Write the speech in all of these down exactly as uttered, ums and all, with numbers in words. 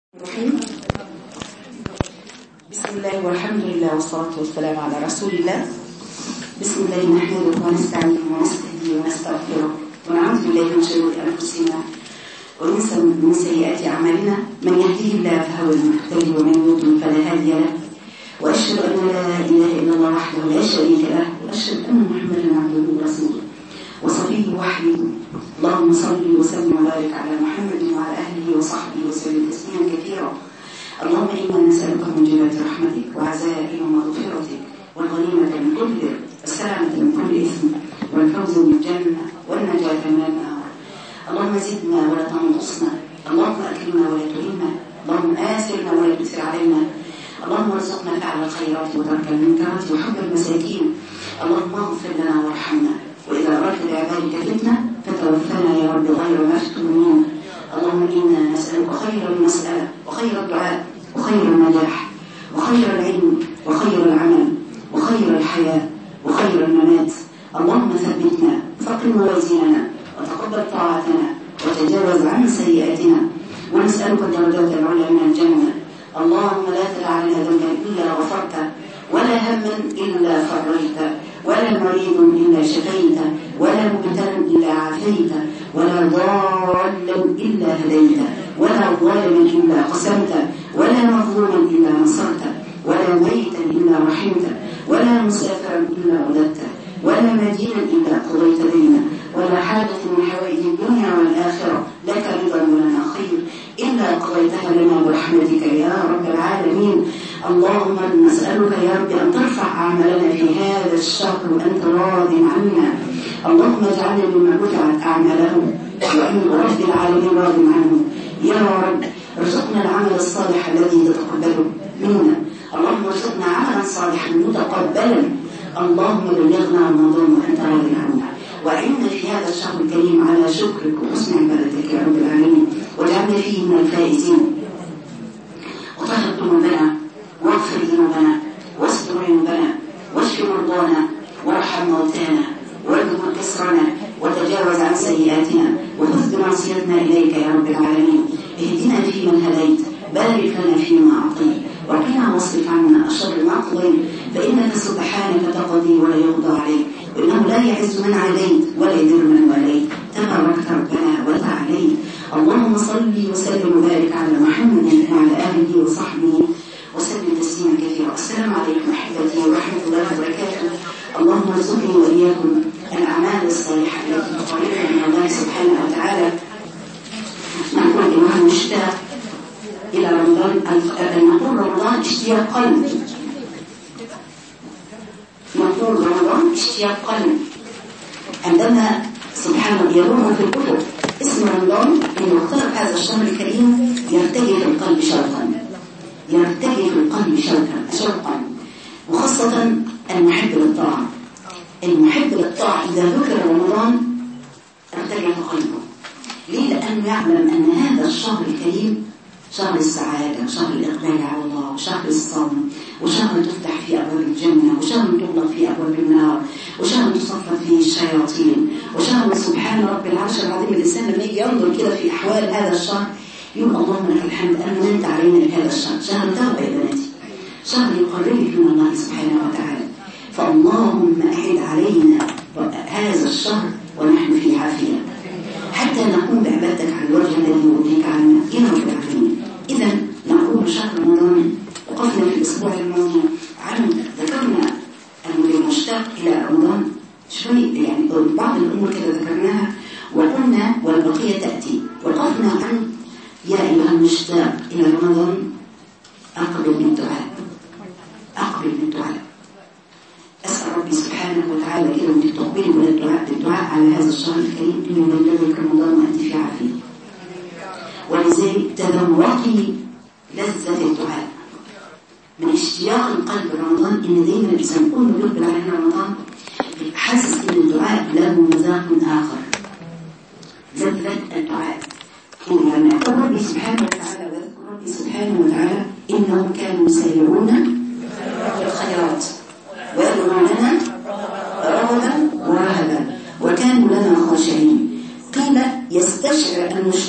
الرحيم. بسم الله والحمد لله والصلاة والسلام على رسول الله. بسم الله نحمده ونستعينه ونستهديه ونستغفره ونعوذ بالله من شرور أنفسنا ومن سيئات أعمالنا. من يهديه الله فهو المهتدي ومن يضلل فلا هادي له، وأشهد أن لا إله إلا الله وحده لا شريك له، وأشهد أن محمدا عبده ورسوله وصفيه وحبيبه. اللهم صل وسلم وبارك على محمد وعلى أهله وصحبه وسلم تسليما كثيرا. اللهم إنا نسألك موجبات رحمتك وعزائم مغفرتك والغنيمة من كل بر والسلامة من كل إثم والفوز بالجنة والنجاة من النار. اللهم زدنا ولا تنقصنا، اللهم أكرمنا ولا تهنا، اللهم آثرنا ولا تؤثر علينا، اللهم ارزقنا فعل الخيرات وترك المنكرات وحب المساكين. اللهم اغفر لنا وارحمنا، وإذا أردت لعبادك فتنة فتوفنا يا رب غير مفتونين. اللهم إنا نسألك خير المسألة وخير الدعاء وخير النجاح وخير العلم وخير العمل وخير الحياة وخير الممات. اللهم ثبتنا فقم موازيننا وتقبل طاعتنا وتجاوز عن سيئاتنا، ونسألك الدرجات العلى من الجنة. اللهم لا تدع لنا ذنبا إلا غفرته، ولا هما إلا فرجته، ولا مريض إلا شفيته، ولا مبتلا إلا عافيته، ولا ضالا إلا هديته، ولا ظالما إلا قسمته، ولا مظلوما إلا نصرته، ولا ميتا إلا رحمته، ولا مسافرا إلا رددته، ولا مدينا إلا قضيت دينا، ولا حاجة من حوائج الدنيا والآخرة لك رضا ولنا خير إلا قضيتها لنا برحمتك يا رب العالمين. اللهم نسألك يا رب أن ترفع أعمالنا في هذا الشهر وأنت راض عنا. اللهم اجعلنا ممن رفعت أعمالهم وأن رب العالمين راض عنهم يا رب. ارزقنا العمل الصالح الذي تتقبله منا، اللهم ارزقنا عملا صالحا متقبلا. اللهم بلغنا رمضان وأنت راض عنا، وأعنا في هذا الشهر الكريم على شكرك وحسن عبادتك يا رب العالمين، واجعلنا فيه من الفائزين. وطهر قلوبنا واغفر ذنوبنا واستر عيوبنا واشف مرضانا وارحم موتانا واجبر كسرنا وتجاوز عن سيئاتنا وخذ بمعصيتنا إليك يا رب العالمين. اهدنا فيمن هديت، بارك لنا فيما أعطيت، وقنا واصرف عنا الشر ما قضيت، فإنك سبحانك تقضي ولا يقضى عليك، وإنه لا يعز من عليت ولا يذل من واليت، تباركت ربنا وتعاليت. اللهم صل وسلم وبارك على محمد وعلى آله وصحبه وسلم تسليما كثيرا. السلام عليكم أحبتي ورحمة الله وبركاته. اللهم ارزقني وإياكم الأعمال الصالحة التي تقربنا من الله سبحانه وتعالى. نقول إنها مشتاق إلى رمضان، نقول رمضان اشتياق قلب، نقول رمضان اشتياق قلب. عندما سبحان الله يروح في الكتب اسم رمضان إنه اقترب هذا الشهر الكريم يرتجي في القلب شوقا، يرتجي في القلب شوقا شوقا وخاصة المحب للطاعة. المحب للطاعة إذا ذكر رمضان ارتجع في قلبه. ليه؟ لأنه يعلم أن هذا الشهر الكريم شهر السعادة، شهر الإقبال على الله، وشهر الصوم، وشهر تفتح فيه أبواب الجنة، وشهر تغلق فيه أبواب النار، وشهر تصفى فيه الشياطين، وشهر سبحان رب العرش العظيم. الإنسان لما يجي ينظر كده في أحوال هذا الشهر يقول اللهم لك الحمد أن منت علينا بهذا الشهر، شهر توبة يا بناتي، شهر يقربك من الله سبحانه وتعالى. فاللهم أعد علينا هذا الشهر ونحن في عافية حتى نقوم بعبادتك على الوجه الذي يرضيك عنا يا رب العالمين. إذا نقول شهر رمضان. وقفنا في الأسبوع الماضي عن ذكرنا المشتاق إلى رمضان شوي، يعني بعض الأمور كده ذكرناها وقلنا والبقية تأتي. وقفنا عن يا أيها المشتاق إلى رمضان أقبل بالدعاء، أقبل بالدعاء. أسأل ربي سبحانه وتعالى كده أن تقبلوا من الدعاء بالدعاء على هذا الشهر الكريم إنه يبلغك رمضان وأنت في عافية. ولذلك تذوقي لذة الدعاء من اشتياق القلب رمضان. إن دايما الإنسان كله يقبل على رمضان حاسس إن الدعاء له مذاق آخر، لذة الدعاء. إن يقول ربي سبحانه وتعالى ويذكر ربي سبحانه وتعالى إنهم كانوا يسارعون في الخيرات ويدعوننا رغبا ورهبا وكانوا لنا خاشعين. قيل يستشعر المشتاق إلى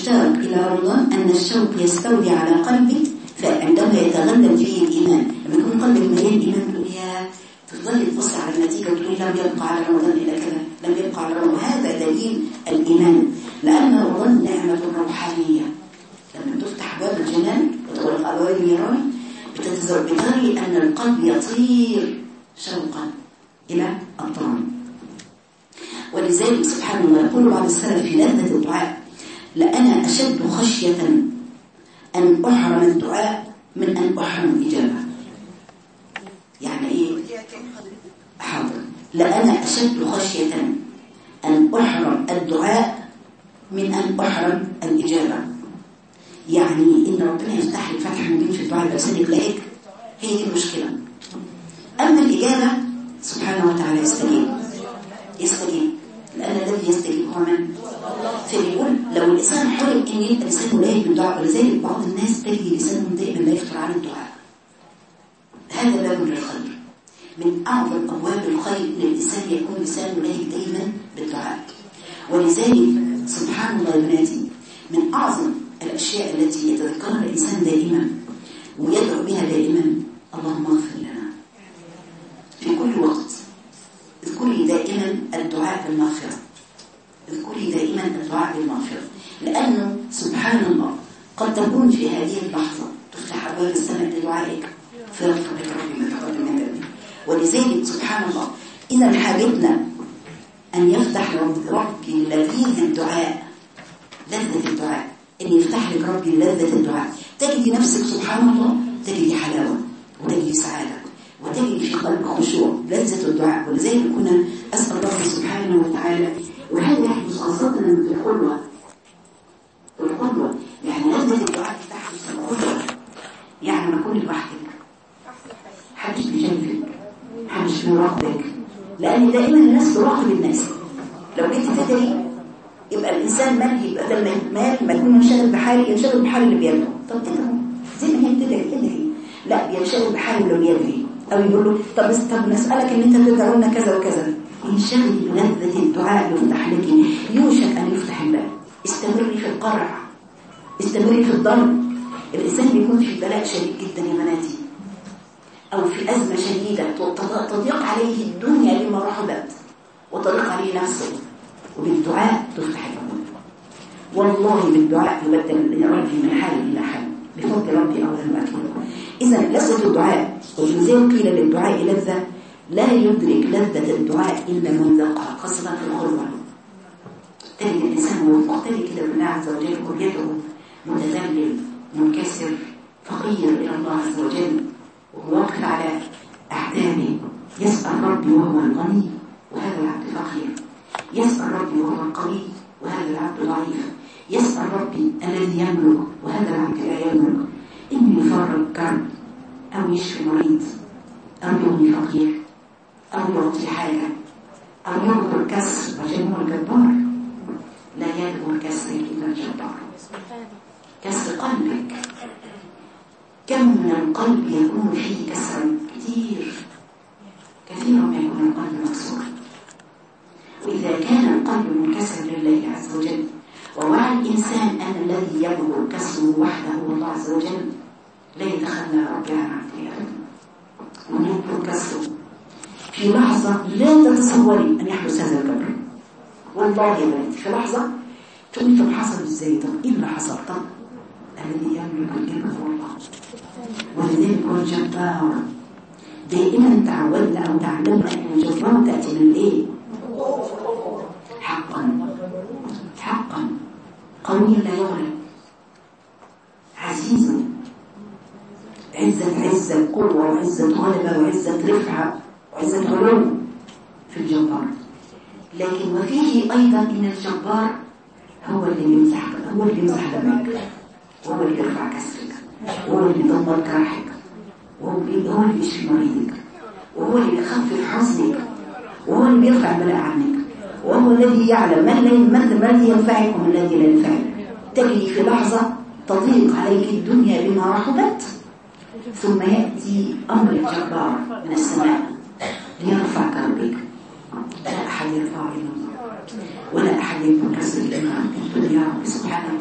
إلا رمضان أن الشوق يستولي على قلبك، فعندما يتغلب فيه الإيمان، لما يكون قلبك مليان إيمان تقول يا تفضلي تبص على النتيجة وتقولي لم يبقى على رمضان إلا كذا، لم يبقى على رمضان. هذا دليل الإيمان، لأن رمضان نعمة روحانية. لما تفتح باب الجنان وتغلق أبواب النيران بتري أن القلب يطير شوقا إلى الطعام. ولذلك سبحان الله يقول بعض السلف في لذة الدعاء: لأنا أشد خشية أن أحرم الدعاء من أن أحرم الإجابة. يعني إيه؟ حاضر. لأنا أشد خشية أن أحرم الدعاء من أن أحرم الإجابة. يعني إن ربنا يفتح لي فتح مبين في الدعاء لسانك لقيت، هي دي المشكلة. أما الإجابة سبحانه وتعالى يستجيب يستجيب لأن الذي يستجيب هو من؟ فبيقول لو الإنسان حرم إن يبقى لسانه لاهي بالدعاء، ولذلك بعض الناس تجي لسانهم دائما لا يفتر عن الدعاء. هذا باب للخير، من أعظم أبواب الخير إن الإنسان يكون لسانه لاهي دائما بالدعاء. ولذلك سبحان الله يا بناتي من أعظم الأشياء التي يتذكرها الإنسان دائما ويدعو بها دائما: اللهم اغفر لنا. في كل وقت اذكري دائما الدعاء بالمغفرة، اذكري دائما الدعاء بالمغفرة، لأنه سبحان الله قد تكون في هذه اللحظة تفتح أبواب السماء لدعائك فيغفر لك ربي ما تقدم من ذنبك. ولذلك سبحان الله إذا حاببنا أن يفتح ربي لذيذ الدعاء، لذة الدعاء، أن يفتح لك ربي لذة الدعاء، تجدي نفسك سبحان الله تجدي حلاوة وتجدي سعادة وتجدي في قلبك خشوع، لذة الدعاء. ولذلك كنا أسأل الله سبحانه وتعالى، وهذا يحدث خاصة في القدوة، في القدوة يعني لذة الدعاء تحدث في القدوة. يعني ما كنت لوحدك، حدش بجنبك، حدش بيراقبك، لأن دائما الناس تراقب الناس. لو جيت تدري يبقى الإنسان مال، يبقى لما مال ما يكون منشغل بحاله ينشغل بحال اللي بيعمله. طب تدري زي ما هي بتدري ادري، لا بينشغل بحال اللي بيدري، أو يقول له طب طب نسألك إن أنت تدعو لنا كذا وكذا. انشغلي بلذة الدعاء يفتح لك، يوشك أن يفتح الباب. استمري في القرع، استمري في الضرب. الإنسان بيكون في بلاء شديد جدا يا بناتي، أو في أزمة شديدة تضيق عليه الدنيا لما رحبت وتضيق عليه نفسه، وبالدعاء تفتح الأبواب. والله بالدعاء يبدل ربي من حال إلى حال بفضل ربي أولا وأخيرا. إذا لذة الدعاء، ولذلك قيل للدعاء لذة، لا يدرك لذة الدعاء إلا من ذاقها، خاصة في الخلوة. تجد الإنسان وهو مقتدي كده بالله عز وجل ويدعو متذلل منكسر فقير إلى الله عز وجل، وهو واقف على أحدامه يسأل ربي وهو الغني وهذا العبد فقير، يسأل ربي وهو القوي وهذا العبد ضعيف، يسأل ربي الذي يملك وهذا العبد لا يملك، إنه يفرج كرب أو يشفي مريض أو يغني فقير أو يعطي حاجة أو يغفر كسر، عشان هو الجبار لا يغفر كسر إلا الجبار. كسر قلبك، كم من القلب يكون فيه كسر كثير، كثير ما يكون القلب مكسور. وإذا كان القلب منكسر لله عز وجل، ووعى الإنسان أن الذي يبلغ كسره وحده هو الله عز وجل، لا يتخلى ربي عن عبده أبدا، ونبلغ كسره في لحظة لا تتصوري أن يحدث هذا الجبر. والله يا بنتي في لحظة تقولي طب حصل ازاي؟ طب ايه اللي حصل؟ طب الذي يملك الجبر هو الله، ولذلك هو الجبار. دائما تعودنا أو تعلمنا أن الجبار تأتي من ايه؟ حقا حقا قوي لا يغلب، عزيز، عزة عزة قوة وعزة غلبة وعزة رفعة وعزة علو في الجبار. لكن وفيه أيضا إن الجبار هو اللي يمسح هو اللي يمسح دمك، وهو اللي يرفع كسرك، وهو اللي يدمر جرحك، وهو اللي يشفي مريضك، وهو اللي يخفف حزنك، وهو اللي يرفع البلاء عنك، وهو الذي يعلم ما الذي ينفعك وما الذي لا ينفعك. تجري في لحظة تضيق عليك الدنيا بما رحبت، ثم يأتي أمر الجبار من السماء ليرفع كربك. لا أحد يرفع إلا الله، ولا أحد يكون كسر إلا الله. يا رب سبحان الله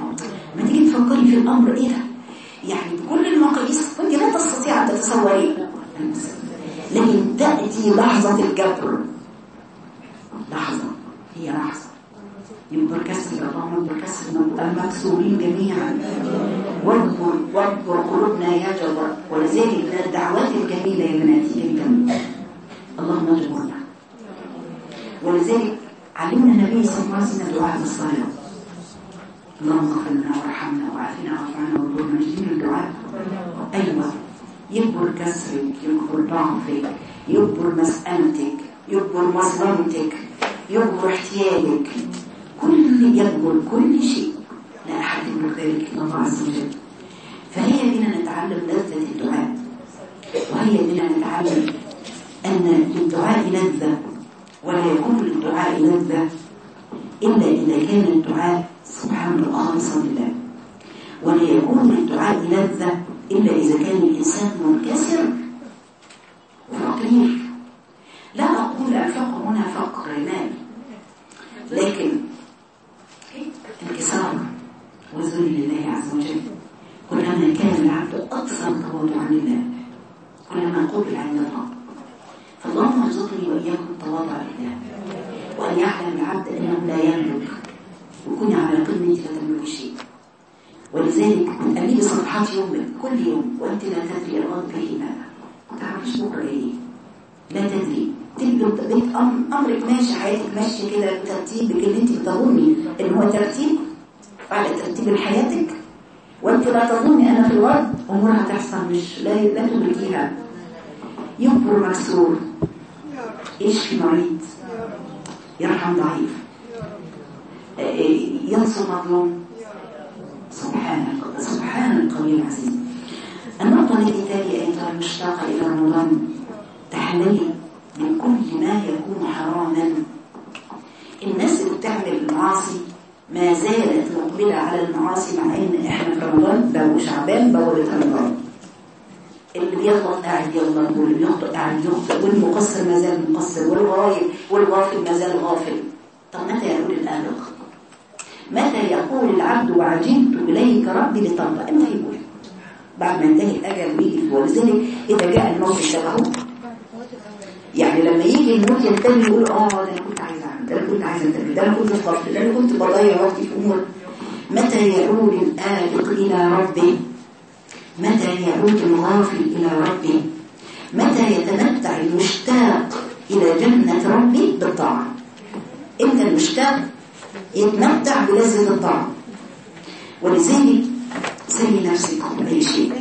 ما تيجي تفكري في الامر ايه ده، يعني بكل المقاييس كنت لا تستطيع ان تتصوري، لكن تاتي لحظه الجبر، لحظه هي لحظه يبقى كسر. اللهم اجبر كسر المكسورين جميعا، واجبر واجبر قلوبنا يا جبار. ولذلك من الدعوات الجميله يا بناتي جدا اللهم اجبرنا. ولذلك علمنا النبي صلى الله عليه وسلم دعاء الصلاه، اللهم اغفر لنا وارحمنا وعافنا واعف عنا واجبرنا. مجدين الدعاء. ايوه، يكبر كسرك، يكبر ضعفك، يكبر مسألتك، يكبر مظلمتك، يكبر احتياجك، كل يكبر كل شيء، لا احد يملك ذلك الا الله عز وجل. فهي بنا نتعلم لذة الدعاء، وهي بنا نتعلم ان للدعاء لذة، ولا يكون للدعاء لذة الا اذا كان الدعاء سبحان الله خالصا لله، ولا يكون للدعاء لذة إلا إذا كان الإنسان منكسر وفقير. لا أقول الفقر هنا فقر مال، لكن انكسار وذل لله عز وجل. كلما كان العبد أكثر تواضعا لله كلما قبل عند الله. فاللهم ارزقني وإياكم التواضع لله، وأن يعلم العبد أنه لا يملك، وكوني على قمة لا تملك شيء. ولذلك أميل صفحات يومك كل يوم وأنت لا تدري الغد به ماذا، ما تعرفش بكرة إيه، لا تدري. تبقى أمرك ماشي، حياتك ماشية كده بترتيبك اللي أنت بتظني إن هو ترتيب على ترتيب حياتك، وأنت لا تظني أن في الغد أمورها تحصل مش لا لا تدركيها. يكبر مكسور، يشفي مريض، يرحم ضعيف، ينصر مظلوم. سبحان سبحان القوي العزيز. النقطة التي تالي أيضا مشتاقة إلى رمضان، تحللي من كل ما يكون حراما. الناس اللي بتعمل المعاصي ما زالت مقبلة على المعاصي، مع إن إحنا في رمضان ده وشعبان بورة رمضان. اللي بيغلط قاعد يغلط، واللي بيخطئ قاعد يخطئ، والمقصر ما زال مقصر، والغايب والغافل ما زال غافل. طب متى يقول الآبق؟ متى يقول العبد وعجلت إليك ربي لترضى؟ امتى يقول؟ بعد ما ينتهي الأجل ويجي. ولذلك إذا جاء الموت انتبهوا، يعني لما يجي الموت ينتبه يقول اه ده انا كنت عايز اعمل، ده انا كنت عايز انتبه، ده انا كنت غافل، ده انا كنت بضيع وقتي في امور. متى يعود الآبق إلى ربه؟ متى يعود الغافل إلى ربه؟ متى يتمتع المشتاق إلى جنة ربه بالطاعة؟ إمتى المشتاق يتمتع بلذة الطعام؟ ولذلك سلي نفسك قبل أي شيء،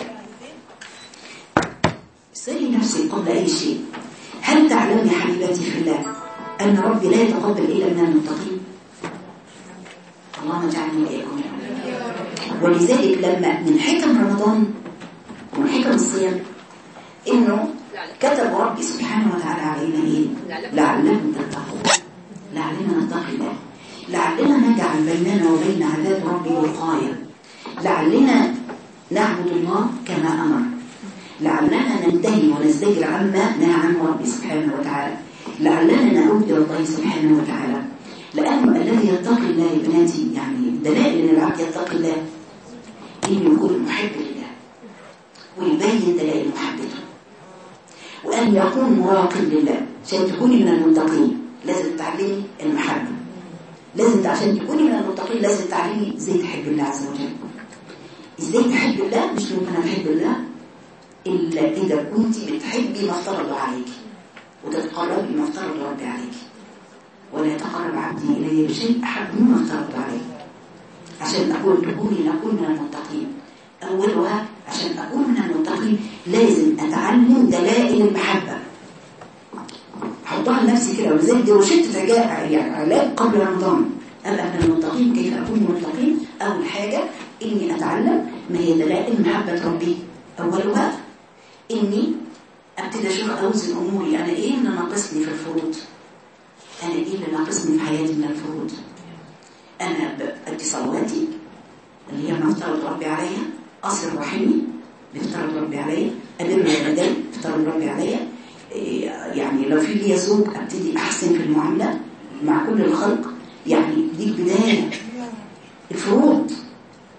سلي نفسك قبل أي شيء. هل تعلمي حبيبتي في الله أن ربي لا يتقبل إلا من المتقين؟ اللهم اجعلني وإياكم. ولذلك لما من حكم رمضان ومن حكم الصيام إنه كتب ربي سبحانه وتعالى علينا إيه؟ لعلكم تتقون، لعلنا نتقي الله، لعلنا نجعل بيننا وبين عذاب ربي وقاية، لعلنا نعبد الله كما أمر، لعلنا ننتهي ونزدجر عما نهى عنه ربي سبحانه وتعالى، لعلنا نعود إلى الله سبحانه وتعالى. لأنه الذي يتقي الله يا بناتي، يعني دلائل أن العبد يتقي الله إنه يكون محب لله ويبين دلائل محبته، وأن يكون مراقب لله. عشان تكوني من المتقين لازم تعلمي المحبة، لازم عشان تكوني من المتقين لازم تعلمي ازاي تحب الله عز وجل. ازاي تحب الله؟ مش ممكن تحب الله إلا إذا كنت بتحبي ما افترض عليك وتتقربي ما افترض ربي عليك. ولا يتقرب عبدي إلي بشيء أحب مما افترض عليه. عشان أقول تكوني نكون من المتقين، أولها عشان أكون من المتقين لازم أتعلم دلائل المحبة، أحطها لنفسي كده. ولذلك دي روشتة رجاء يعني علاج قبل رمضان أبقى من المتقين. كيف أكون من المتقين؟ أول حاجة إني أتعلم ما هي دلائل محبة ربي. أولها إني أبتدي أشوف أوزن أموري، أنا إيه اللي ناقصني في الفروض، أنا إيه اللي ناقصني في حياتي من الفروض. أنا بأدي صلواتي اللي هي ما افترض ربي عليها، أصل رحمي بيفترض ربي عليا، أبر والدي بيفترض ربي عليا. يعني لو في لي زوج ابتدي احسن في المعامله مع كل الخلق، يعني دي البدايه. الفروض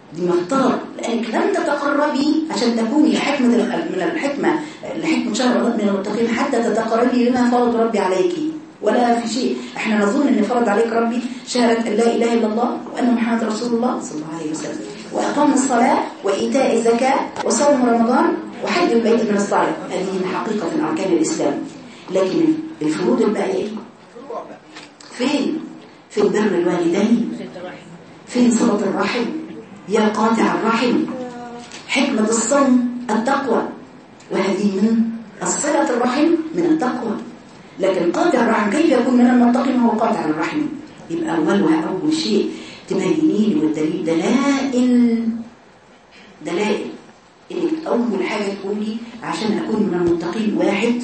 دي مفترض، لأنك لن تتقربي عشان تكوني حكمة من الحكمة لحكمة شهر رمضان من المتقين حتى تتقربي لما فرض ربي عليكي، ولا في شيء. احنا نظن ان فرض عليك ربي شهادة ان لا اله الا الله وان محمد رسول الله صلى الله عليه وسلم، واقام الصلاة وايتاء الزكاة وصوم رمضان وحج البيت من الصلاة. هذه من حقيقة من اركان الاسلام. لكن الفروض الباقية فين؟ في بر الوالدين، فين صلة الرحم يا قاطع الرحم. حكمة الصوم التقوى، وهذه من الصلة الرحم من التقوى. لكن قاطع الرحم كيف يكون من المتقين وهو قاطع الرحم؟ يبقى أولها أول شيء تبينين والدليل دلائل دلائل إنك أول حاجة تقولي عشان أكون من المتقين، واحد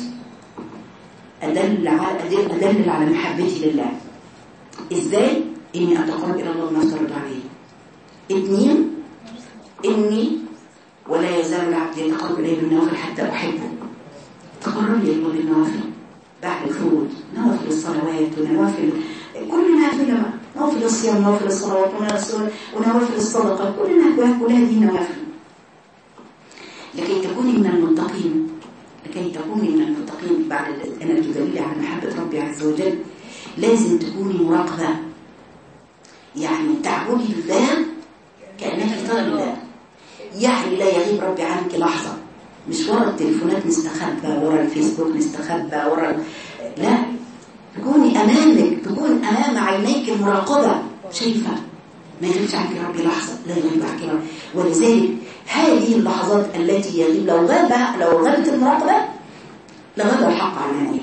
أدل على أدلل على محبتي لله. إزاي؟ إني أتقرب إلى الله ما افترض عليه. اثنين، إني ولا يزال العبد يتقرب إليه بالنوافل حتى أحبه. تقرب إليه بالنوافل بعد الفروض، نوافل الصلوات ونوافل كل نافلة، نوافل الصيام ونوافل الصلوات ونوافل الصدقة، كلها كل هذه نوافل. لكي تكوني من المتقين، لكي تكوني من المتقين بعد أن تدللي على محبة ربي عز وجل لازم تكوني مراقبة، يعني تعبدي الله كأنك ترى الله، يعني لا يغيب ربي عنك لحظة، مش ورا التليفونات مستخبى، ورا الفيسبوك مستخبى، ورا لا، تكوني أمامك، تكون أمام عينيك المراقبة، شايفة ما يغيبش عنك ربي لحظة، لا يغيب عنك ربي. ولذلك هذه اللحظات التي يغيب لو غاب لو غابت المراقبة لغاب الحق عن عينيك.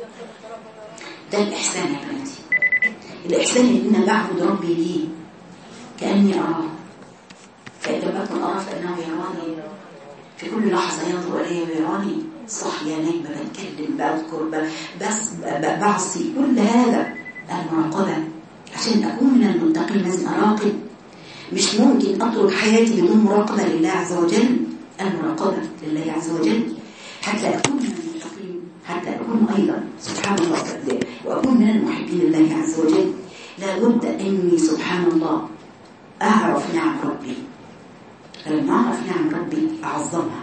ده الإحسان يا بناتي. الإحسان إن أنا بعبد ربي ليه كأني أراه، فإذا أكون أراه فإنه يراني في كل لحظة، ينظر إلي ويراني، صحية نايمة بتكلم بذكر بس بعصي، كل هذا المراقبة. عشان أكون من المتقين لازم أراقب، مش ممكن أترك حياتي بدون مراقبة لله عز وجل. المراقبة لله عز وجل حتى أكون من المتقين، حتى أكون أيضا سبحان الله وأكون من المحبين لله عز وجل. لا بد أني سبحان الله أعرف نعم ربي، فلما أعرف نعم ربي أعظمها،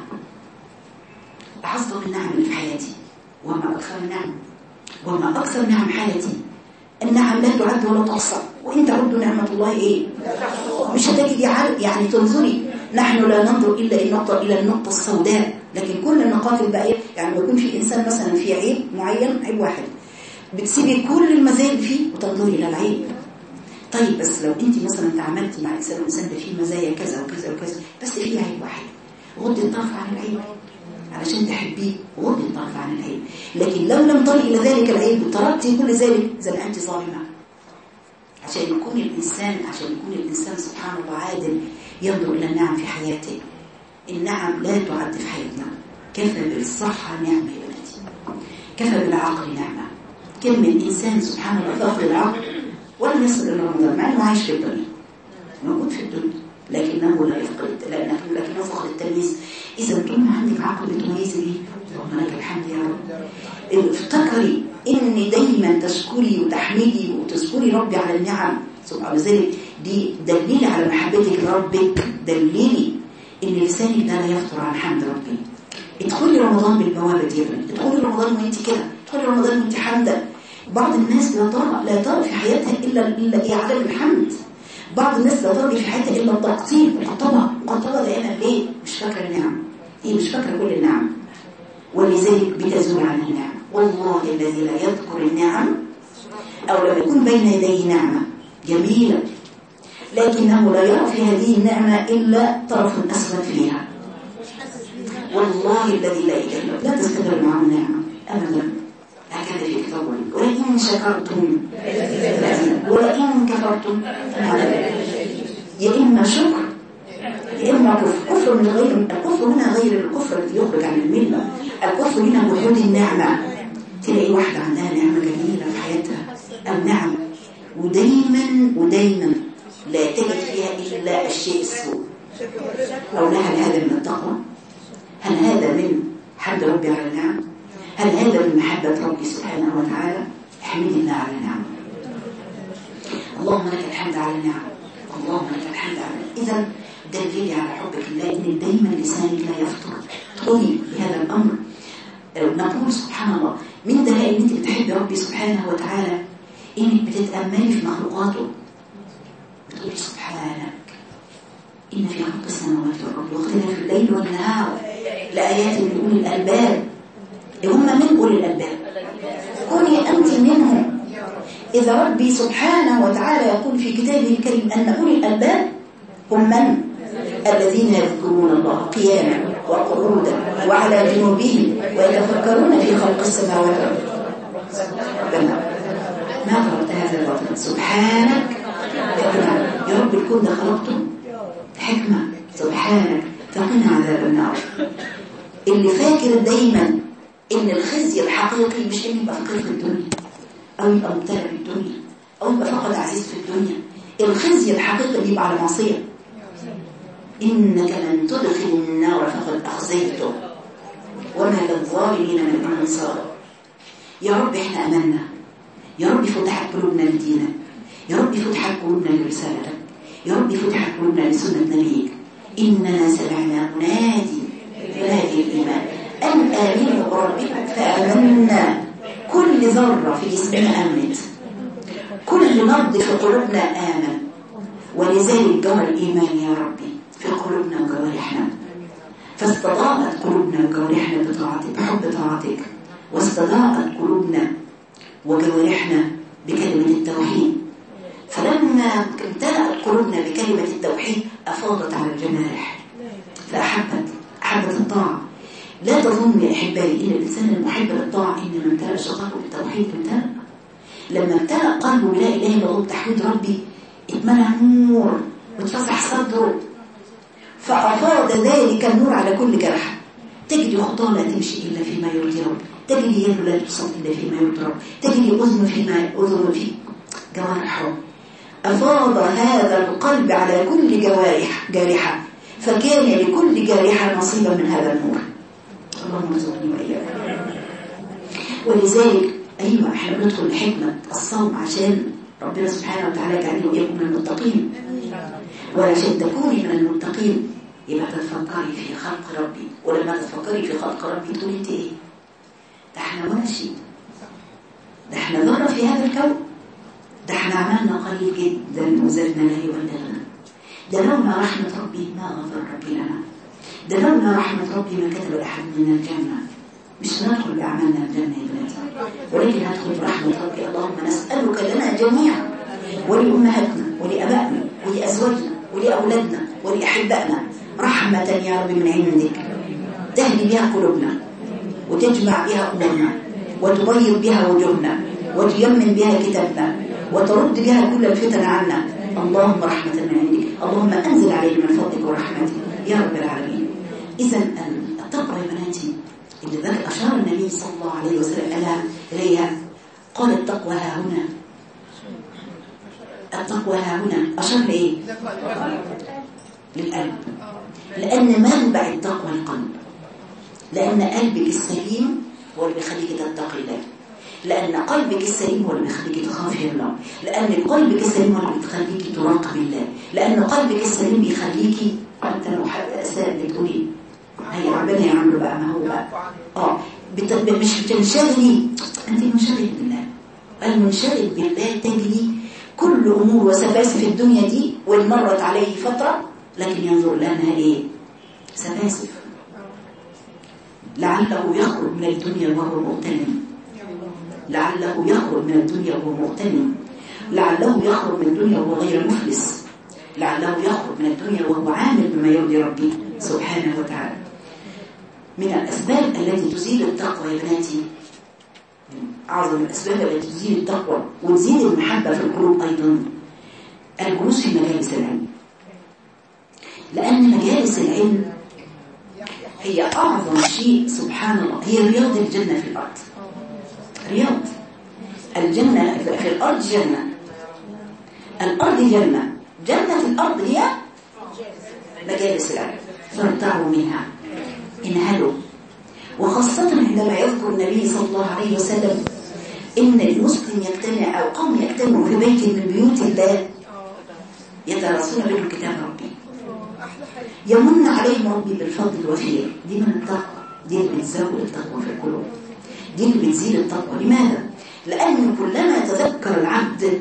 أعظم النعم اللي في حياتي. وما أكثر النعم وما أكثر نعم حياتي، النعم لا تعد ولا تحصى، وإن تعدوا نعمة الله إيه؟ مش هتجد يعني تنظري، نحن لا ننظر إلا النقطة إلى النقطة السوداء، لكن كل النقاط الباقية، يعني يكون في إنسان مثلا في عيب معين، عيب واحد، بتسيبي كل المزايا اللي فيه وتنظري إلى العيب. طيب بس لو أنت مثلا تعاملتي مع إنسان وإنسان ده فيه مزايا كذا وكذا وكذا، بس فيه عيب واحد، غضي الطرف عن العيب علشان تحبيه، غضي الطرف عن العيب. لكن لو لم تصلي إلى ذلك العيب وتركتي كل ذلك زي ما أنت ظالمة. عشان يكون الإنسان عشان يكون الإنسان سبحان الله عادل، ينظر إلى النعم في حياته. النعم لا تعد في حياتنا. كفى بالصحة نعمة يا بناتي، كفى بالعقل نعمة. كم من إنسان سبحان الله فقد العقل ولم يصل إلى رمضان، مع إنه عايش في الدنيا، موجود في الدنيا، لكنه لا يفقد، لأنه لكنه فقد التمييز. إذا طول ما عندك عقل بتميزي بيه، اللهم لك الحمد يا رب. افتكري إن دايما تشكري وتحمدي وتشكري ربي على النعم سبحانه. ذلك دي دليل على محبتك لربك، دليلي إن لسانك ده لا يفتر عن حمد ربي. ادخلي رمضان بالبوابة دي، ادخلي رمضان وانت كده، ادخلي رمضان وانت حامدة. بعض الناس لا ترى لا ترى في حياتها إلا إلا إيه عدم الحمد. بعض الناس لا ترى في حياتها إلا التقطيع والقطبة. القطبة دائما ليه؟ مش فاكرة النعم، هي مش فاكرة كل النعم، ولذلك بتزول عن النعم. والله الذي لا يذكر النعم أو لم يكن بين يديه نعمة جميلة لكنه لا يرى في هذه النعمة إلا طرف أسود فيها. والله الذي لا إله إلا هو لا تستمر معه النعمة أبدا. هكذا في كتاب الله، ولئن شكرتم ولئن كفرتم يا إما شكر يا إما كفر. كفر من غير الكفر هنا غير الكفر الذي يخرج عن الملة. الكفر هنا وجود النعمة. تلاقي واحدة عندها نعمة جميلة في حياتها أو نعمة، ودايما ودايما لا تجد فيها إلا الشيء السوء. أو لا، هل هذا من التقوى؟ هل هذا من حمد ربي على النعم؟ هل هذا من محبة ربي سبحانه وتعالى؟ احمد الله على النعم. اللهم لك الحمد على النعم، اللهم لك الحمد على النعم. إذا تدليلي على حبك الله إن دايما لسانك لا يفطر. ادخلي بهذا الأمر. نقول سبحان الله من دلائل أنت بتحبي ربي سبحانه وتعالى إنك بتتأملي في مخلوقاته، بتقولي سبحانك إن في خلق السماوات والأرض واختلاف الليل والنهار لآيات لأولي الألباب. هم من أولي الألباب؟ كوني أنت منهم. إذا ربي سبحانه وتعالى يقول في كتابه الكريم أن أولي الألباب هم من؟ الذين يذكرون الله قياما وقعودا وعلى جنوبهم ويتفكرون في خلق السماوات والأرض. ما خلقت هذا الوطن سبحانك يا رب الكون ده خلقته حكمة سبحانك فقنا عذاب النار. اللي فاكر دايما ان الخزي الحقيقي مش انه يبقى فقير في الدنيا او يبقى مبتلى في الدنيا او يبقى فقد عزيز في الدنيا. الخزي الحقيقي بيبقى على معصية. انك من تدخل النار فقد اخزيته وما للظالمين من انصار. يا رب احنا امنا، يا رب فتحت قلوبنا لدينك، يا رب فتحت قلوبنا لرسالتك، يا رب فتحت قلوبنا لسنة نبيك. إننا سمعنا منادي ينادي الإيمان أن آمنوا بربكم فآمنا. كل ذرة في جسمنا آمنت، كل نبض في قلوبنا آمن. ولذلك جرى الإيمان يا ربي في قلوبنا وجوارحنا، فاستضاءت قلوبنا وجوارحنا بطاعتك بحب طاعتك، واستضاءت قلوبنا وجوارحنا بكلمة التوحيد. فلما امتلأت قلوبنا بكلمة التوحيد أفاضت على الجوارح فأحبت أحبت الطاعة. لا تظن يا أحبائي إن الإنسان المحب للطاعة إنما امتلأ شقاقه بالتوحيد امتلأ. لما امتلأ قلبه بلا إله إلا الله بتحويد ربي اتمنع نور واتفسح صدره، فأفاض ذلك النور على كل جرح. تجري خطاه لا تمشي إلا فيما يرضي رب، تجري يده لا تبسط إلا فيما يرضي رب، تجري أذنه فيما أذنه في جوارحه. أفاض هذا القلب على كل جوارح جارحة، فكان لكل جارحة نصيبا من هذا النور. اللهم ارزقني وإياك. ولذلك أيوة احنا بندخل حكمة الصوم عشان ربنا سبحانه وتعالى يجعلنا وإياكم من المتقين. وعشان تكوني من المتقين يبقى تتفكري في خلق ربي، ولما تتفكري في خلق ربي تقولي انت ايه؟ ده احنا ولا شيء، ده احنا ذرة في هذا الكون، ده احنا عملنا قليل جدا وزدنا لا يبلغنا. ده لولا رحمة ربي ما غفر ربي لنا، ده لولا رحمة ربي ما كتب أحد من الجنة. مش ندخل بأعمالنا الجنة يا بناتي، ولكن ندخل برحمة ربي. اللهم نسألك لنا جميعا ولأمهاتنا ولأبائنا ولأزواجنا ولأولادنا ولأحبائنا رحمة يا رب من عندك تهدي بها قلوبنا وتجمع بها أمورنا وتبيض بها وجوهنا وتيمن بها كتابنا وترد بها كل الفتن عنا. اللهم رحمة من عندك، اللهم أنزل علينا من فضلك ورحمتك يا رب العالمين. إذا التقوى يا بناتي اللي ذلك أشار النبي صلى الله عليه وسلم إليها، قال التقوى ها هنا، التقوى ها هنا أشار لإيه؟ للقلب. لأن منبع التقوى القلب، لأن قلبك السليم هو اللي بيخليك تتقي الله، لأن قلبك السليم هو اللي بيخليك تخافي الله، لأن قلبك السليم هو اللي بيخليك تراقب الله، لأن قلبك السليم بيخليك أنت لو حتى أساء بتقولي هي ربنا يعمله بقى ما هو بقى اه بت... مش بتنشغلي، أنت منشغل بالله. المنشغل بالله تجري كل أمور وسباسف في الدنيا دي، وإن مرت عليه فترة لكن ينظر لها إيه؟ سباسف. لعله يخرج من الدنيا وهو مغتنم، لعله يخرج من الدنيا وهو مغتنم، لعله يخرج من الدنيا وهو غير مفلس، لعله يخرج من الدنيا وهو عامل بما يرضي ربي سبحانه وتعالى. من الأسباب التي تزيد التقوى يا بناتي، أعظم الأسباب التي تزيد التقوى وتزيد المحبة في القلوب أيضا الجلوس في مجالس العلم. لأن مجالس العلم هي أعظم شيء سبحان الله، هي رياض الجنة في الأرض. رياض الجنة في الأرض جنة، الأرض جنة، جنة الأرض هي مجالس العلم، فارتعوا منها انهلوا. وخاصة عندما يذكر النبي صلى الله عليه وسلم إن المسلم يجتمع أو قوم يجتمعوا في بيت من بيوت الله يترسون بهم كتاب ربي يمن عليهم ربي بالفضل الوفير. دي من التقوى، دي اللي بتزود التقوى في القلوب، دي اللي بتزيد التقوى. لماذا؟ لأن كلما تذكر العبد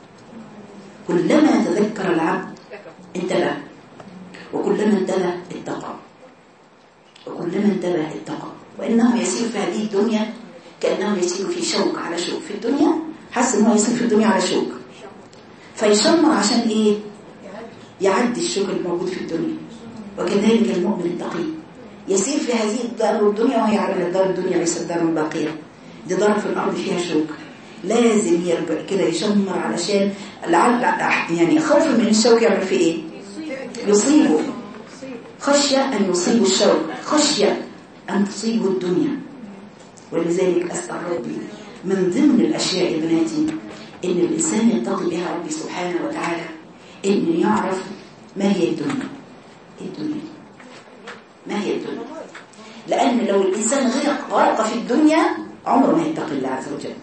كلما تذكر العبد انتبه، وكلما انتبه اتقى، وكلما انتبه اتقى. وإنه يسير في هذه الدنيا كأنه يسير في شوك على شوك. في الدنيا حس إنه يسير في الدنيا على شوك، فيشمر عشان إيه؟ يعدي الشوك الموجود في الدنيا. وكذلك المؤمن التقي يسير في هذه الدار الدنيا وهي على الدار الدنيا ليست دار باقية، دي دار في الأرض فيها شوك، لازم يرجع كده يشمر علشان يعني خوف من الشوك يعمل فيه إيه؟ يصيبه، خشية أن يصيب الشوك، خشية أن تصيبه الدنيا. ولذلك أسأل ربي من ضمن الأشياء بناتي إن الإنسان يتقي بها ربي سبحانه وتعالى إن يعرف ما هي الدنيا. الدنيا ما هي الدنيا؟ لأن لو الإنسان غرق غرق في الدنيا عمره ما يتقي الله عز وجل.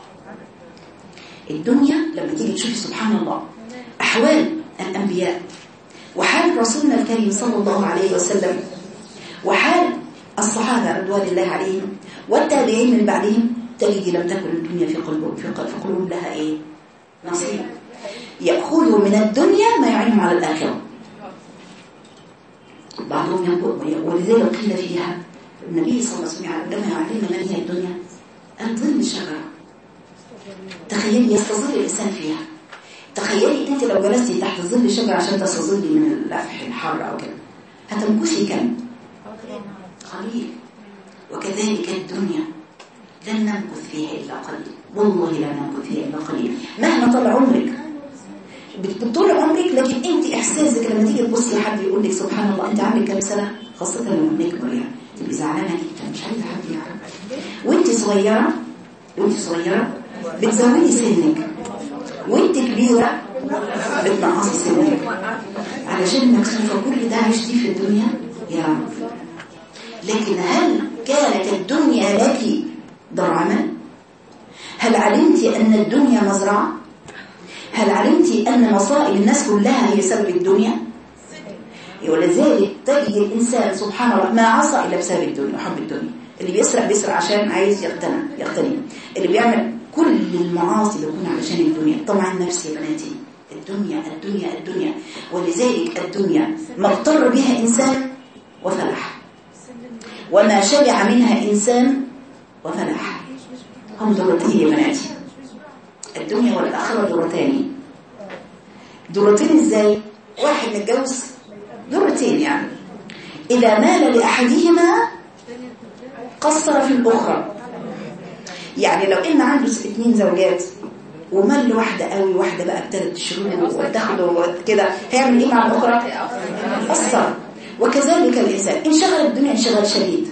الدنيا لما تيجي تشوفي سبحان الله أحوال الأنبياء وحال رسولنا الكريم صلى الله عليه وسلم وحال الصحابة رضوان الله عليهم والتابعين من بعدهم، تجد لم تكن الدنيا في قلوب في قلوب لها إيه؟ نصيب. يأخذوا من الدنيا ما يعينهم على الآخرة. بعضهم ينظر، ولذلك قيل فيها النبي صلى الله عليه وسلم لما يعلمنا ما هي الدنيا أن ظل الشجرة. تخيلي يستظل الإنسان فيها. تخيلي أنت لو جلستي تحت ظل الشجرة عشان تستظلي من اللفح الحر أو كده هتمكثي كم؟ قليل. وكذلك الدنيا لن نمكث فيها إلا قليل، والله لا نمكث فيها إلا قليل مهما طال عمرك. بتطول عمرك، لكن انت احساسك لما تيجي تبصي حد يقول لك سبحان الله انت عندك كام سنه، خاصه لما نكبر يعني تبقي زعلانه جدا مش عايزه حد يعرف. وانت صغيره وانت صغيره بتزودي سنك، وانت كبيره بتنقصي سنك علشان مكسوفه. كل ده عشتي في الدنيا يا رب. لكن هل كانت الدنيا لك دار عمل؟ هل علمت ان الدنيا مزرعه؟ هل علمت أن مصائب الناس كلها هي سبب الدنيا؟ ولذلك تجد الإنسان سبحان الله ما عصى إلا بسبب الدنيا وحب الدنيا. اللي بيسرق بيسرق عشان عايز يغتني يغتني اللي بيعمل كل المعاصي بيكون علشان الدنيا. طبعا نفسي يا بناتي الدنيا الدنيا الدنيا. ولذلك الدنيا ما اغتر بها إنسان وفلح، وما شبع منها إنسان وفلح. هم درتين يا بناتي، الدنيا والآخرة درتين. درتين ازاي؟ واحد متجوز درتين، يعني إذا مال لأحدهما قصر في الأخرى. يعني لو إن عنده اثنين زوجات ومال لواحدة قوي، واحدة بقى ابتدت تشربه وتاخده كده، هيعمل إيه مع الأخرى؟ قصر. وكذلك الإنسان إن شغل الدنيا انشغال شديد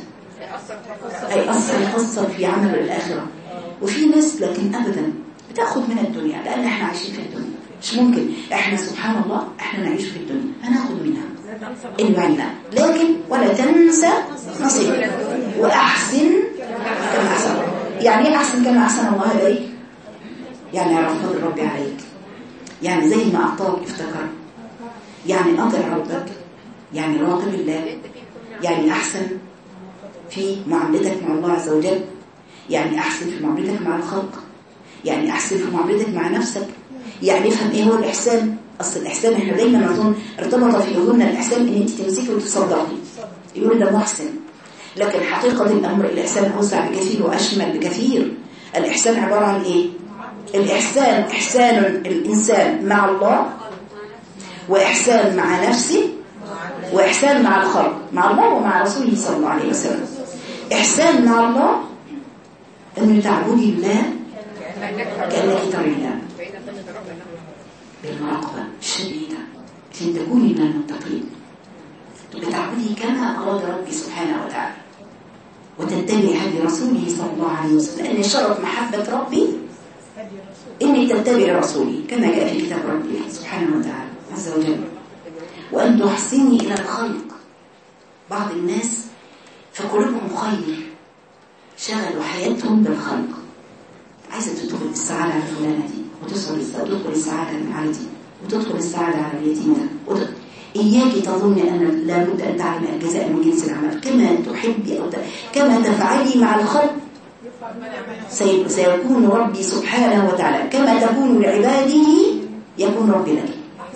هيأثر يقصر في عمل الآخرة. وفي ناس لكن أبدا بتاخد من الدنيا، لأن احنا عايشين في الدنيا. مش ممكن احنا سبحان الله احنا نعيش في الدنيا هناخد منها اللي عنا، لكن ولا تنسى نصيبك وأحسن كما أحسن. يعني ايه أحسن كما أحسن الله إليك؟ يعني اعرف فضل ربي عليك، يعني زي ما أعطاك افتكر، يعني أطع ربك، يعني راقب الله، يعني أحسن في معاملتك مع الله عز وجل، يعني أحسن في معاملتك مع الخلق، يعني أحسن في معاملتك مع نفسك. يعني افهم ايه هو الإحسان. أصل الإحسان احنا دايما نظن ارتبط في أذننا الإحسان ان انت تمسكي وتصدقي يقول ده محسن، لكن حقيقة الأمر الإحسان أوسع بكثير وأشمل بكثير. الإحسان عبارة عن ايه؟ الإحسان إحسان الإنسان مع الله، وإحسان مع نفسه، وإحسان مع الخلق، مع الله ومع رسوله صلى الله عليه وسلم. إحسان مع الله أن تعبدي الله كأنك ترينا بالمراقبة الشديدة عشان تكوني من المتقين، بتعبدي كما أراد ربي سبحانه وتعالى، وتتبعي هدي رسوله صلى الله عليه وسلم. لأن شرط محبة ربي إنك تتبعي رسولي كما جاء في كتاب ربي سبحانه وتعالى عز وجل، وأن تحسني إلى الخلق. بعض الناس في قلوبهم خير شغلوا حياتهم بالخلق، عايزة تدخل السعادة على فلانة دي، وتدخل السعادة على دي، وتدخل السعادة على اليتيم ده. إياك تظن أن لابد أن تعلم الجزاء من جنس العمل. كما تحبي أو كما تفعلي مع الخلق سيكون ربي سبحانه وتعالى، كما تكون لعباده يكون ربي لك.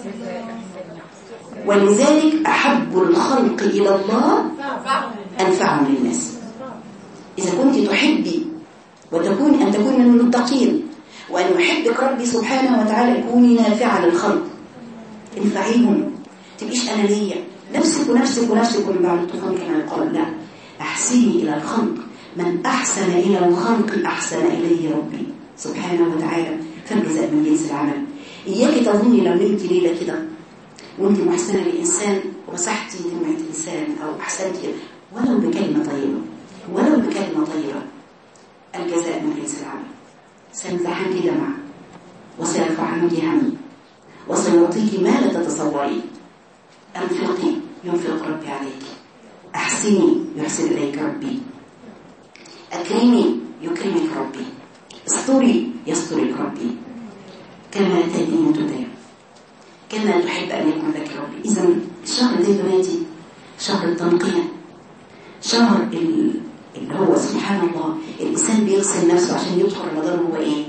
ولذلك أحب الخلق إلى الله أنفعهم للناس. إذا كنت تحبي وتكون أن تكون من المتقين وأن يحبك ربي سبحانه وتعالى، كوني نافعة للخلق، انفعيهم، تبقيش أنانية نفسك ونفسك ونفسك كل بعض الطفل كما قال. لا، أحسني إلى الخلق، من أحسن إلى الخلق أحسن إليه ربي سبحانه وتعالى، فالجزاء من جنس العمل. إياك تظني لو نمت ليلة كده وانت محسنة للإنسان ومسحتي دمعة إنسان أو أحسنتي ولو بكلمة طيبة ولو بكلمة طيبة، الجزاء من جنس العمل. سيمسحنك دمع وسيرفع عنك هم وسيعطيك ما لا تتصوري. أنفقي ينفق ربي عليك، أحسني يحسن إليك ربي، أكرمي يكرمك ربي، استري يسترك ربي، كما تدين تدين، كما تحب أن يكون لك ربي. إذا الشهر ده بناتي شهر التنقية، شهر اللي هو سبحان الله الإنسان بيغسل نفسه عشان يدخل رمضان. هو إيه؟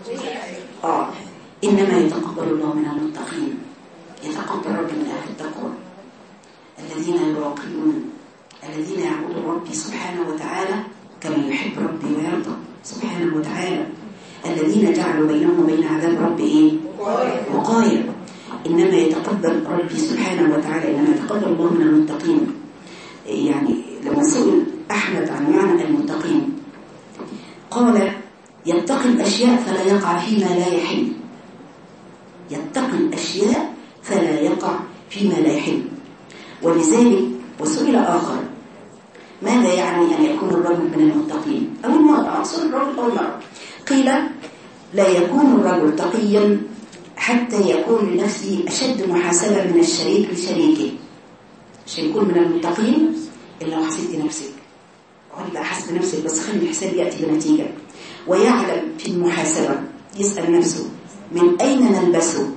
آه إنما يتقبل الله من المتقين، يتقبل ربي من أهل التقوى الذين يراقبون، الذين يعبدون ربي سبحانه وتعالى كما يحب ربي ويرضى سبحانه وتعالى، الذين جعلوا بينهم وبين عذاب ربي إيه؟ وقاية. إنما يتقبل ربي سبحانه وتعالى، إنما يتقبل الله من المتقين. يعني لما سئل أحمد عن معنى المتقين قال يتقي الأشياء فلا يقع فيما لا يحل، يتقي الأشياء فلا يقع فيما لا يحل. ولذلك وسئل آخر ماذا يعني أن يكون الرجل من المتقين أو المرأة؟ أقصد الرجل أو المرأة. قيل لا يكون الرجل تقيا حتى يكون لنفسه أشد محاسبة من الشريك لشريكه. عشان يكون من المتقين إلا لو حسبت نفسك، قولي بقى حسب نفسك بس خلي الحساب يأتي بنتيجة. ويعلم في المحاسبة، يسأل نفسه من أين نلبسه،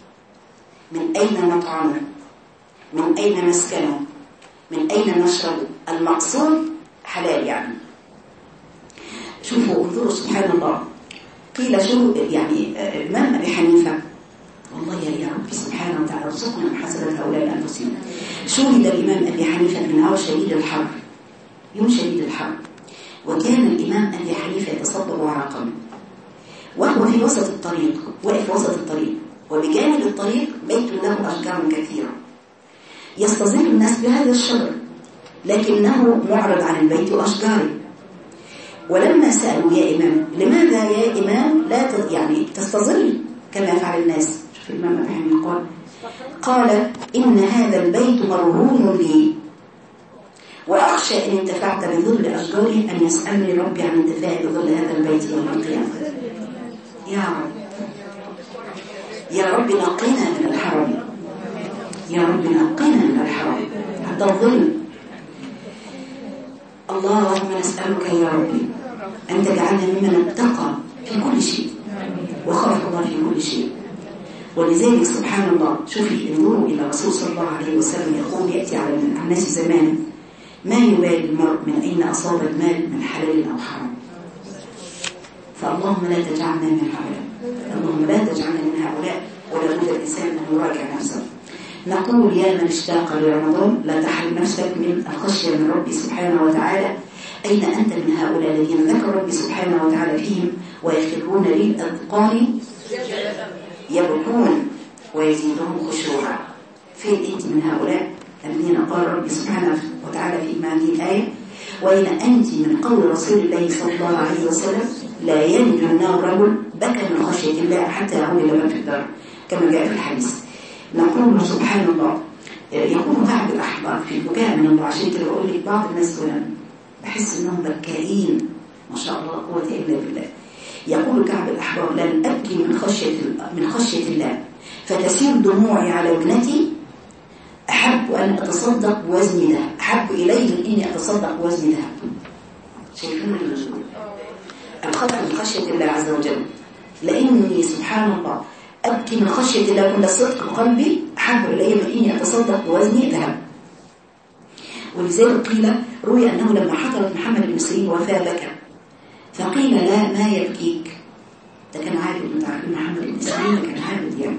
من أين نطعمه، من أين مسكنه، من أين نشربه، المقصود حلال. يعني شوفوا انظروا سبحان الله. قيل شو يعني الإمام أبي حنيفة، والله يا رب سبحانه وتعالى ارزقنا محاسبة هؤلاء الأنفسين. شهد الإمام أبي حنيفة في نهار شديد الحر، يوم شديد الحر، وكان الإمام أبي حنيفة يتصبب عرقا وهو في وسط الطريق، واقف وسط الطريق، وبجانب الطريق بيت له أشجار كثيرة يستظل الناس بهذا الشجر، لكنه معرض عن البيت وأشجاره. ولما سألوا يا إمام لماذا يا إمام لا يعني تستظل كما يفعل الناس؟ شوف الإمام أبي حنيفة قال قال إن هذا البيت مرهون لي وأخشى إن انتفعت بظل أشجاره أن يسألني ربي عن انتفاعي بظل هذا البيت يوم القيامة. يا رب يا رب نقنا من الحرام، يا رب نقنا من الحرام حتى الظل. اللهم نسألك يا ربي أن تجعلنا ممن اتقى في كل شيء وخاف الله في كل شيء. ولذلك سبحان الله شوفي انظروا إلى رسول صلى الله عليه وسلم يقول يأتي على الناس زمان ما يبالي المرء من أين أصاب المال من حلال أو حرام. فاللهم لا تجعلنا من هؤلاء، اللهم لا تجعلنا من هؤلاء، ولا بد الإنسان أن يراجع نفسه. نقول يا من اشتاق لرمضان لا تحرم نفسك من الخشية من ربي سبحانه وتعالى. أين أنت من هؤلاء الذين ذكر ربي سبحانه وتعالى فيهم ويخرون للأذقان يبكون ويزيدهم خشوعا؟ فين أنت من هؤلاء الذين قال ربي سبحانه وتعالى في هذه الآية وإن أنت من قول رسول الله صلى الله عليه وسلم لا ينجو النار رجل بكى من خشية الله حتى يعود إلى ما في الدار كما جاء في الحديث. نقول سبحان الله يقول كعب الأحبار في البكاء من الله. عشان كده بقول لك بعض الناس بحس إنهم بكائين ما شاء الله قوة إلا بالله. يقول كعب الأحبار لن أبكي من خشية من خشية الله فتسير دموعي على ابنتي أحب أن أتصدق بوزن ذهب، أحب إلي من إني أتصدق بوزن ذهب. شايفين الخطر من خشية الله عز وجل؟ لأني سبحان الله أبكي من خشية الله كل صدق قلبي أحب إلي من إني أتصدق بوزني ذهب. ولذلك قيل روي أنه لما حضرت محمد بن سيرين وفاة بكى، فقيل لا ما يبكيك، ده كان عابد، انت عارفين محمد بن سيرين كان عابد يعني.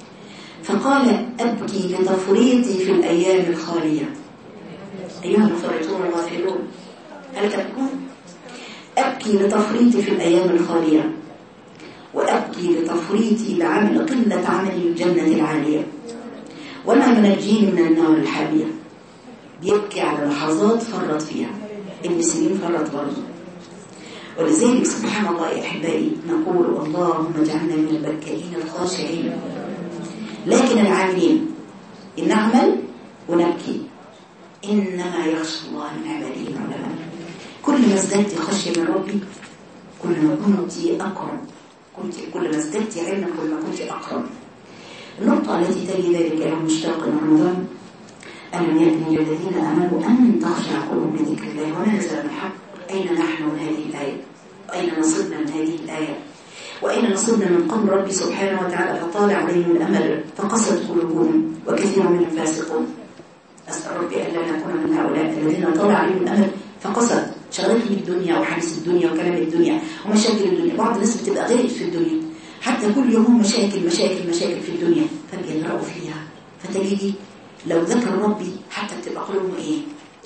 فقال أبكي لتفريطي في الأيام الخالية. أيها المفرطون الغافلون هل تبكون؟ أبكي لتفريطي في الأيام الخالية، وأبكي لتفريطي بعمل قلة عمل الجنة العالية، وما منجيني من النار الحامية. بيبكي على لحظات فرط فيها، ابن سيرين فرط برضه. ولذلك سبحان الله يا أحبائي نقول اللهم اجعلنا من البكائين الخاشعين، لكن العاملين إن نعمل ونبكي، إنما يخشى الله من عباده العلماء. كل ما ازددت خشية من ربي كل ما كنت أقرب، كنت كل ما ازددت علما كل ما كنت أقرب. النقطة التي تلي ذلك يا مشتاق رمضان: ألم يكن للذين آمنوا أن تخشع قلوبهم لذكر الله وما نزل من الحق. أين نحن من هذه الآية؟ أين نصبنا من هذه الآية؟ وأين نصبنا من قول ربي سبحانه وتعالى فطال عليهم الأمل فقست قلوبهم وكثير منهم فاسقون. أسأل ربي أن لا نكون من هؤلاء الذين طال عليهم الأمل فقست، شغلتهم الدنيا وحديث الدنيا وكلام الدنيا ومشاكل الدنيا. بعض الناس بتبقى غيرت في الدنيا، حتى كل يوم مشاكل مشاكل مشاكل في الدنيا، فبينرأوا فيها. فتجدي لو ذكر ربي حتى بتبقى قلوبهم إيه؟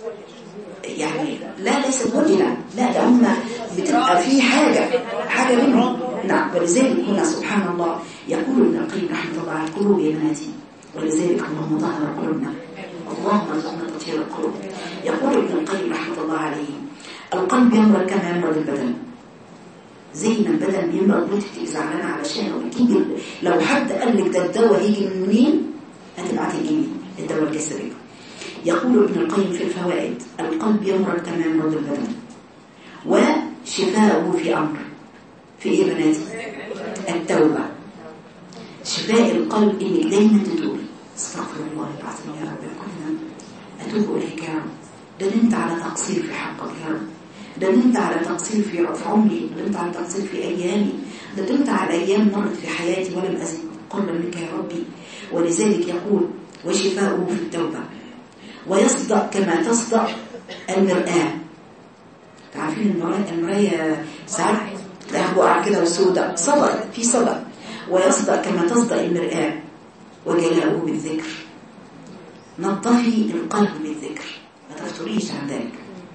يعني لا ليست وجلة، لا ده هم بتبقى في حاجة حاجة منهم. نعم. ولذلك هنا سبحان الله يقول ابن القيم رحمه الله على القلوب يا بناتي، ولذلك اللهم طهر قلوبنا، اللهم ارزقنا تطهير القلوب. يقول ابن القيم رحمه الله عليه: القلب يمرض كما يمرض البدن. زي ما البدن بيمرض وانت بتبقي زعلانه علشانه وبتجيبي، لو حد قال لك ده الدواء هيجي من منين هتبعتي تجيبي الدواء الجسدي. يقول ابن القيم في الفوائد: القلب يمرض كما يمرض البدن، وشفاؤه في أمر. في إيه بناتي؟ التوبة. شفاء القلب إنك دايما تتوبي: استغفر الله العظيم يا رب، كنا أتوب إليك يا رب، ده انت على تقصير في حقك يا رب، ده انت على تقصير في عمري، ده انت على تقصير في أيامي، ده انت على أيام مرت في حياتي ولم أزد قربا منك يا ربي. ولذلك يقول: وشفاؤه في التوبة، ويصدأ كما تصدأ المرآة. تعرفين المراية المراية ساعات تلاقيها بقع كده وسودة، صدأ في صدأ. ويصدأ كما تصدأ المرآة، وجلاؤه بالذكر. نظفي القلب بالذكر، ما تفتريش عن ذلك.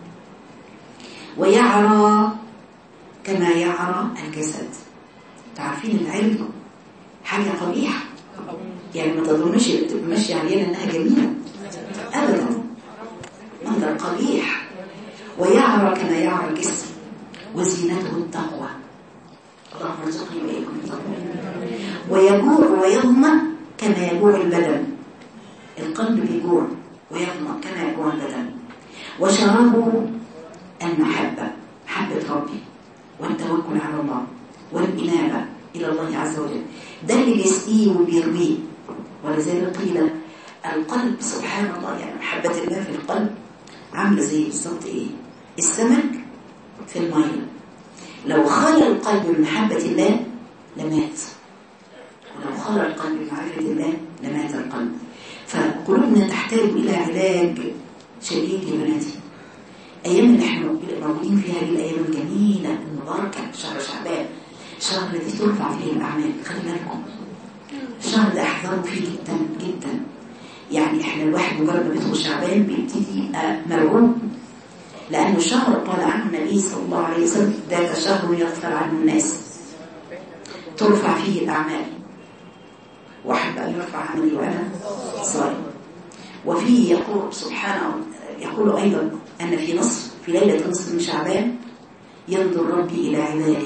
ويعرى كما يعرى الجسد. تعرفين العلم حاجة قبيحة، يعني ما تظنش ماشي علينا انها جميلة ابدا، منظر قبيح. ويعرى كما يعرى الجسم، وزينته التقوى. اللهم ارزقني واياكم التقوى. ويجوع ويظمأ كما يجوع البدن. القلب بيجوع ويظمأ كما يجوع البدن. وشرابه المحبة، محبة ربي، والتوكل على الله، والإنابة إلى الله عز وجل. ده اللي بيسقيه وبيرويه. ولذلك قيل القلب سبحان الله، يعني محبة الله في القلب عاملة زي بالظبط إيه؟ السمك في المية. لو خلى القلب من محبة الله لمات، ولو خلى القلب من معرفة الله لمات القلب. فقلوبنا تحتاج إلى علاج شديد يا بناتي. أيام اللي احنا موجودين فيها هذه الأيام الجميلة المباركة، شهر شعبان، الشهر الذي ترفع فيه الأعمال. خلي بالكم الشهر ده احذروا فيه جدا جدا. يعني احنا الواحد مجرد ما بيدخل شعبان بيبتدي مرعوب، لأنه شهر قال عنه النبي صلى الله عليه وسلم: ذاك شهر يغفر عنه الناس، ترفع فيه الأعمال. واحد بقى يرفع عملي وأنا صائم. وفيه يقول سبحانه، يقول أيضا أن في نصف في ليلة نصف من شعبان ينظر ربي إلى عباده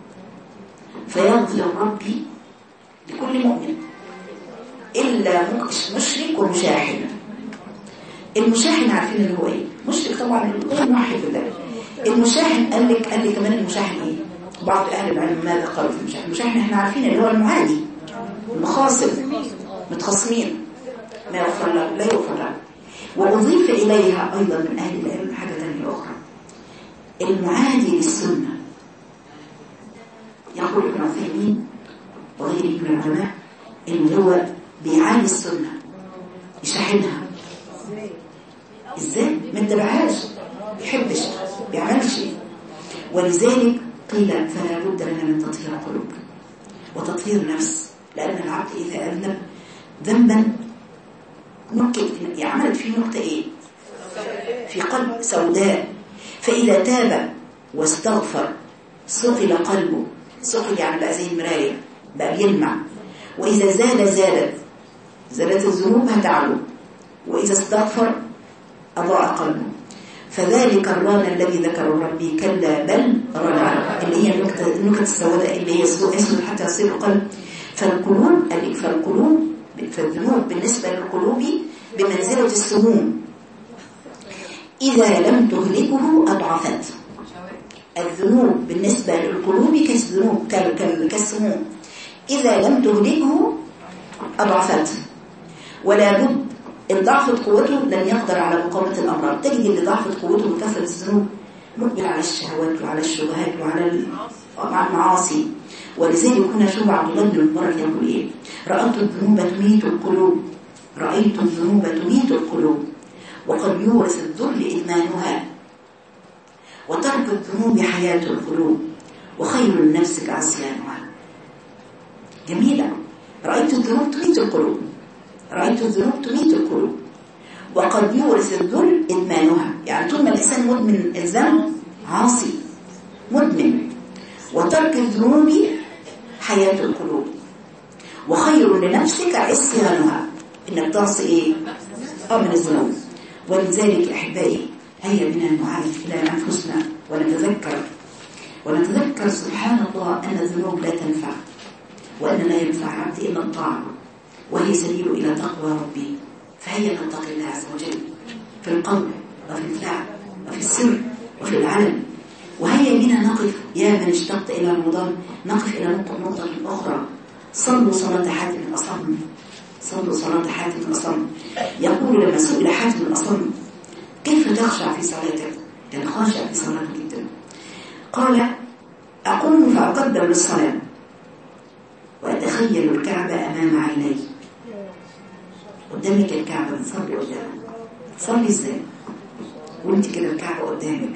فيغفر ربي لكل مؤمن إلا مشرك ومشاحن. المشاحن عارفين اللي هو إيه؟ مشرك طبعا غير موحد بالله. المشاحن قال لك قال لي كمان المشاحن إيه؟ بعض أهل العلم ماذا قالوا في المشاحن؟ المشاحن إحنا عارفين اللي هو المعادي، المخاصم، متخاصمين، ما يغفر له لا يغفر له. وأضيف إليها أيضا من أهل العلم حاجة ثانية أخرى: المعادي للسنة. يقول ابن عثيمين وغيره من العلماء: إن هو بيعاني السنة يشحنها. إزاي؟ ما اتبعهاش، بيحبش، بيعملش. ولذلك قيل فلا بد لنا من تطهير القلوب وتطهير نفس، لأن العبد إذا أذنب ذنبا نكت عملت فيه نكتة إيه؟ في قلب سوداء، فإذا تاب واستغفر صقل قلبه، صقل يعني بقى زي المراية، بقى بيلمع. وإذا زاد زادت زادت الذنوب هتعلو، وإذا استغفر أضاء قلبه. فذلك الران الذي ذكره ربي كلا بل ران، اللي هي النكتة النكتة السوداء اللي هي اسود حتى يصير القلب. فالقلوب فالقلوب فالذنوب بالنسبة للقلوب بمنزلة السموم، إذا لم تهلكه أضعفت. الذنوب بالنسبة للقلوب كالذنوب كالسموم، إذا لم تهلكه أضعفت. ولا بد إن ضعفت قوته لن يقدر على مقاومة الأمراض. تجد اللي ضعفت قوته من كثرة الذنوب مقبل على الشهوات وعلى الشبهات وعلى المعاصي. ولذلك كنا شوف عبد الله بن المبارك يقول إيه؟ رأيت الذنوب تميت القلوب، رأيت الذنوب تميت القلوب، وقد يورث الذل إدمانها، وترك الذنوب حياة القلوب، وخير النفس كعصيانها. جميلة. رأيت الذنوب تميت القلوب، رأيت الذنوب تميت القلوب، وقد يورث الذل إدمانها. يعني طول ما الإنسان مدمن الذنب عاصي مدمن، وترك الذنوب حياة القلوب، وخير لنفسك عصيانها، إنك تعصي إيه؟ آه من الذنوب. ولذلك أحبائي هيا بنا نعاد إلى أنفسنا ونتذكر ونتذكر سبحان الله أن الذنوب لا تنفع، وأن لا ينفع عبد إلا الطاعة، وهي سبيل إلى تقوى ربي. فهيا نتقي الله عز وجل في القول وفي الفعل وفي السر وفي العلن. وهيا بنا نقف يا من اشتقت إلى رمضان، نقف إلى نقطة نقطة أخرى. صلوا صلاة حاتم الأصم، صلوا صلاة حاتم الأصم. يقول لما سئل حاتم الأصم كيف تخشع في صلاتك؟ كان خاشع في صلاته جدا. قال أقوم فأقدر للصلاة وأتخيل الكعبة أمام عيني. قدامك الكعبة، بتصلي قدامك، صلي ازاي وانت كده الكعبة قدامك؟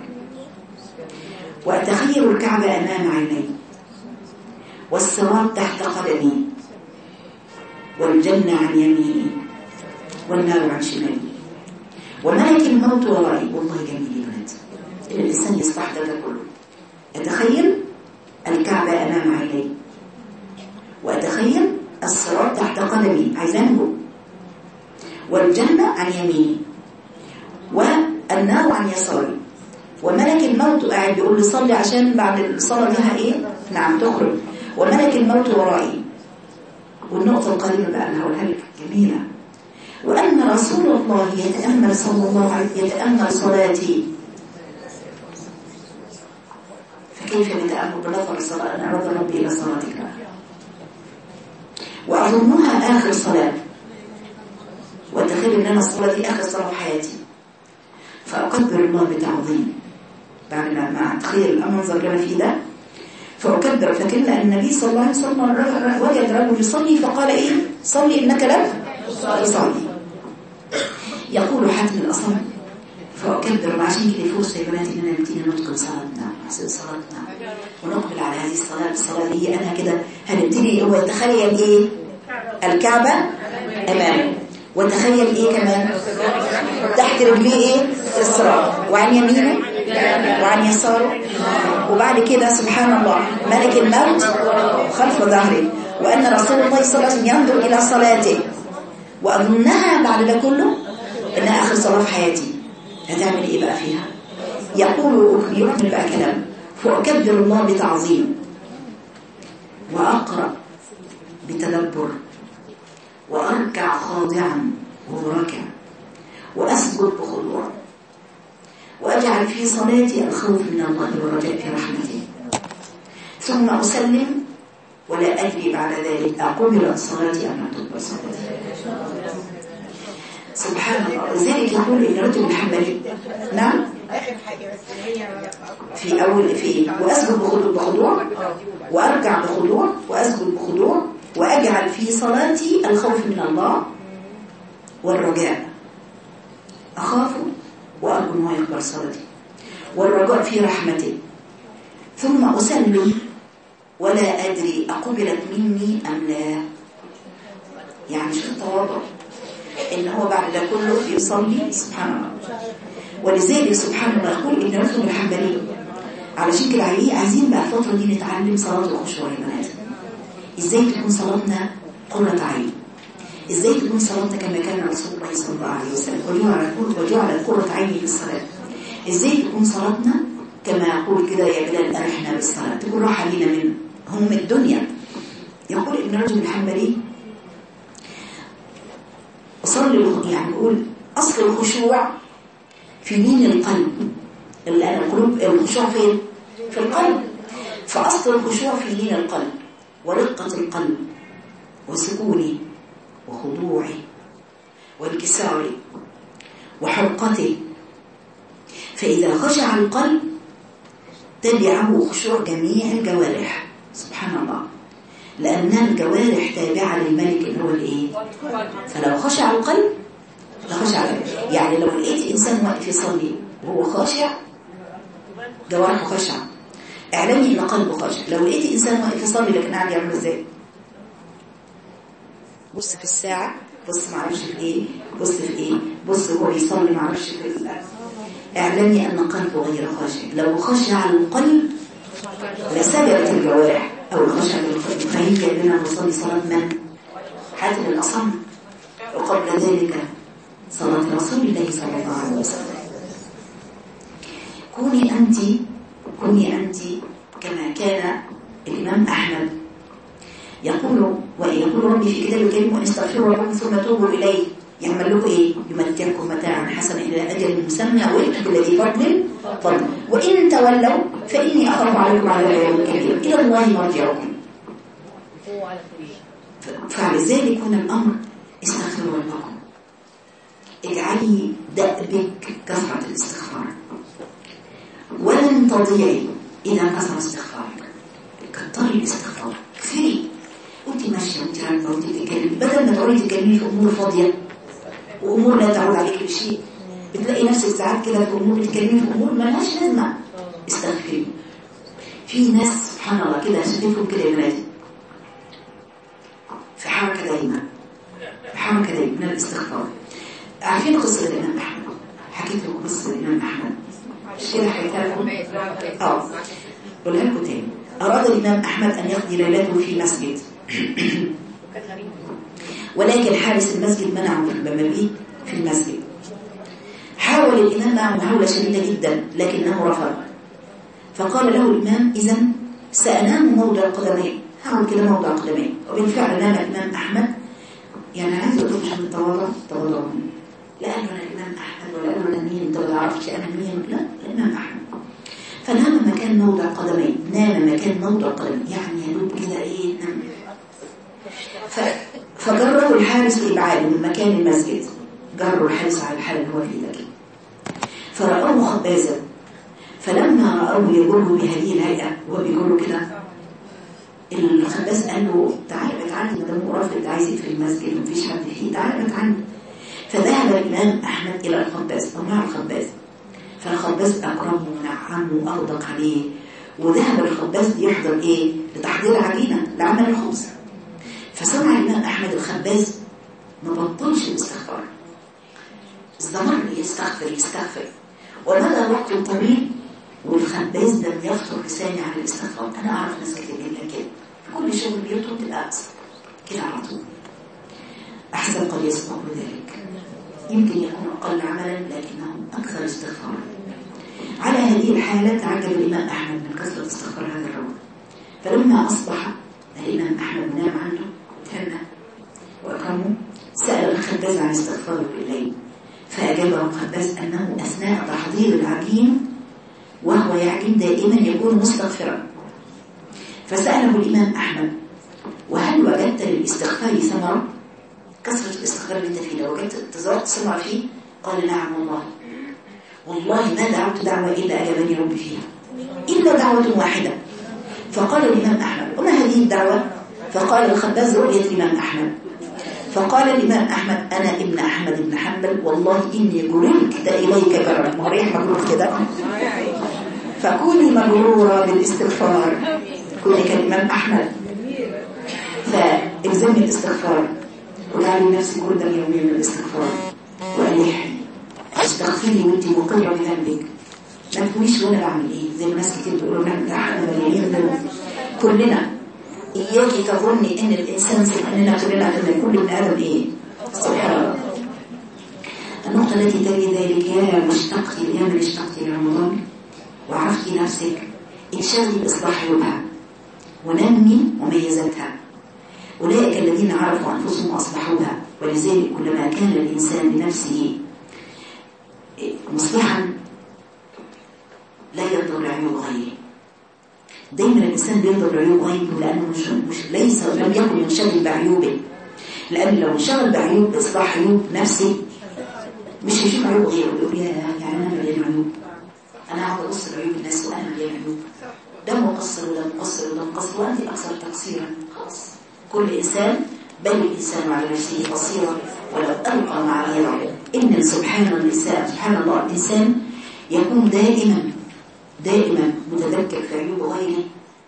وأتخيل الكعبة أمام عيني، والصراط تحت قدمي، والجنة عن يميني، والنار عن شمالي، وملك الموت ورائي. والله جميل يا بنات إن الإنسان يستحضر ده كله. أتخيل الكعبة أمام عيني، وأتخيل الصراط تحت قدمي عايزانه، والجنة عن يميني، والنار عن يساري، وملك الموت قاعد يقول لي صلي عشان بعد الصلاة لها إيه؟ نعم تخرج. وملك الموت ورائي. والنقطة القريبة بقى اللي هقولها لك جميلة. وأن رسول الله يتأمل صلى الله عليه وسلم يتأمل صلاتي. فكيف بتأمل بلفظ الصلاة؟ أنا أعوذ ربي إلى صلاتك، وأظنها آخر صلاة، وأتخيل أن أنا الصلاة دي آخر صلاة في حياتي، فأكبر الله بتعظيم بعد ما أتخيل المنظر اللي أنا فيه ده. فأكبر. فكنا النبي صلى الله عليه وسلم وجد رجل يصلي فقال إيه؟ صلي إنك لم تصلي. يقول حاتم الأصم فأكبر. وعشان كده فرصة يا بناتي إننا نبتدي نتقن صلاتنا نحسن صلاتنا ونقبل على هذه الصلاة. الصلاة اللي هي أنا كده هنبتدي. هو يتخيل إيه؟ الكعبة أمامه، وتخيل إيه كمان؟ تحت رجليه إيه؟ الصراط، وعن يمينه وعن يساره. وبعد كده سبحان الله ملك الموت خلف ظهره. وأن رسول الله صلى الله عليه وسلم ينظر إلى صلاته، وأظنها بعد ده كله إنها آخر صلاة في حياتي. هتعمل إيه بقى فيها؟ يقول يكمل بقى كلام. فأكبر الله بتعظيم، وأقرأ بتدبر، وأركع خاضعا وراكع، وأسجد بخضوع، وأجعل في صلاتي الخوف من الله والرجاء في رحمته، ثم أسلم ولا أدري بعد ذلك أقبل صلاتي أم لا تقبل صلاتي. سبحان الله. لذلك يقول إن رجل الحنبلي نعم في أول في وأسجد بخضوع، وأركع بخضوع، وأسجد بخضوع، وأجعل في صلاتي الخوف من الله والرجاء، أخاف وأرجو أنه يقبل صلاتي، والرجاء في رحمته، ثم أسلم ولا أدري أقبلت مني أم لا. يعني شو التواضع، إن هو بعد ده كله بيصلي سبحان الله. ولذلك سبحان الله يقول ابن رجب الحنبلي علشان كده عايزين بقى الفترة دي نتعلم صلاة الخشوع يا بنات. ازاي تكون صلاتنا قرة عين، ازاي تكون صلاتنا كما كان رسول الله صلى الله عليه وسلم وجعل قرة عيني في الصلاة. ازاي تكون صلاتنا كما يقول كده يا بلال أرحنا بالصلاة، تكون راحة لنا من هموم الدنيا. يقول ابن رجب الحنبلي أصلي، يعني يقول أصل الخشوع في لين القلب، القلوب الخشوع فين؟ في القلب. فأصل الخشوع في لين القلب ورقة القلب وسكونه وخضوعه وانكساره وحرقته. فإذا خشع القلب تبعه خشوع جميع الجوارح سبحان الله، لأن الجوارح تابعة للملك اللي هو الإيه؟ فلو خشع القلب لخشع القلب. يعني لو لقيت إنسان واقف يصلي وهو خاشع جوارحه خشع، اعلمي ان قلبه خاشع. لو لقيت انسان واقف يصلي لكن قاعد يعمل ازاي؟ بص في الساعه، بص ما اعرفش في ايه، بص في ايه، بص هو بيصلي ما اعرفش في ايه، اعلمي ان قلبه غير خاشع. لو خشع القلب لسجدت الجوارح او خشع القلب. فهي اننا نصلي صلاه من؟ حاتم الاصم، وقبل ذلك صلاه رسول الله صلى الله عليه وسلم. كوني أنت كوني أنت كما كان الإمام أحمد يقول ويقول ربي في كتاب الكريم واستغفروا ربكم ثم توبوا إليه يعمل لكم إيه؟ يمتعكم متاعا حسنا إلى أجل مسمى ويؤتي الذي فضل فضل وإن تولوا فإني أخاف عليكم على يوم كبير إلى الله مرجعكم. فلذلك هنا الأمر استغفروا ربكم، اجعلي دأبك كثرة الاستغفار، ولن تضيعي إذا كثر استغفارك. كتري الاستغفار، كثيري وانت ماشيه وانت راكبه وانت بتتكلمي، بدل ما تقعدي تتكلمي في امور فاضيه وامور لا تعود عليك بشيء، بتلاقي نفسك ساعات كده في امور بتتكلمي في امور ما لهاش لازمه. استغفري. في ناس سبحان الله كده شايفهم كده يا بناتي في حركه دايما، في حركه دايما من الاستغفار. عارفين قصه الامام احمد؟ حكيت لكم قصه الامام احمد مش كده؟ حكيتها لكم اه قولها لكم تاني. اراد الامام احمد ان يقضي ليلته في مسجد ولكن حارس المسجد منعه من المبيت في المسجد. حاول الامام معه محاوله شديده جدا لكنه رفض. فقال له الامام اذا سانام موضع قدمين، حاول كده موضع قدمين. وبالفعل نام الامام احمد. يعني عايز اقول مش من التواضع تواضع، لا قالوا انا الامام احمد ولا قالوا انا مين انت ما تعرفش انا مين، لا الامام احمد. فنام مكان موضع قدمين، نام مكان موضع قدمين، يعني يا دوب كده ايه نام. فجره الحارس لابعاده من مكان المسجد، جره الحارس على الحال اللي هو فيه ده. فرآه خبازا، فلما رآه يجره بهذه الهيئه وهو بيجره كده، الخباز قال له تعالى اتعلم ما دام رافض عايز في المسجد ومفيش حد فيه، تعالى اتعلم. فذهب الامام احمد الى الخباز او مع الخباز، فالخباز اكرمه ونعمه واغدق عليه، وذهب الخباز يحضر ايه؟ لتحضير عجينه لعمل الخبز. فسمع الامام احمد الخباز ما بطلش الاستغفار، استمر يستغفر يستغفر ومدى وقت طويل، والخباز لم يفتر لساني عن الاستغفار. انا اعرف ناس كتير جدا كده في كل شغل بيوتهم تبقى اقصى كده على طول. احسن قد يسبق ذلك، يمكن يكون اقل عملا لكنهم اكثر استغفارا. على هذه الحاله تعجب الامام احمد من كثره استغفار هذا الرجل. فلما اصبح الامام احمد نام عنه تهنى واكرمه، سال الخباز عن استغفاره بالليل، فاجابه الخباز انه اثناء تحضير العجين وهو يعجن دائما يكون مستغفرا. فساله الامام احمد وهل وجدت للاستغفار ثمره؟ كثرة الاستغفار اللي انت فيه لو وجدت انتظار ثمر فيه؟ قال نعم والله، والله ما دعوت دعوة إلا أجابني ربي فيها إلا دعوة واحدة. فقال الإمام أحمد وما هذه الدعوة؟ فقال الخباز رؤية الإمام أحمد، فقال الإمام أحمد أنا ابن أحمد بن حنبل والله إني جررت إليك جرا، ما هو ريح مجرور كده، فكوني مجرورة بالاستغفار، كوني كالإمام أحمد، فالزمي الاستغفار وجعلي نفسك وردا يوميا من الاستغفار، وأليحي استغفري وانت مقرة بذنبك، ما تقوليش وانا بعمل ايه زي ما ناس كتير بيقولوا نحن احنا مليانين ذنوب. كلنا اياكي تظني ان الانسان اننا كلنا ان كل ابن ادم ايه سبحان الله. النقطة التي تلي ذلك يا مشتقتي يا من اشتقتي لرمضان وعرفتي نفسك، انشغلي باصلاح عيوبها ونمي مميزاتها. اولئك الذين عرفوا انفسهم واصلحوها، ولذلك كلما كان الانسان بنفسه مصلحا لا ينظر لعيوب غيره. دايما الانسان بينظر لعيوب غيره لانه مش, مش ليس لم يكن منشغل بعيوبه، لان لو انشغل بعيوب باصلاح عيوب نفسه مش هيشوف عيوب غيره ويقول يا يعني انا مليان عيوب، انا قاعد ابص لعيوب الناس وانا مليان عيوب، ده مقصر وده مقصر وده مقصر وانت اكثر تقصيرا. خلاص كل انسان بل الانسان على نفسه بصيره ولو القى معاييره. ان سبحان الانسان سبحان الله الانسان يكون دائما دائما متذكر في عيوب غيره،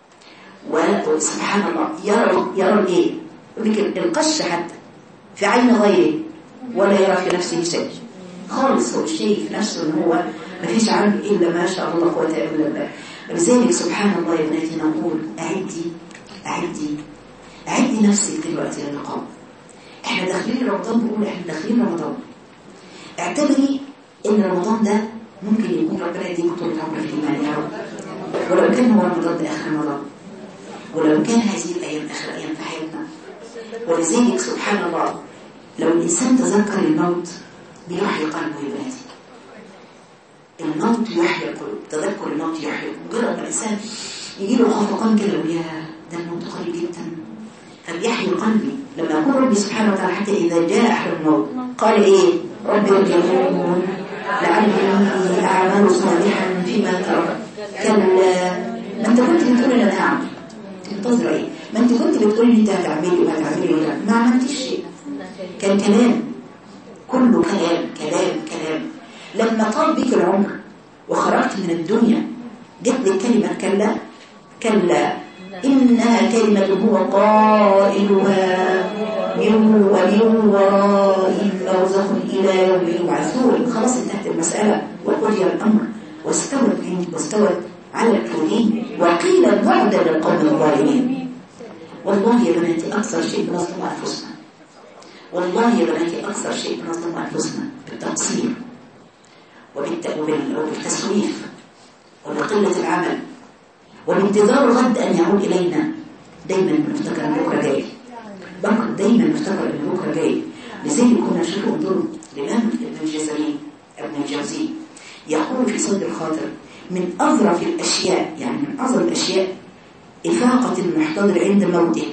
وسبحان الله يرى يرى ايه يمكن القش حتى في عين غيره ولا يرى في نفسه شيء خالص، هو شيء في نفسه ان هو ما فيش عنه الا ما شاء الله قوه الا بالله. لذلك سبحان الله يا بناتي نقول اعدي اعدي اعدي نفسك دلوقتي للقاء. احنا داخلين رمضان، بنقول احنا داخلين رمضان، اعتبري ان رمضان ده ممكن يكون ربنا يديك طول العمر في الايمان يا رب، ولو كان هو رمضان ده اخر رمضان، ولو كان هذه الايام اخر ايام في حياتنا. ولذلك سبحان الله لو الانسان تذكر الموت بيحيي قلبه يا بناتي. الموت يحيي القلوب، تذكر الموت يحيي. مجرد ما الانسان يجي له خفقان كده يقول يا ده الموت قريب جدا، فبيحيي قلبي. لما يقول ربي سبحانه وتعالى حتى اذا جاء احد الموت قال ايه ربي ارجعون لعلي اعمل صالحا فيما ترى. كلا ما انت كنت بتقول ان انا اعمل، انتظر ايه؟ ما انت كنت بتقول ان انت هتعملي وهتعملي ولا ما عملتيش شيء. كان كلام كله كلام كلام كلام. لما طال بك العمر وخرجت من الدنيا جت لك كلمه كلا كلا إنها كلمة هو قائلها من ومن ورائهم برزخ إلى يوم يبعثون. خلاص انتهت المسألة وقضي الأمر واستوت واستوت على الكونين وقيل بعدا للقوم الظالمين. والله يا بناتي أكثر شيء بنظلم أنفسنا، والله يا بناتي أكثر شيء بنظلم أنفسنا بالتقصير وبالتسويف وبقلة العمل وبانتظار غد أن يعود إلينا. دايما بنفتكر أن بكرة جاي، بكرة دايما نفتكر أن بكرة جاي. لذلك كنا نشوف انظروا الإمام ابن الجزري ابن الجوزي يقول في صد الخاطر من أظرف الأشياء، يعني من أظرف الأشياء إفاقة المحتضر عند موته.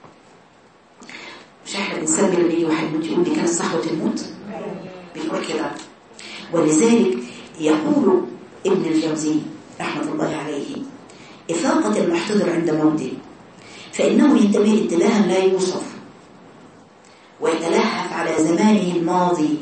مش احنا بنسجل ليه واحد موت يقول لي كانت صحوة الموت بيقول كده. ولذلك يقول ابن الجوزي رحمة الله عليه إفاقة المحتضر عند موته فإنه ينتبه انتباها لا يوصف ويتلهف على زمانه الماضي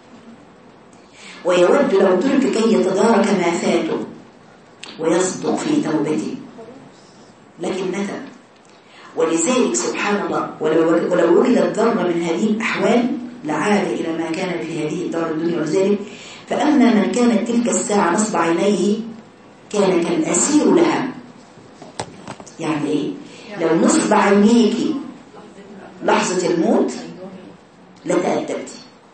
ويود لو ترك كي يتدارك ما فاته ويصدق في توبته، لكن ندم. ولذلك سبحان الله ولو, ولو وجدت ذرة من هذه الأحوال لعاد إلى ما كان في هذه الدار الدنيا. ولذلك فأما من كانت تلك الساعة نصب عينيه كان كالأسير لها. يعني إيه؟ لو نصب عينيك لحظة الموت لتأدبتي،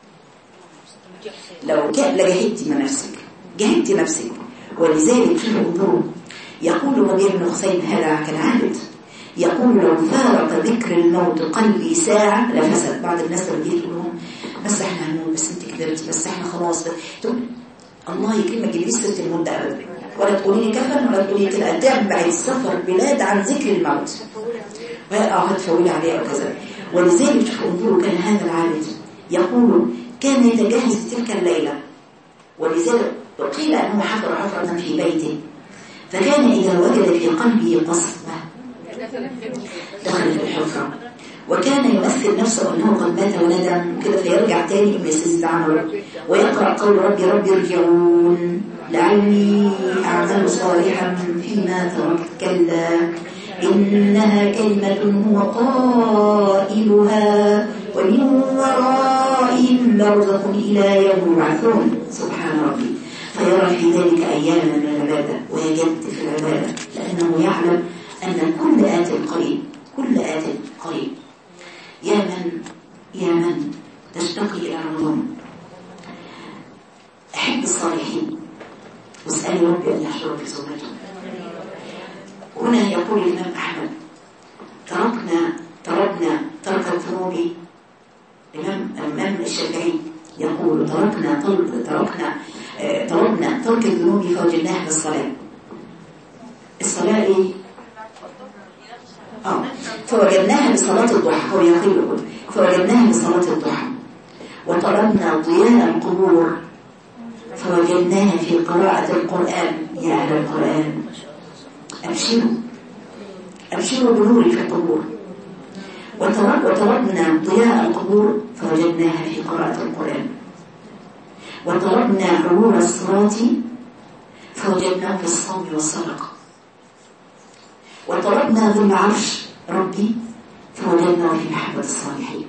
لو كان لجهدتي من نفسك جهدتي نفسك. ولذلك شوفوا انظروا يقول ربيع بن حسين هذا كان عابد يقول لو فارق ذكر الموت قلبي ساعة لفسد. بعض الناس لما جيت تقول لهم بس احنا هنموت، بس انت كبرت، بس احنا خلاص، تقول الله يكرمك تجيبي سيره الموت ده ابدا، ولا تقولي لي كفن ولا تقولي كده تبعد السفر بلاد عن ذكر الموت اه هتفولي عليه وكذا. ولذلك شوفوا انظروا كان هذا العابد يقول كان يتجهز تلك الليلة، ولذلك قيل أنه حفر حفرة في بيته فكان إذا وجد في قلبه قصبة دخل في الحفرة، وكان يمثل نفسه أنه قد مات وندم كده، فيرجع تاني إما يستعمل ويقرأ قول ربي ربي ارجعون لعلي أعمل صالحا فيما تركت كلا إنها كلمة هو قائلها ومن ورائهم برزخ إلى يوم يبعثون. سبحان ربي. فيرى في ذلك أياما من العبادة ويجد في العبادة، لأنه يعلم أن كل آت قريب، كل آت قريب. يا من يا من تشتقي إلى رمضان، أحب الصالحين واسألي ربي أن يحشر في زمرتهم. هنا يقول الإمام أحمد تركنا تركنا ترك الذنوب. الإمام الإمام الشافعي يقول تركنا طلب تركنا آه تركنا ترك الذنوب فوجدناها بالصلاة. الصلاة إيه؟ آه فوجدناها بصلاة الضحى. هو يقول فوجدناها بصلاة الضحى. وطلبنا ضياء القبور فوجدناها في قراءة القرآن. يا أهل القرآن أبشروا أبشروا بنور في القبور. وطلبنا ضياء القبور فوجدناها في قراءة القرآن. وطلبنا عبور الصراط فوجدناه في الصوم والصدقة. وطلبنا ذو العرش ربي فوجدناه في محبة الصالحين.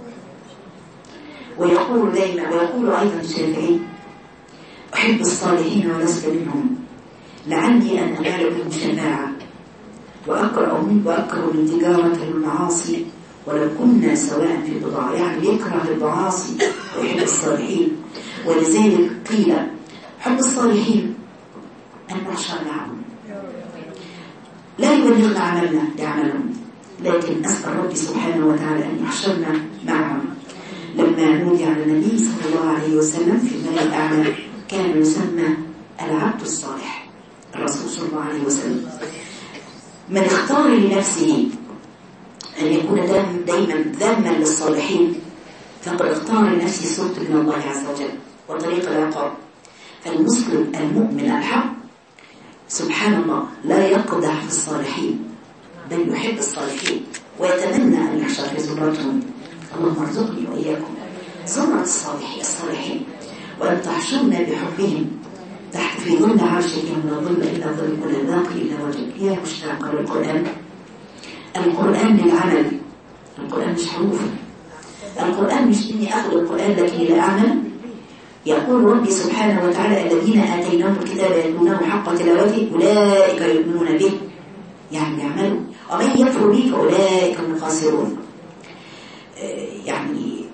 ويقول دائما ويقول أيضا الشافعي أحب الصالحين ولست منهم لعلي أن أنال بهم شفاعة وأكره من وأكره من تجارة المعاصي ولو كنا سواء في البضاعة. يعني يكره المعاصي ويحب الصالحين. ولذلك قيل حب الصالحين أن نحشر معهم، لا يبلغنا عملنا لعملهم، لكن أسأل ربي سبحانه وتعالى أن يحشرنا معهم. لما نودي على النبي صلى الله عليه وسلم في الملأ الأعلى كان يسمى العبد الصالح. الرسول صلى الله عليه وسلم من اختار لنفسه أن يكون دائما ذاما للصالحين فقد اختار لنفسه سلطة من الله عز وجل وطريق العقاب. فالمسلم المؤمن الحق سبحان الله لا يقدح في الصالحين بل يحب الصالحين ويتمنى أن يحشر في زمرتهم. اللهم ارزقني وإياكم زمرة الصالحين الصالحين وأن تحشرنا بحبهم تحت في ظل عرشك لا ظل إلا ظل ولا باقي إلا وجهك. يا مشتاق للقرآن. القرآن للعمل. القرآن مش حروف. القرآن مش إني أخذ القرآن لكن لا أعمل. يقول ربي سبحانه وتعالى الذين آتيناهم الكتاب يتلونه حق تلاوته أولئك يؤمنون به، يعني يعملوا. ومن يكفر به فأولئك هم الخاسرون. يعني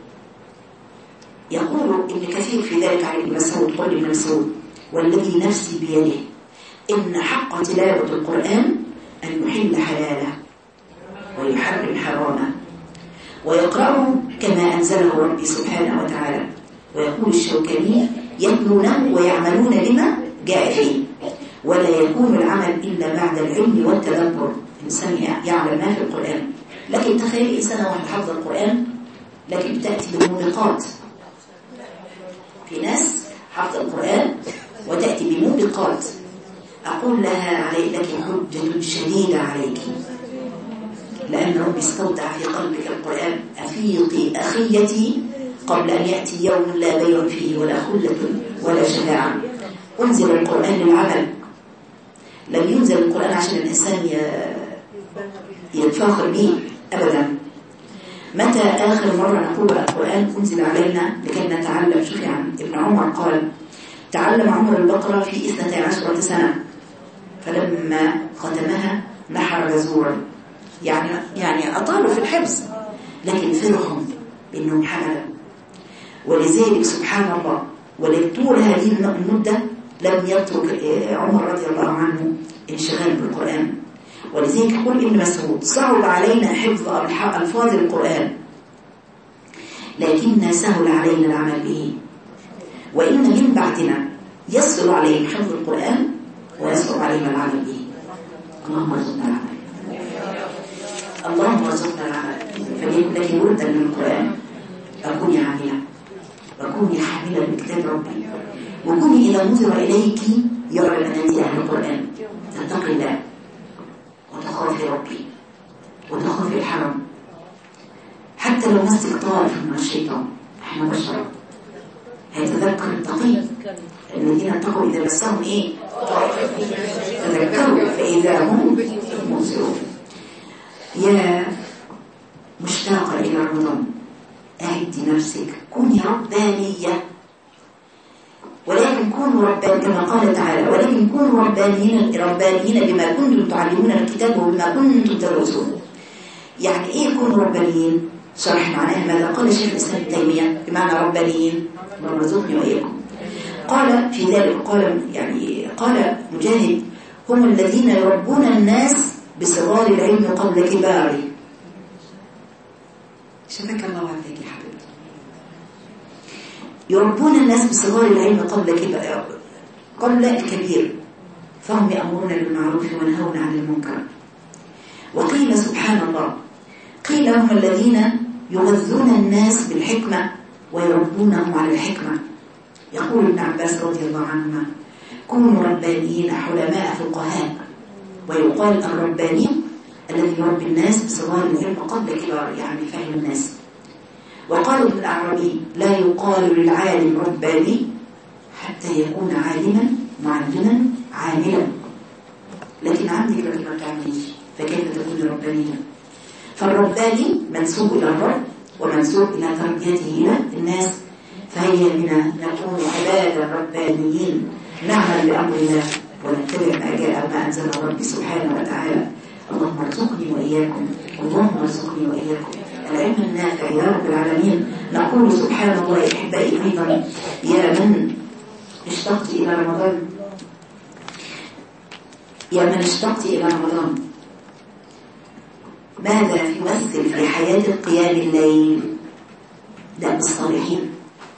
يقول ابن كثير في ذلك عن ابن مسعود قول ابن مسعود والذي نفسي بيده إن حق تلاوة القرآن أن يحل حلاله ويحرم حرامه ويقرأه كما أنزله ربي سبحانه وتعالى. ويقول الشوكاني يتلونه ويعملون لما جاء فيه ولا يكون العمل إلا بعد العلم والتدبر. الإنسان يعلم ما في القرآن. لكن تخيل إنسان واحد حفظ القرآن لكن بتأتي بموبقات. في ناس حفظ القرآن وتأتي بموبقات. أقول لها علي لك حجة شديدة عليك لأن ربي استودع في قلبك القرآن. أفيقي أخيتي قبل أن يأتي يوم لا بيع فيه ولا خلة ولا شفاعة. أنزل القرآن للعمل. لم ينزل القرآن عشان الإنسان يتفاخر به أبدا. متى آخر مرة نقول القرآن أنزل علينا لكي نتعلم؟ شوفي عن ابن عمر قال تعلم عمر البقرة في اثنتي عشرة سنة فلما ختمها نحر جزورا. يعني يعني أطالوا في الحفظ لكن فرحوا بأنهم حملوا. ولذلك سبحان الله ولطول هذه المدة لم يترك عمر رضي الله عنه انشغال بالقرآن. ولذلك يقول ابن مسعود صعب علينا حفظ ألفاظ القرآن لكن سهل علينا العمل به. وإن من بعدنا يسهل عليهم حفظ القرآن ويسهل علينا العمل به. اللهم ارزقنا العمل. اللهم ارزقنا العمل. فليكن لك وردا من القرآن. أكوني عاملة وكوني حاملة بكتاب ربي وكوني إذا نظر إليك يعلم أن أنت أهل القرآن تتقي الله وتخافي ربي وتخاف الحرام، حتى لو مسك طائف من الشيطان. احنا بشر، هيتذكر التقي الذين اتقوا إذا مسهم إيه؟ تذكروا فإذا هم مبصرون. يا مشتاقة إلى رمضان، أعدي نفسك، كوني ربانية، ولكن كونوا ربانيين كما قال تعالى: ولكن كونوا ربانيين ربانيين بما كنتم تعلمون الكتاب وبما كنتم تدرسون. يعني إيه كونوا ربانيين؟ شرح معناها ماذا قال شيخ الإسلام ابن تيمية بمعنى ربانيين. اللهم ارزقني وإياكم. قال في ذلك، قال يعني قال مجاهد: هم الذين يربون الناس بصغار العلم قبل كباره. شفاك الله وعافاك يا حبيبي. يربون الناس بصغار العلم قبل كبار قبل الكبير، فهم يأمرون بالمعروف وينهون عن المنكر. وقيل سبحان الله، قيل هم الذين يغذون الناس بالحكمة ويربونهم على الحكمة. يقول ابن عباس رضي الله عنهما: كونوا ربانيين حلماء فقهاء. ويقال الرباني الذي يربي الناس بصغار العلم قبل كبار، يعني فهم الناس. وقال ابن الأعرابي: لا يقال للعالم رباني حتى يكون عالما معلما عاملا. لكن عندك لكن ما تعمليش، فكيف تكون ربانيا؟ فالرباني منسوب إلى الرب ومنسوب إلى تربيته إلى الناس. فهيا بنا نكون عبادا ربانيين، نعمل بأمر الله ونتبع ما جاء ما أنزله ربي سبحانه وتعالى. اللهم ارزقني وإياكم، اللهم ارزقني وإياكم العلم النافع يا رب العالمين. نقول سبحان الله يا أحبائي أيضا: يا من اشتقت إلى رمضان، يا من اشتقت إلى رمضان، ماذا يمثل في حياة قيام الليل؟ ده بالصالحين.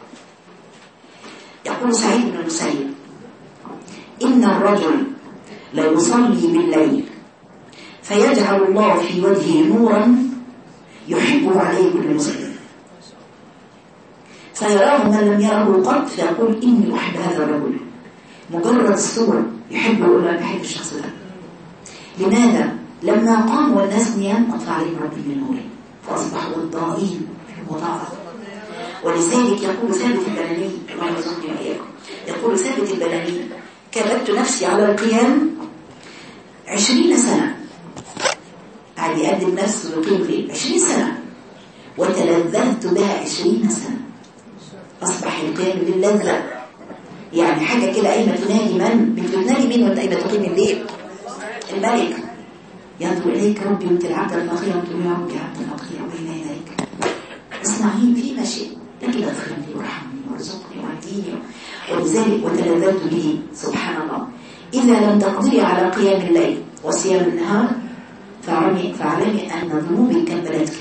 يقول سعيد بن المسيب: إن الرجل لا يصلي بالليل فيجعل الله في وجهه نورا يحبه عليه كل مسلم، فيراه من لم يره قط فيقول: إني أحب هذا الرجل. مجرد الصورة يحبه، يقول: أنا بحب الشخص ده. لماذا؟ لما قام والناس نيام أطلع عليهم ربي من نوره فأصبحوا الضائين وضعف. ولذلك يقول ثابت البناني، الله يرزقني وإياكم، يقول ثابت البناني: كبت نفسي على القيام عشرين سنة، قاعد يقدم نفسه لقيم ليل عشرين سنة، وتلذذت بها عشرين سنة. أصبح القيام للذة، يعني حاجة كده أيما تنادي من بتنادي مين وانت أيما تقيم الليل؟ الملك ينظر إليك ربي وانت العبد الفقير وتقول: يا ربي عبد الفقير وإلى إليك اصنعين فيما شئت، لكن اغفر لي وارحمني وارزقني واهديني. ولذلك وتلذذت به. سبحان الله. إذا لم تقدري على قيام الليل وصيام النهار فاعلمي فاعلمي أن ذنوبك كبلتك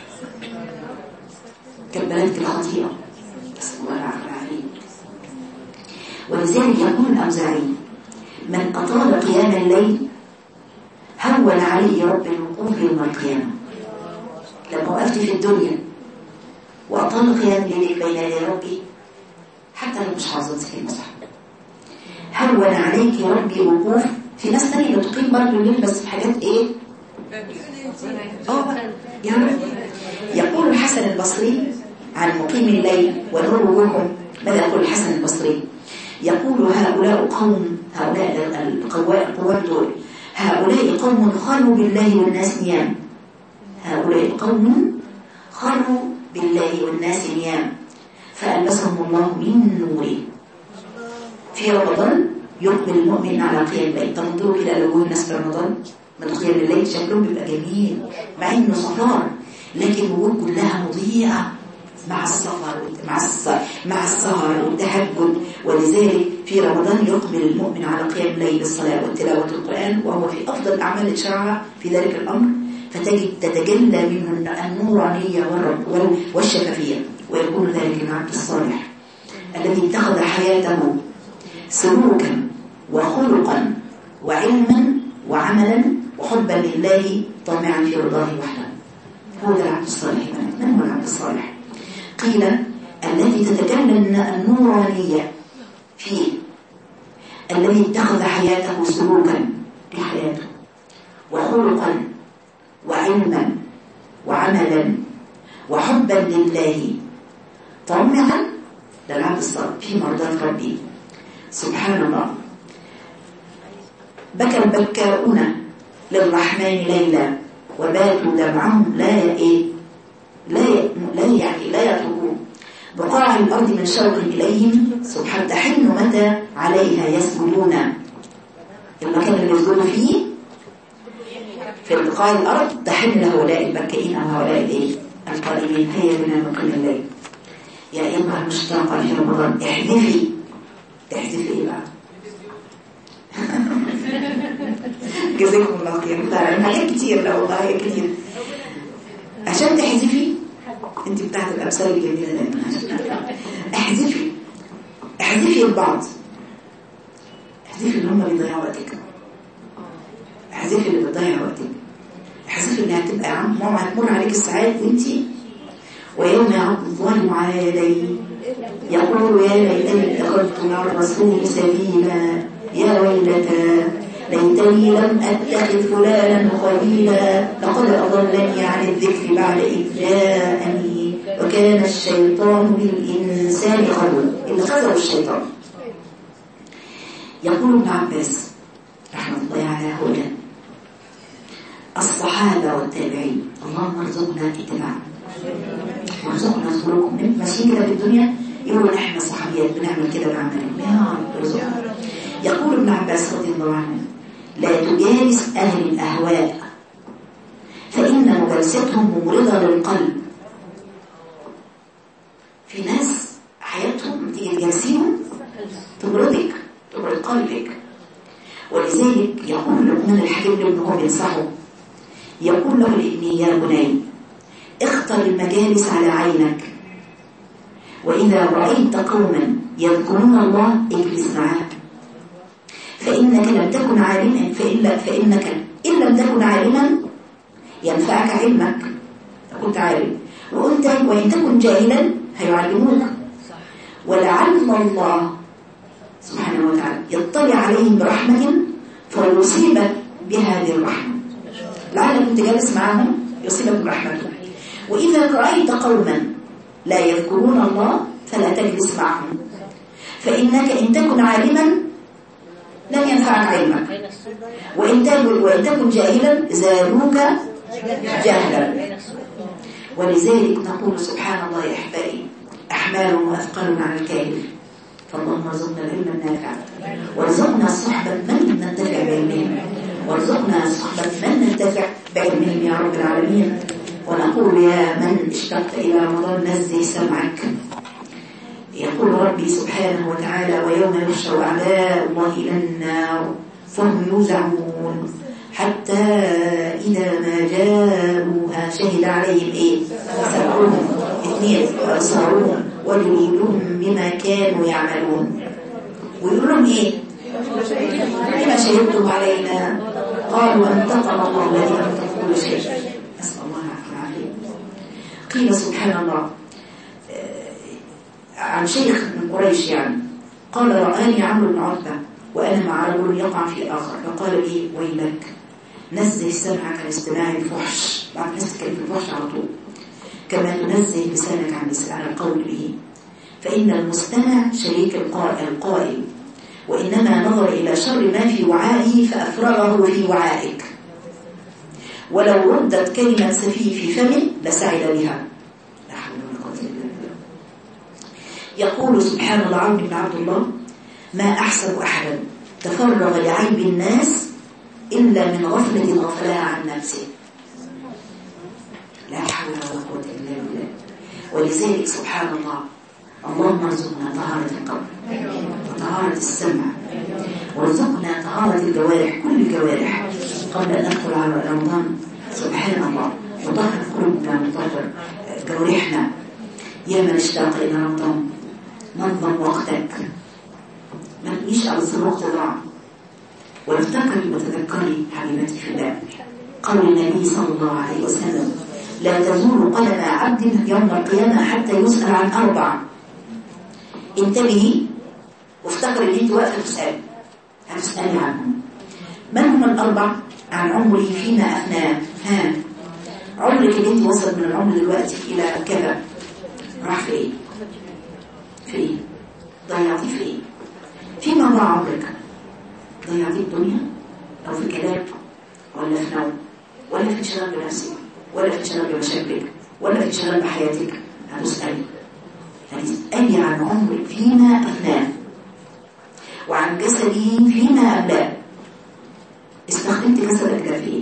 كبلتك الخطيئة، نسأل الله العافية. ولذلك يقول الأوزاعي: من أطال قيام الليل هون عليه رب الوقوف يوم القيامة. لما وقفت في الدنيا وأطال قيام الليل بين يدي ربي، حتى لو مش حافظتك المصحف، هون عليك ربي الوقوف. في ناس تانية بتقيم برضه الليل بس في حاجات ايه؟ اه يعني يقول الحسن البصري عن مقيم الليل ونور وجوههم. ماذا يقول الحسن البصري؟ يقول: هؤلاء قوم، هؤلاء القوام دول، هؤلاء قوم خلوا بالله والناس نيام. هؤلاء قوم خلوا بالله والناس نيام فألبسهم الله من نوره. في رمضان يقبل المؤمن على قيام الليل. تنظروا كده لوجوه الناس في رمضان من قيام الليل شكلهم بيبقى جميل مع انه صفار، لكن الوجوه كلها مضيئة مع السفر مع مع السهر والتهجد. ولذلك في رمضان يقبل المؤمن على قيام الليل بالصلاة والتلاوة القرآن، وهو في أفضل الأعمال الشرعة في ذلك الأمر. فتجد تتجلى منه النورانية والشفافية، ويكون ذلك العبد الصالح الذي اتخذ حياته سلوكا وخلقا وعلما وعملا وحبا لله طامعا في رضاه وحده. هو ده العبد الصالح. من هو العبد الصالح؟ قيل: الذي تتجلى النورانية فيه، الذي اتخذ حياته سلوكا لحياته وخلقا وعلما وعملا وحبا لله طمعا للعبد الصالح في مرضات ربي. سبحان الله. بكى البكاؤون للرحمن ليلا وباتوا دمعهم لا ايه لا لا يعني لا يتركون بقاع الارض من شوق اليهم سبحان تحن متى عليها يسجدون. المكان اللي يسجدوا فيه في بقاع الارض تحن هؤلاء البكائين او هؤلاء الايه القائمين. هيا بنا نقيم الليل يا ايها المشتاقه في رمضان احذفي. تحذفي ايه بقى؟ جزاكم الله خير. فعلا حاجات كتير. لا والله كتير. عشان تحذفي انت بتاعت الامثال الجميله دايما. احذفي احذفي البعض. احذفي اللي هم بيضيعوا وقتك. احذفي اللي بيضيع وقتك. احذفي اللي هتبقى ماما هتمر عليك الساعات وانت ويوم يعض الظالم على يديه يقول يا ليتني اتخذت مع الرسول سبيلا يا ويلتى ليتني لم اتخذ فلانا خليلا لقد اضلني عن الذكر بعد اذ جاءني وكان الشيطان للانسان خذولا. اللي خذوا الشيطان. يقول ابن عباس رحمه الله على هؤلاء الصحابه والتابعين اللهم ارزقنا اتباعهم وارزقنا سلوكهم. من ماشيين كده في الدنيا يقولوا نحن صحابيات بنعمل كده ونعمل يا رب ارزقنا. يقول ابن عباس رضي الله عنه لا تجالس اهل الاهواء فان مجالستهم ممرضه للقلب. في ناس حياتهم تيجي تجالسيهم تمرضك تمرض قلبك. ولذلك يقول لقمان الحكيم لابنه وهو بينصحه يقول له لابني يا بني اختر المجالس على عينك وإذا رأيت قوما يذكرون الله اجلس معهم فإنك لم تكن عالما فإلا فإنك إن لم تكن عالما ينفعك علمك كنت عالم وقلت وإن تكن جاهلا هيعلموك ولعل الله سبحانه وتعالى يطلع عليهم برحمة فيصيبك بهذه الرحمة. لعلك كنت جالس معهم يصيبك برحمته. وإذا رأيت قوما لا يذكرون الله فلا تجلس معهم فإنك إن تكن عالما لن ينفعك علمك وإن تكن جاهلا زادوك جهلا. ولذلك نقول سبحان الله يا أحبائي أحمال وأثقال على الكاهل. فاللهم ارزقنا العلم النافع وارزقنا صحبة من ننتفع بعلمهم وارزقنا صحبة من ننتفع بعلمهم يا رب العالمين. ونقول يا من اشتقت إلى رمضان نزه سمعك. يقول ربي سبحانه وتعالى ويوم يحشر أعداء الله إلى النار فهم يوزعون حتى إذا ما جاءوها شهد عليهم إيه سمعهم اثنين وأبصارهم وجلودهم بما كانوا يعملون. ويقول لهم إيه لما شهدتم علينا قالوا أنطقنا الله الذي أنطق كل شيء. نسأل الله العافية. قيل سبحان الله عن شيخ من قريش يعني قال رآني عمرو بن عتبة وأنا مع رجل يقع في آخر فقال لي ويلك نزه سمعك عن استماع الفحش. بعد ناس تتكلم في الفحش على طول كما تنزه لسانك عن عن القول به فإن المستمع شريك القائل وإنما نظر إلى شر ما في وعائه فأفرغه في وعائك ولو ردت كلمة سفيه في فمه لسعد بها. لا حول ولا قوة إلا بالله. يقول سبحان الله عمرو بن عبد الله ما أحسب أحدا تفرغ لعيب الناس إلا من غفلة غفلها عن نفسه. لا حول ولا قوة إلا بالله. ولذلك سبحان الله اللهم ارزقنا طهارة القلب وطهارة السمع وارزقنا طهارة الجوارح كل الجوارح قبل أن ندخل على رمضان. سبحان الله وطهر قلوبنا وطهر جوارحنا. يا من اشتاق إلى رمضان نظم وقتك ما تجيش على الوقت ضاع وافتكري وتذكري حبيبتي في الله قول النبي صلى الله عليه وسلم لا تزول قدم عبد يوم القيامة حتى يسأل عن أربع. انتبهي وافتكري ان انت واقفه تسألي هتسألي عنهم. من هم الأربع؟ عن عمره فيما أفناه ها عمرك اللي انت وصل من العمر دلوقتي الى كذا راح في ايه؟ في ايه؟ ضيعتيه في ايه؟ فيما ضاع عمرك؟ ضيعتيه الدنيا او في كلام ولا في نوم ولا في انشغال بنفسك ولا في انشغال بمشاكلك ولا في انشغال بحياتك؟ هتسألي هتسألي عن عمرك فيما أفناه وعن جسده فيما أبلاه. استخدمت جسدك ده في ايه؟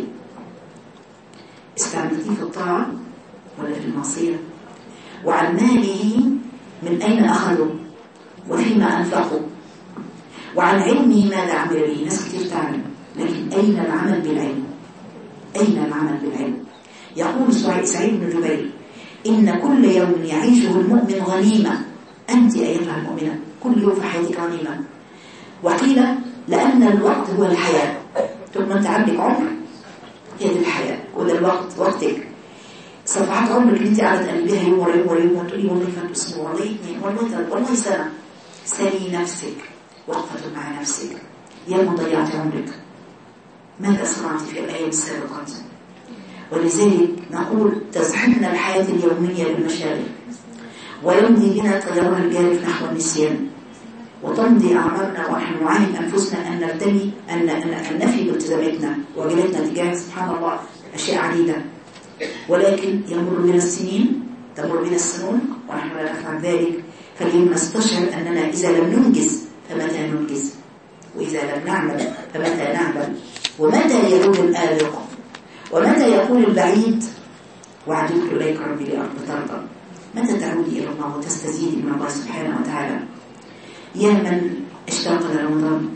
استعملتيه في الطاعة ولا في المعصية؟ وعن ماله من أين أخذه وفيما أنفقه؟ وعن علمه ماذا عمل به؟ ناس كتير تعلم، لكن أين العمل بالعلم؟ أين العمل بالعلم؟ يقول سعيد بن جبير إن كل يوم يعيشه المؤمن غنيمة. أنت أيتها المؤمنة كل يوم في حياتك غنيمة. وقيل لأن الوقت هو الحياة. طول ما أنت عندك عمر هي دي الحياة وده الوقت، وقتك. صفحات عمرك اللي أنت قاعدة تقلبيها يوم ورا يوم ورا يوم وتقولي والله فات أسبوع والله اثنين والله والله سنة. سالي نفسك وقفة مع نفسك. يا ما ضيعت عمرك، ماذا صنعت في الأيام السابقة؟ ولذلك نقول تزحمنا الحياة اليومية بالمشاغل ويمضي بنا تيارها الجارف نحو النسيان، وتمضي أعمارنا ونحن نعاهد أنفسنا أن نرتمي أن أن نفي بالتزاماتنا وواجباتنا تجاه سبحان الله أشياء عديدة، ولكن يمر بنا السنين تمر بنا السنون ونحن لا نفعل ذلك. فاليوم نستشعر أننا إذا لم ننجز فمتى ننجز، وإذا لم نعمل فمتى نعمل، ومتى يعود الآلق، ومتى يقول البعيد وعدت إليك ربي لأرض ترضى. متى تعودي إلى الله وتستزيدي من الله سبحانه وتعالى؟ يا من اشتاق لرمضان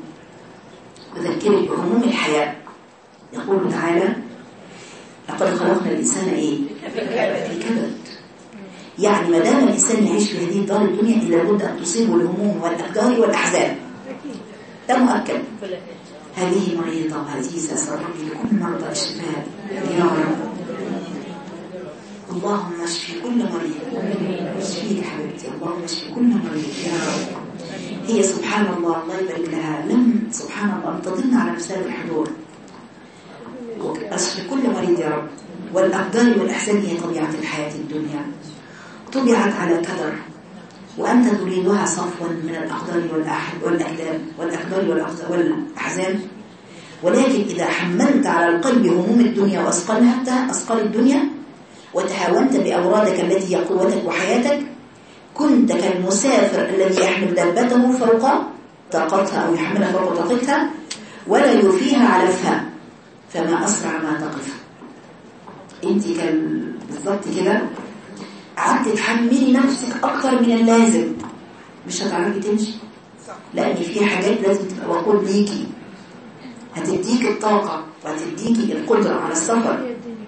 أذكرك بهموم الحياة. يقول تعالى لقد خلقنا الإنسان إيه؟ في كبد. يعني ما دام الإنسان يعيش في هذه الدار الدنيا إلا بد أن تصيبه الهموم والأقدار والأحزان، ده مؤكد. هذه مريضة عزيزة سأربي لكل مرضى الشفاء يا رب. اللهم اشفي كل مريض، اشفيك حبيبتي، اللهم اشفي كل مريض يا رب. هي سبحان الله الله يبارك لها لم سبحان الله تضن على نفسها بالحضور. اشفي كل مريض يا رب. والأقدار والأحزان هي طبيعة الحياة الدنيا، طبعت على كدر، وأنت تريدها صفوا من الأقدار والأكدار والأقدار والأحزان. ولكن إذا حملت على القلب هموم الدنيا وأثقلتها أثقال الدنيا وتهاونت بأورادك التي هي قوتك وحياتك، كنت كالمسافر الذي يحمل دابته فوق طاقتها أو يحملها فوق طاقتها ولا يوفيها علفها، فما أسرع ما تقف. أنت بالضبط كده قعدت تحملي نفسك أكثر من اللازم، مش هتعرفي تمشي، لأن في حاجات لازم تبقى وقود ليكي هتديك الطاقة وهتديكي القدرة على السفر،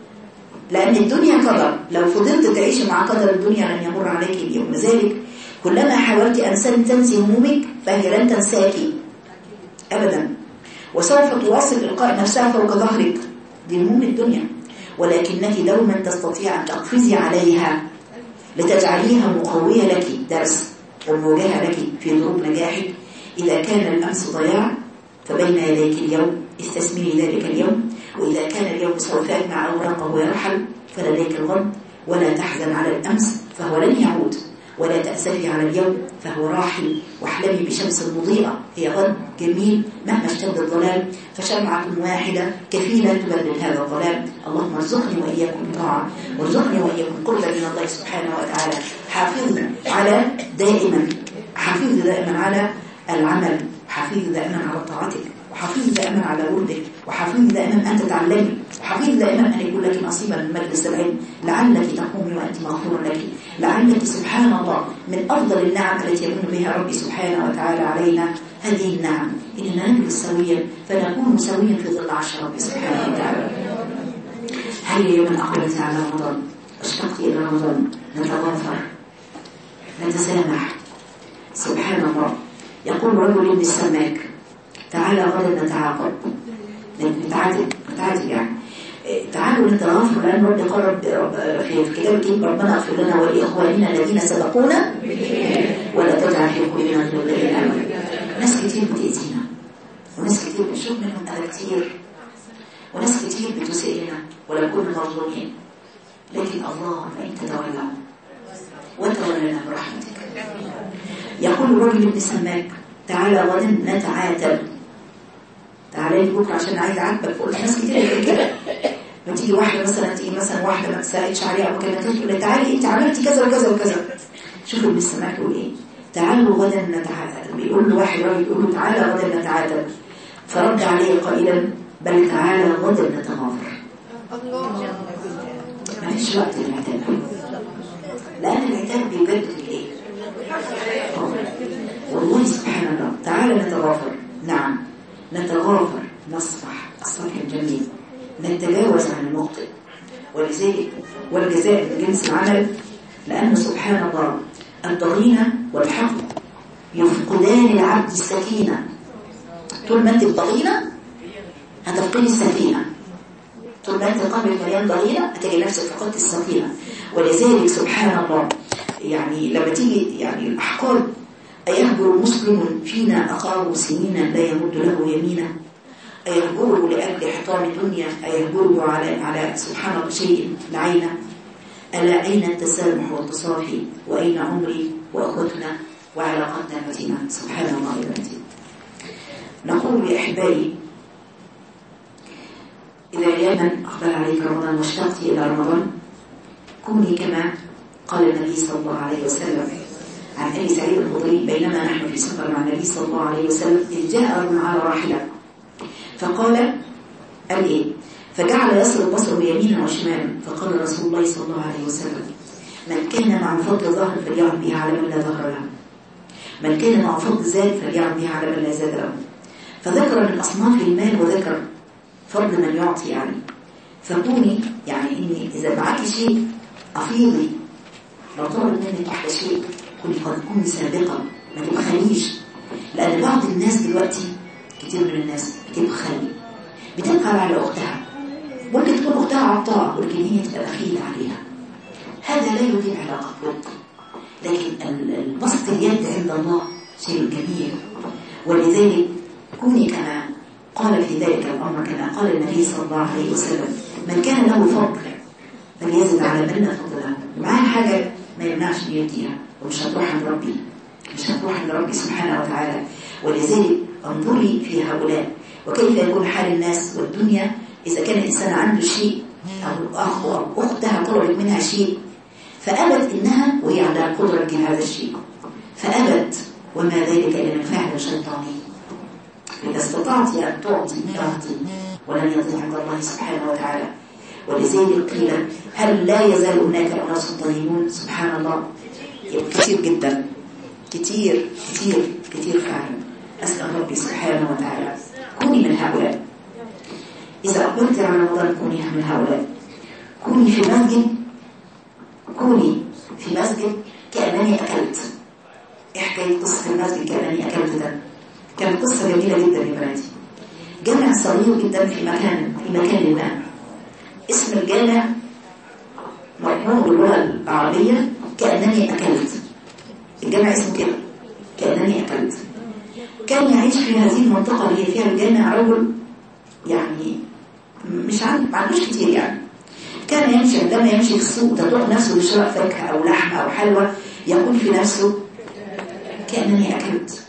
لأن الدنيا قدر. لو فضلت تعيشي مع قدر الدنيا لن يمر عليك اليوم. لذلك كلما حاولت أن تنسي همومك فهي لن تنساكي أبدا، وسوف تواصل إلقاء نفسها فوق ظهرك. دي هموم الدنيا، ولكنك دوما تستطيع أن تقفزي عليها لتجعليها مقوية لك درس ومواجهة لك في ظروف نجاحك. إذا كان الأمس ضياع فبين يديك اليوم استثمري ذلك اليوم، وإذا كان اليوم سوف يجمع أوراقه ويرحل فلديك الغد، ولا تحزن على الأمس فهو لن يعود، ولا تأسفي على اليوم فهو راحل، واحلمي بشمس مضيئة هي غد جميل مهما اشتد الظلام، فشمعة واحدة كفيلة تبدل هذا الظلام. اللهم ارزقني وإياكم طاعة، وارزقني وإياكم قربا من الله سبحانه وتعالى. حافظي على دائما حافظي دائما على العمل، حافظي دائما على طاعتك، وحافظي دائما على وردك، وحافظي دائما أن تتعلمي، وحافظي دائما أن يكون لك نصيبا من مجلس العلم، لعلك تقومي وأنت مغفور لك، لعلك سبحان الله من أفضل النعم التي يمن بها ربي سبحانه وتعالى علينا هذه النعم، إننا نجلس سويا فنكون سويا في ظل عرش ربي سبحانه وتعالى. هيا يوما أقبلت على رمضان، اشتقت إلى رمضان، نتغافر نتسامح. سبحان الله. يقول رجل ابن السماك تعالى غدا نتعاقب، نتعاتب نتعاتب يعني تعالوا نتغافر، لأن رب قال في كتابه ربنا اغفر لنا ولإخواننا الذين سبقونا ولا تجعل في قلوبنا غلا للذين آمنوا. ناس كتير بتأذينا، وناس كتير بنشوف منهم أذى كتير، وناس كتير بتسيئنا ولو كنا مظلومين، لكن الله فإن تتولوا وتولنا برحمتك. يقول رجل ابن سماك تعالى غدا نتعاتب، تعالى لي بكره عشان عايز اعاتبك. فقلت ناس كتير كده، ما تيجي واحده مثلا تيجي مثلا واحده ما تسالش عليها او كده تقول لي تعالي انت عملتي كذا وكذا وكذا. شوفوا ابن سماك يقول ايه؟ تعالوا غدا نتعاتب. بيقول له واحد راجل يقول له تعالى غدا نتعاتب، فرد عليه قائلا بل تعالى غدا نتغافر. الله، ما فيش وقت للعتاب، لأن العتاب بيجدد الايه؟ والله سبحان الله. تعالى نتغافر، نعم نتغافر، نصفح الصفح الجميل، نتجاوز عن المخطئ. ولذلك والجزاء من جنس العمل، لأن سبحان الله الضغينة والحق يفقدان العبد السكينة. طول ما انت الضغينة هتفقدي السكينة، طول ما انت قلبك مليان ضغينة هتجي نفسك فقدت السكينة. ولذلك سبحان الله يعني لما تيجي يعني الأحقاد، أيهجر مسلم فينا أخاه سنينا لا يمد له يمينا، أيهجره لأجل حطام الدنيا، أيهجره على على سبحان الله شيء لعينه. ألا أين التسامح والتصافي، وأين عمري وأخوتنا وعلاقتنا المتينة. سبحان الله المتين. نقول يا أحبائي إذا أياما أقبل عليك رمضان واشتقت إلى رمضان كوني كما قال النبي صلى الله عليه وسلم عن أبي سعيد الخدري بينما نحن في سفر مع النبي صلى الله عليه وسلم إذ جاء رجل على راحلة فقال قال إيه؟ فجعل يصل بصره يمينا وشمالا، فقال رسول الله صلى الله عليه وسلم من كان مع فضل ظهر فليعد به على من لا ظهر له، من كان مع فضل زاد فليعد به على من لا زاد له. فذكر من أصناف المال وذكر فضل من يعطي يعني. فكوني يعني إني إذا معك شيء أفيضي، لو طلب منك واحدة شيء كوني قد تكوني سابقة، ما تبخليش. لأن بعض الناس دلوقتي كتير من الناس بتبخل، بتبخل على أختها، ممكن تكون أختها عطاء ولكن هي تبقى بخيلة عليها. هذا لا يدين علاقة ود، لكن البسط اليد عند الله شيء كبير. ولذلك كوني كما قال في ذلك الأمر كما قال النبي صلى الله عليه وسلم من كان له فضل فليزد على من لا فضل له. معاه حاجة ما يمنعش يديها، ومش هتروح عند ربي، مش هتروح عند ربي سبحانه وتعالى. ولذلك انظري في هؤلاء وكيف يكون حال الناس والدنيا إذا كان الإنسان عنده شيء أو أخ أو أختها طلبت منها شيء فأبت إنها وهي عندها قدرة في هذا الشيء فأبت، وما ذلك إلا من فعل شيطاني. إذا استطعت أن تعطي تعطي ولن يضيع عند الله سبحانه وتعالى. ولذلك قيل هل لا يزال هناك أناس ضالون؟ سبحان الله كثير جدا، كثير كثير كثير فعلا. أسأل ربي سبحانه وتعالى كوني من هؤلاء. إذا أقبلت على رمضان كوني من هؤلاء. كوني في مسجد، كوني في مسجد كأنني أكلت. إحكي قصة المسجد كأنني أكلت ده كانت قصة جميلة جدا يا بناتي. جامع صغير جدا في مكان في مكان ما، اسم الجامع مضمون باللغة العربية كأنني أكلت. الجامع اسمه كده كأنني أكلت. كان يعيش في هذه المنطقة اللي فيها الجامع رجل يعني مش عارف ما عندوش كتير يعني. كان يمشي عندما يمشي في السوق تدوق نفسه بشراء فاكهة أو لحمة أو حلوى يقول في نفسه كأنني أكلت،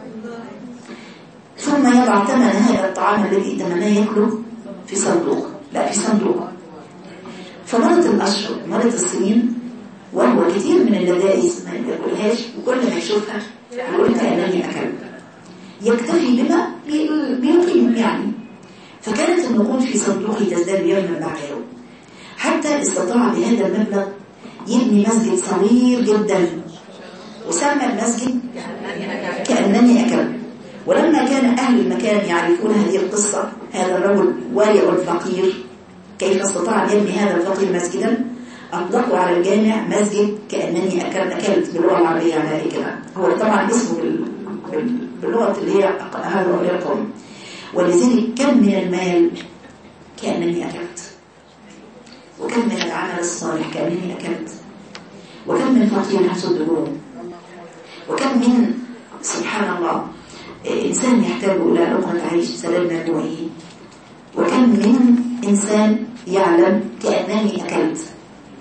ثم يضع ثمن هذا الطعام الذي تمناه يأكله في صندوق، لا في صندوق. فمرت الأشهر مرت السنين وهو كثير من اللذائذ ما يأكلهاش، وكل ما يشوفها يقول كأنني أكلت، يكتفي بما بيقيم يعني. فكانت النقود في صندوقه تزداد يوما بعد يوم حتى استطاع بهذا المبلغ يبني مسجد صغير جدا وسمى المسجد كأنني أكلت. ولما كان أهل المكان يعرفون هذه القصة، هذا الرجل وارع فقير كيف استطاع أن يبني هذا الفقير مسجدا، أطلقوا على الجامع مسجد كأنني أكلت باللغة العربية على كده. هو طبعا اسمه باللغة اللي هي هذا القوم. ولذلك كم من المال كأنني أكلت، وكم من العمل الصالح كأنني أكلت، وكم من فقير حسد جوع، وكم من سبحان الله إنسان يحتاج إلى لقمة عيش سلام مدعوين، وكم من إنسان يعلم كأنني أكلت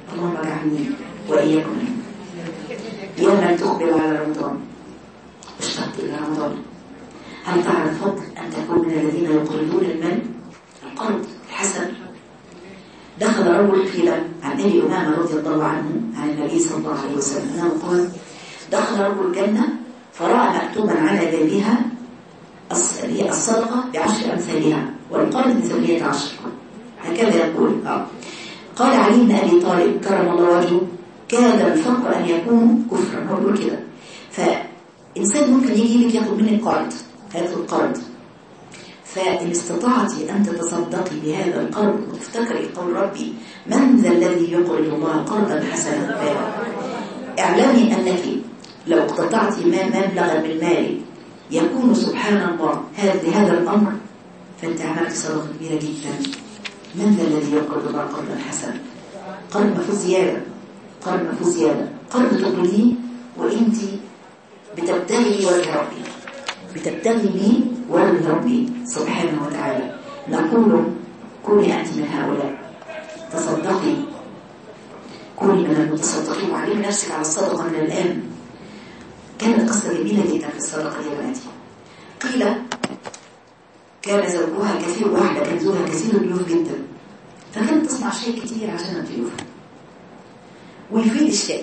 اللهم اجعلني وإياكم منهم. يا من تقبل على رمضان اشتقت إلى رمضان، هل تعرف فضل أن تكون من الذين يقرضون المال القرض الحسن؟ دخل رجل قيل عن أبي أمامة رضي الله عنه عن النبي صلى الله عليه وسلم أنه قال دخل رجل الجنة فرأى مكتوبا على بابها الصدقة بعشر أمثالها والقرض بثمانية عشر، هكذا يقول. آه. قال علي بن أبي طالب كرم الله وجهه كاد الفقر أن يكون كفرا، هو بيقول كده. فإنسان ممكن يجي لك ياخد منك قرض، هذا القرض، فإن استطعتي أن تتصدقي بهذا القرض وتفتكري قول ربي من ذا الذي يقرض الله قرضا حسنا، اعلمي أنك لو اقتطعتي ما مبلغا من مال يكون سبحان الله هذا هذا الأمر، فأنت عملت صدقة كبيرة جدا. من ذا الذي يقرض الله قرضا حسنا؟ قرض ما فيه زيادة، قرض ما فيه زيادة، قرض تقوليه وأنت بتبتغي وجه ربي، بتبتغي به وجه ربي سبحانه وتعالى. نقول كوني أنت من هؤلاء، تصدقي، كوني من المتصدقين، وعلمي نفسك على الصدقة من الآن. كانت قصة جميلة جدا في الصدقة يا بناتي. قيل كان زوجها كثير، واحدة كان زوجها كثير الضيوف جدا، فكانت تصنع شيء كتير عشان الضيوف ويفيد الشيء،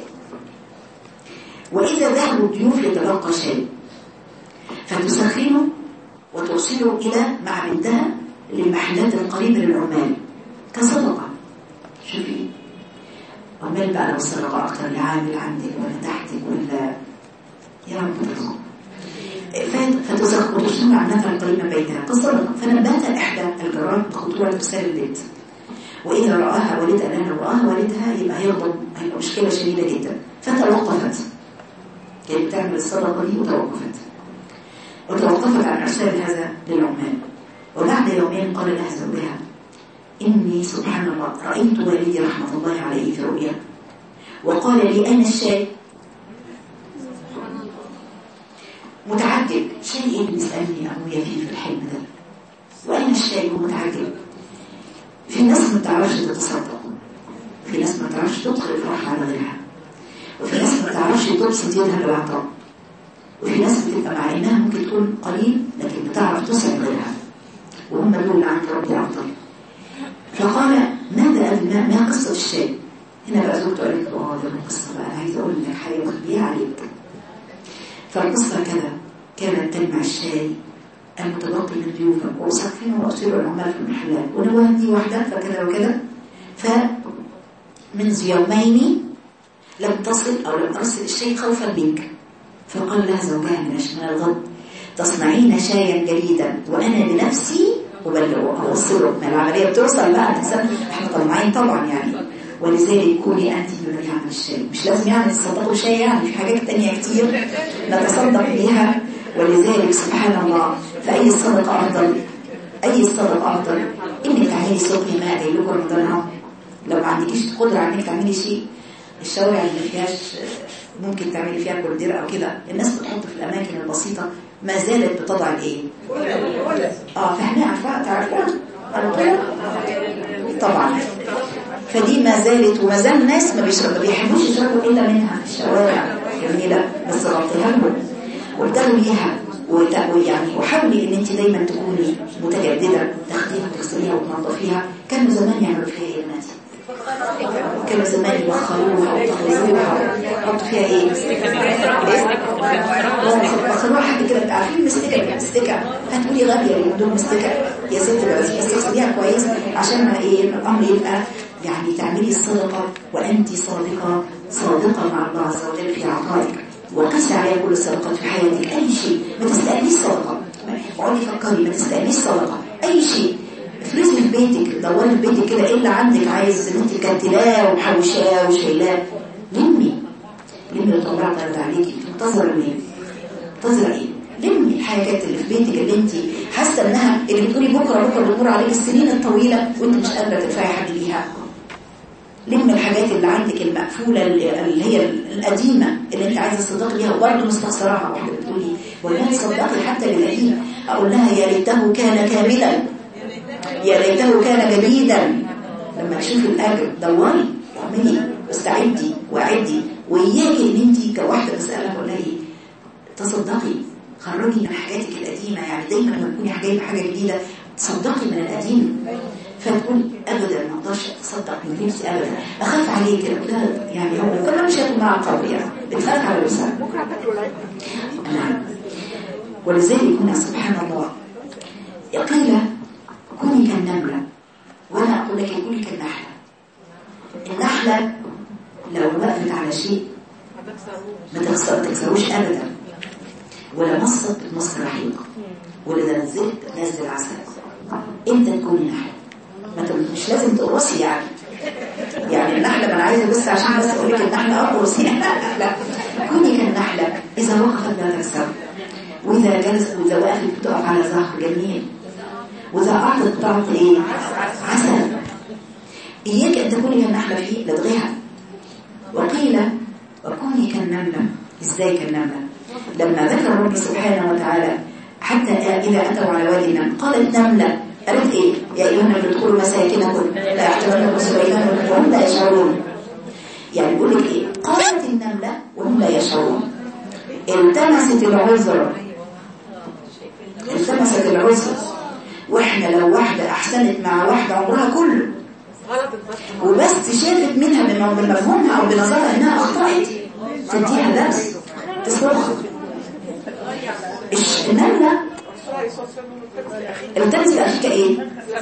وإذا ذهبوا الضيوف يتبقى شيء فتسخنه وترسله إلى مع بنتها للمحلات القريبة للعمال كصدقة. شوفي عمال بقى لو الصدقة أكتر لعامل عندك ولا تحتك ولا يا رب ترزق، فتسخن وترسله عن نفع القريب من بيتها كصدقة. فنبهت إحدى الجارات بخطورة تكسر البيت، وإذا رآها والدها لها رآها والدها يبقى هيغضب، هيبقى مشكلة شديدة جدا. فتوقفت، كانت تعمل الصدقة دي وتوقفت وتوقفت عن إرسال هذا للعمال. وبعد يومين قال لها زوجها إني سبحان الله رأيت والدي رحمة الله عليه في رؤيا وقال لي أنا الشاي. متعجب، شيء إيه بنسألني أبويا فيه في الحلم ده، وأنا الشاي ومتعجب. في ناس ما تعرفش تتصدق، في ناس ما تعرفش تدخل الفرح على غيرها، وفي ناس ما تعرفش تبسط يدها بالعطاء، وفي ناس بتبقى مع انها ممكن تكون قليل لكن بتعرف تسعد غيرها، وهم دول اللي عند ربي افضل. فقال ماذا ما, ما قصه الشيء؟ هنا بقى زوجته قالت له اه ده القصه بقى انا عايزه اقول لك حاجه مخبيها عليك. فالقصه كذا، كانت تجمع الشاي المتبقي من ضيوفها وأسخنه وأرسله العمال في المحلات ونوهدي واحدة فكذا وكذا. فمنذ يومين لم تصل أو لم أرسل الشيء خوفا منك. فقال لها زوجها من الغد تصنعين شايا جديدا وأنا بنفسي وبلغه أوصله. ما العملية بتوصل بقى تسمى احنا طمعين طبعا يعني. ولذلك كوني أنت من يعمل الشاي، مش لازم يعني تصدقوا شاي، يعني في حاجات تانية كتير نتصدق بيها. ولذلك سبحان الله فأي الصدقة أفضل؟ أي الصدقة أفضل؟ إنك تعملي سقي ماء زي لكم رمضان. لو ما عندكيش قدرة انك تعملي شيء، الشوارع اللي ما فيهاش ممكن تعملي فيها كولدير أو كده، الناس بتحط في الأماكن البسيطة ما زالت بتضع الإيه؟ آه فهمها عارفة تعرفها؟ القيم طبعا. فدي ما زالت وما زال الناس ما بيشربوا، ما بيحبوش يشربوا إلا منها في الشوارع جميلة، بس غطيها لهم وابدأوا ليها ويعني وحاولي ان انت دايما تكوني متجدده، تاخديها وتغسليها وتنظفيها. كانوا زمان يعملوا فيها ايه الناس؟ كانوا زمان يبخروها ويطهروها ويحطوا فيها ايه؟ بخروها حاجه كده. عارفين مستكه مستكه هتقولي غاليه اللي دول مستكه يا ست العزيز، بس تغسليها كويس عشان ما ايه الامر يبقى يعني تعملي الصدقه وانت صادقه صادقه مع الله عز وجل في عطائك. وقس عليها كل الصدقات في حياتك. أي شيء ما تستقليش صدقة، اقعدي فكري ما تستقليش صدقة. أي شيء افرزي في بيتك، دوري في بيتك كده ايه اللي عندك عايز ان انت كنتلاه ومحوشاه وشايلاه، لمي لمي وطلعي ترد عليكي. منتظره مين؟ منتظره ايه؟ لمي الحاجات اللي في بيتك اللي انت حاسه انها اللي بتقولي بكره بكره بتمر عليك السنين الطويله وانت مش قادره تدفعي حد بيها. لم الحاجات اللي عندك المقفولة اللي هي القديمة اللي انت عايزة تصدقي بيها وبرضه مستخسراها. واحدة بتقولي ولا تصدقي حتى للقديم؟ اقول لها يا ريته كان كاملا، يا ريته كان جديدا. لما تشوفي الاجر دوري واعملي استعدي واعدي. وإياك إن أنت كواحدة بسألها أقول لها إيه؟ تصدقي، خرجي من حاجاتك القديمة. يعني دايما لما تكوني جايبة حاجة جديدة تصدقي من القديم. فتقول أبدا ما أقدرش أتصدق من نفسي أبدا، أخاف عليك. لا يعني هو كلها مش هيكون معها قوي، يعني بتخاف على نفسها. نعم. ولذلك هنا سبحان الله قيل كوني كالنملة، وأنا أقول لك كوني كالنحلة. النحلة لو وقفت على شيء ما تكسروش أبدا، ولا مصت بتمص رحيق، ولا نزلت نزل عسل. انت تكوني نحلة، ما مش لازم تقرصي يعني يعني النحلة ما انا عايزة بس عشان بس اقول لك النحلة اقرصي لا، كوني كالنحلة اذا وقفت لا تكسر، واذا جلست واذا وقفت بتقف على ظهر جميل، واذا اعطت تعطي ايه؟ عسل. اياك ان تكوني كالنحلة في لدغها. وقيل وكوني كالنملة. ازاي كالنملة؟ لما ذكر ربي سبحانه وتعالى حتى إذا أتوا على وادي النمل قالت نملة، قالت إيه؟ يا أيها النمل ادخلوا مساكنكم لا يحتملكم سليمان وهم لا يشعرون. يعني بيقول لك إيه؟ قالت النملة وهم لا يشعرون. التمست العذر، التمست العذر. وإحنا لو واحدة أحسنت مع واحدة عمرها كله وبس شافت منها بمفهومها أو بنظرها إنها أخطأت تديها درس تصرخ. النملة التمس أخيك إيه؟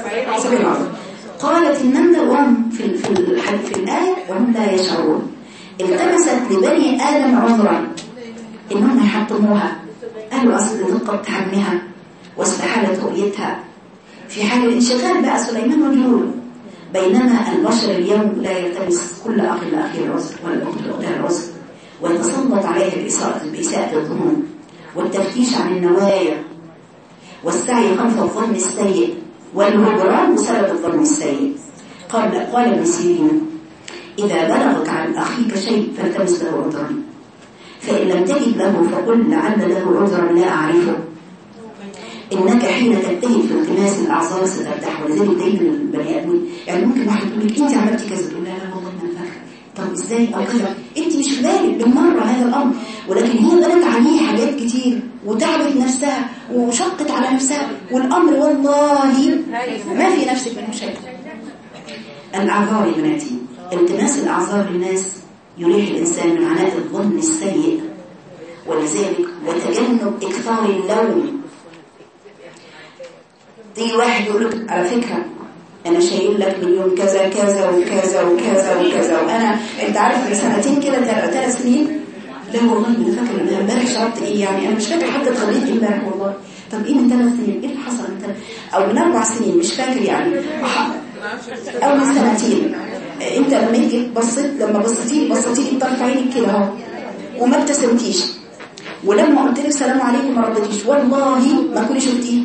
قالت النملة وهم في في في الآية وهم لا يشعرون. التمست لبني آدم عذرا إنهم يحطموها، قالوا أصل دقة حجمها واستحالة رؤيتها في حال الانشغال بقى سليمان والجنود. بينما البشر اليوم لا يلتمس كل أخ لأخيه العذر ولا الأخت لأختها العذر، ويتسلط عليها بإساءة بإساءة الظنون والتفتيش عن النوايا والسعي خلف الظن السيء والهجران بسبب الظن السيء. قال قال ابن سيرين إذا بلغك عن أخيك شيء فالتمس له عذرا، فإن لم تجد له فقل لعل له عذرا لا أعرفه. إنك حين تجتهد في التماس الأعذار سترتاح. ولذلك دايما البني آدمين يعني ممكن واحد يقول لك أنت عملتي كذا، تقول لا لا والله ما فاكرة. طب إزاي أو كذا؟ أنت مش في بالك بالمرة هذا الأمر، ولكن هي غلط عليه حاجات كتير وتعبت نفسها وشقت على نفسها، والأمر والله ما في نفسك منه شيء. الأعذار يا بناتي، التماس الأعذار للناس يريح الإنسان من عناء الظن السيء، ولذلك وتجنب إكثار اللوم. تيجي واحد يقول لك على فكرة أنا شايل لك مليون كذا كذا وكذا وكذا وكذا، وأنا أنت عارف من سنتين كده ثلاث سنين لا والله ما فاكر أنا امبارح شربت إيه، يعني أنا مش فاكر حتى اتغديت إيه امبارح والله. طب إيه من ثلاث سنين؟ إيه اللي حصل من ثلاث أو من أربع سنين مش فاكر يعني، أو من سنتين. أنت لما جيت بصيت لما بصيتي بصيتي بطرف عينك كده أهو وما ابتسمتيش، ولما قلت لك سلام عليكم ما ردتيش، والله ما كنت شفتيه.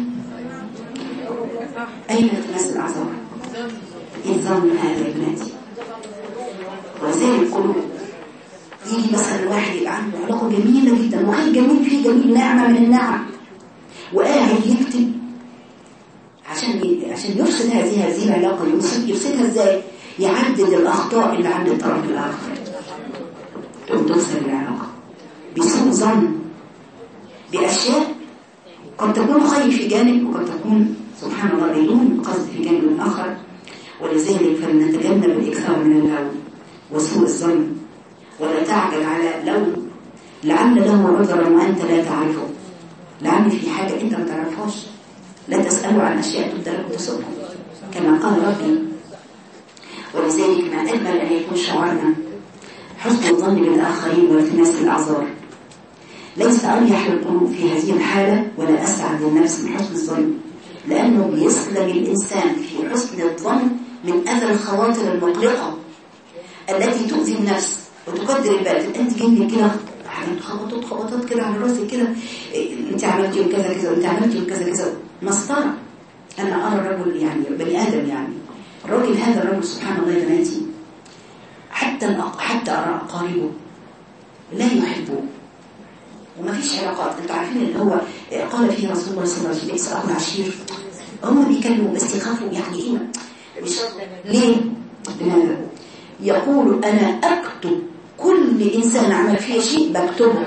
أين تماس الأعذار؟ الظن هذا يا بناتي. وزي القلوب يجي مثلا واحد يبقى عنده علاقة جميلة جدا وخير جميل فيه جميل نعمة من النعم، وقاعد يكتب عشان عشان يفسد هذه هذه العلاقة. يفسدها ازاي؟ يعدد الأخطاء اللي عند الطرف الآخر وتفسد العلاقة بسوء ظن بأشياء قد تكون خير في جانب وقد تكون سبحان الله بدون قصد في جانب آخر. ولذلك فلنتجنب الإكثار من اللوم وسوء الظن، ولا تعجل على لوم لعل له عذرا وأنت لا تعرفه، لعل في حاجة أنت ما تعرفهاش. لا تسألوا عن أشياء تبدأ لكم تصبح كما قال ربي. ولذلك ما أجمل أن يكون شعارنا حسن الظن بالآخرين والتماس الأعذار. ليس أريح القلوب في هذه الحالة ولا أسعد للنفس من حسن الظن، لأنه بيسلم الإنسان في حسن الظن من أذى الخواطر المقلقة التي تؤذي النفس وتقدر البال. أنت جنبك كده حاجات خبطات خبطات كده على راسك كده، أنت عملتي كذا كذا وأنت عملتي كذا كذا، مسطرة. أنا أرى الرجل يعني بني آدم، يعني الراجل هذا الرجل سبحان الله يا بناتي حتى حتى أرى أقاربه لا يحبوه وما فيش علاقات. انتوا عارفين اللي هو قال فيه رسول الله صلى الله عليه وسلم ليس أخو العشير، هم بيكلموا بس يخافوا يعني ايه مش ليه. لماذا؟ يقول أنا أكتب كل إنسان عمل فيه شيء بكتبه،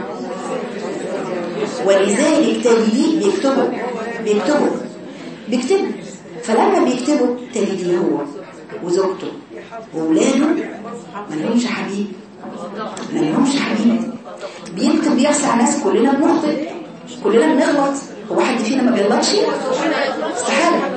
ولذلك تجديه بيكتبه بيكتبه بيكتبه فلما بيكتبه تجديه هو وزوجته وولاده ما لهمش حبيب ما لهمش حبيب بيكتب بيحصل على ناس. كلنا بنخطئ كلنا بنغلط، هو حد فينا ما بيغلطش؟ استحاله.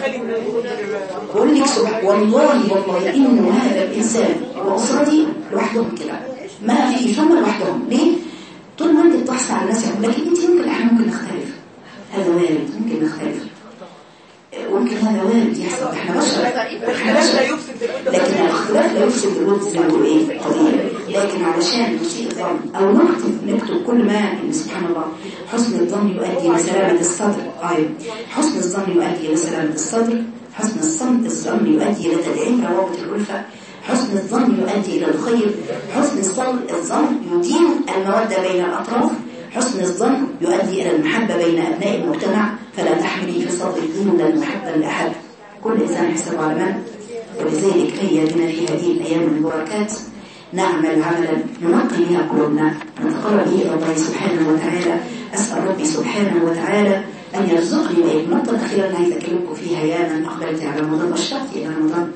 بقول لك سبحان والله والله إن هذا الإنسان وأسرتي لوحدهم كده ما في هم لوحدهم. ليه؟ طول ما انت بتحصل على الناس يقول لك انت يمكن احنا ممكن نختلف، هذا وارد ممكن نختلف ممكن هذا وارد يحصل، احنا بشر احنا بشر لكن الاختلاف لا يفسد الود زي ما بيقولوا ايه قضيه. لكن علشان نسيء الظن او نكتب نكتب كل ما ان سبحان الله حسن الظن يؤدي لسلامه الصدر. ايوه حسن الظن يؤدي لسلامه الصدر، حسن الصمت الظن يؤدي الى تدعيم روابط الالفه، حسن الظن يؤدي إلى الخير، حسن الظن يدين المودة بين الأطراف، حسن الظن يؤدي إلى المحبة بين أبناء المجتمع. فلا تحملي في صدرك ذنوبا محبا لأحد، كل إنسان يحسب على من. ولذلك هيا بنا في هذه الأيام المباركات نعمل عملا ننقي بها قلوبنا نتقرب به إلى الله سبحانه وتعالى. أسأل ربي سبحانه وتعالى أن يرزقني وإياكم. النقطة الأخيرة اللي عايزة أكلمكم فيها يا من أقبلت على رمضان واشتقت إلى رمضان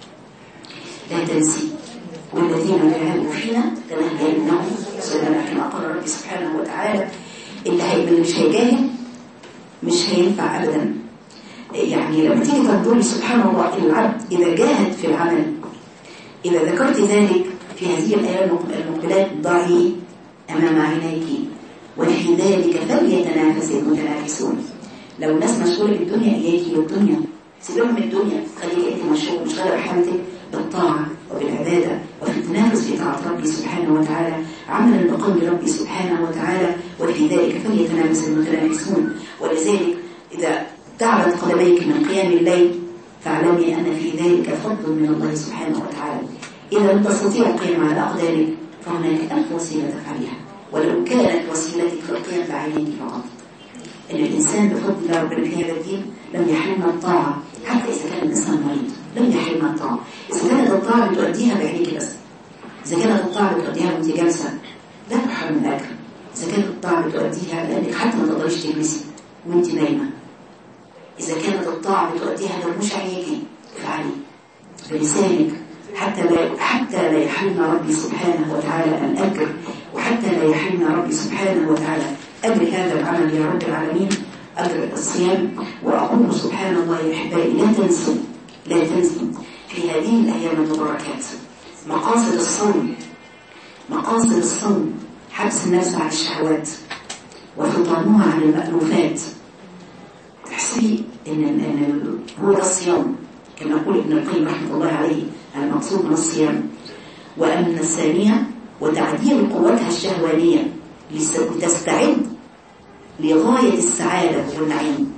لا تنسي والذين جاهدوا فينا لنهدينهم سبلنا كما قال ربي سبحانه وتعالى. اللي هي مش هيجاهد مش هينفع ابدا. يعني لما تيجي تنظري سبحان الله العبد اذا جاهد في العمل، اذا ذكرت ذلك في هذه الايام المقبلات ضعي امام عينيك وفي ذلك فليتنافس المتنافسون. لو الناس مشغوله بالدنيا اياكي بالدنيا، سيبهم من الدنيا، خليك انت مشغول مشغوله بحالتك بالطاعة وبالعبادة وفي التنافس في طاعة ربي سبحانه وتعالى عملا بقول ربي سبحانه وتعالى وفي ذلك فليتنافس المتنافسون. ولذلك إذا تعبت قدميك من قيام الليل فاعلمي أن في ذلك فضل من الله سبحانه وتعالى. إذا لم تستطيع القيام على أقدامك فهناك ألف وسيلة تفعلها، ولو كانت وسيلتك في القيام بعينيك فقط. إن الإنسان بفضل الله ربنا في هذا الدين لم يحرمنا الطاعة حتى إذا كان الإنسان مريض، لم يحرمنا الطاعة. إذا كانت الطاعة بتؤديها بعينيك بس، إذا كانت الطاعة بتؤديها وأنت جالسة لا تحرم الأجر. إذا كانت الطاعة بتؤديها لأنك حتى ما تقدريش تجلسي وأنت نايمة، إذا كانت الطاعة بتؤديها لو مش عينيكي افعلي بلسانك حتى لا حتى لا يحرمنا ربي سبحانه وتعالى الأجر، وحتى لا يحرمنا ربي سبحانه وتعالى أجر هذا العمل يا رب العالمين، أجر الصيام. وأقول سبحان الله يا أحبائي لا تنسوا لا تنسوا في هذه الأيام المباركات مقاصد الصوم. مقاصد الصوم حبس النفس عن الشهوات وفطامها عن المألوفات. تحسبي إن, إن هو ده الصيام كما يقول ابن القيم رحمه الله عليه المقصود من الصيام. وأن الثانية وتعديل قوتها الشهوانية لتستعد لغاية السعادة والنعيم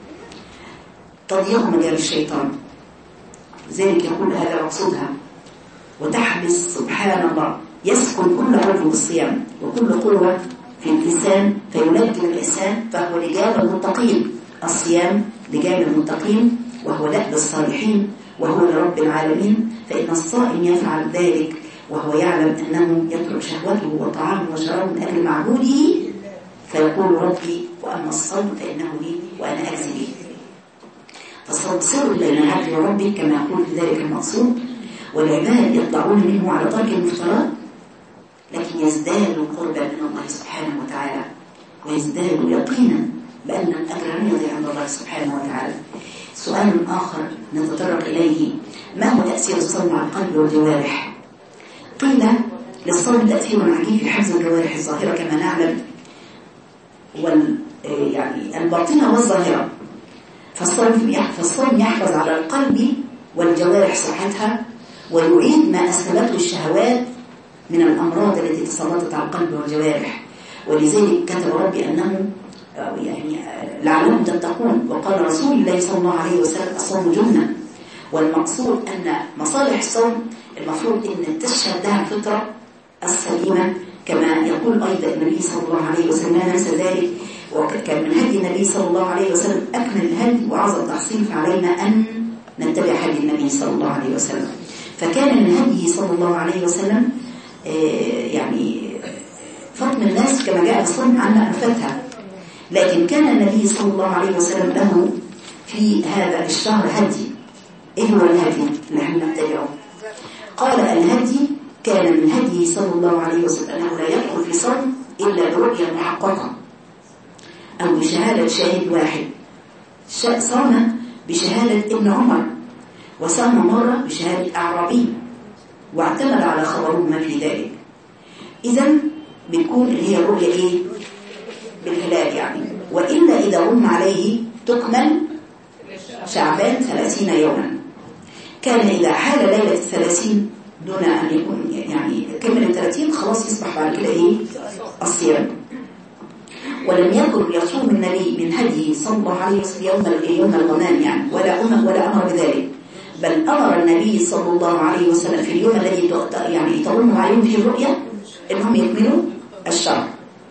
تضيق مجال الشيطان. ذلك يقول هذا مقصودها. وتحبس سبحان الله يسكن كل عضو بالصيام وكل قوة في الإنسان فينجم الإنسان فهو لجام المتقين. الصيام لجام المتقين وهو دأب الصالحين وهو لرب العالمين. فإن الصائم يفعل ذلك وهو يعلم أنه يترك شهوته وطعامه وشرابه من أجل معبوده فيقول ربي وأما الصوم فإنه لي وأنا أجزي به. فالصوم سر بين العبد وربه كما يقول في ذلك المقصود. والعباد يطلعون منه على ترك المفترات لكن يزدادوا قربا من الله سبحانه وتعالى ويزدادوا يقينا بأن الأجر لن يضيع عند الله سبحانه وتعالى. سؤال آخر نتطرق إليه: ما هو تأثير الصوم على القلب والجوارح؟ قيل للصوم تأثير عجيب في حفظ الجوارح الظاهرة كما نعلم وال يعني الباطنة والظاهرة. فالصوم فالصوم يحفظ على القلب والجوارح صحتها ويعيد ما أسلبته الشهوات من الأمراض التي تسلطت على القلب والجوارح. ولذلك كتب ربي أنه يعني لعلهم تتقون. وقال رسول الله صلى الله عليه وسلم: الصوم جنة. والمقصود أن مصالح الصوم المفروض أن تشهد لها الفطرة السليمة كما يقول أيضا النبي صلى الله عليه وسلم لا ننسى ذلك. وكان من هدي النبي صلى الله عليه وسلم أكمل الهدي وأعظم تحصيل فعلينا أن نتبع هدي النبي صلى الله عليه وسلم. فكان من هديه صلى الله عليه وسلم يعني فطن الناس كما جاء الصنع عن أنفتها، لكن كان النبي صلى الله عليه وسلم له في هذا الشهر هدي. إيه هو الهدي اللي احنا نتبعه؟ قال الهدي كان من هديه صلى الله عليه وسلم أنه لا يدخل في صوم إلا برؤية محققة أو بشهادة شاهد واحد. صام بشهادة ابن عمر، وصام مرة بشهادة أعرابي، واعتمد على خبره ما في ذلك. إذن بتكون اللي هي الرؤية إيه؟ بالهلال يعني. وإلا إذا غم عليه تكمل شعبان ثلاثين يوما. كان إذا حال ليلة الثلاثين دون أن يكون يعني كمل الثلاثين خلاص يصبح بعد كده إيه؟ الصيام. ولم يكن يصوم النبي من هديه صلى الله عليه وسلم يوم يوم الغمام يعني، ولا أمر ولا أمر بذلك، بل أمر النبي صلى الله عليه وسلم في اليوم الذي يعني تغم عليهم فيه الرؤية إنهم يكملوا الشهر.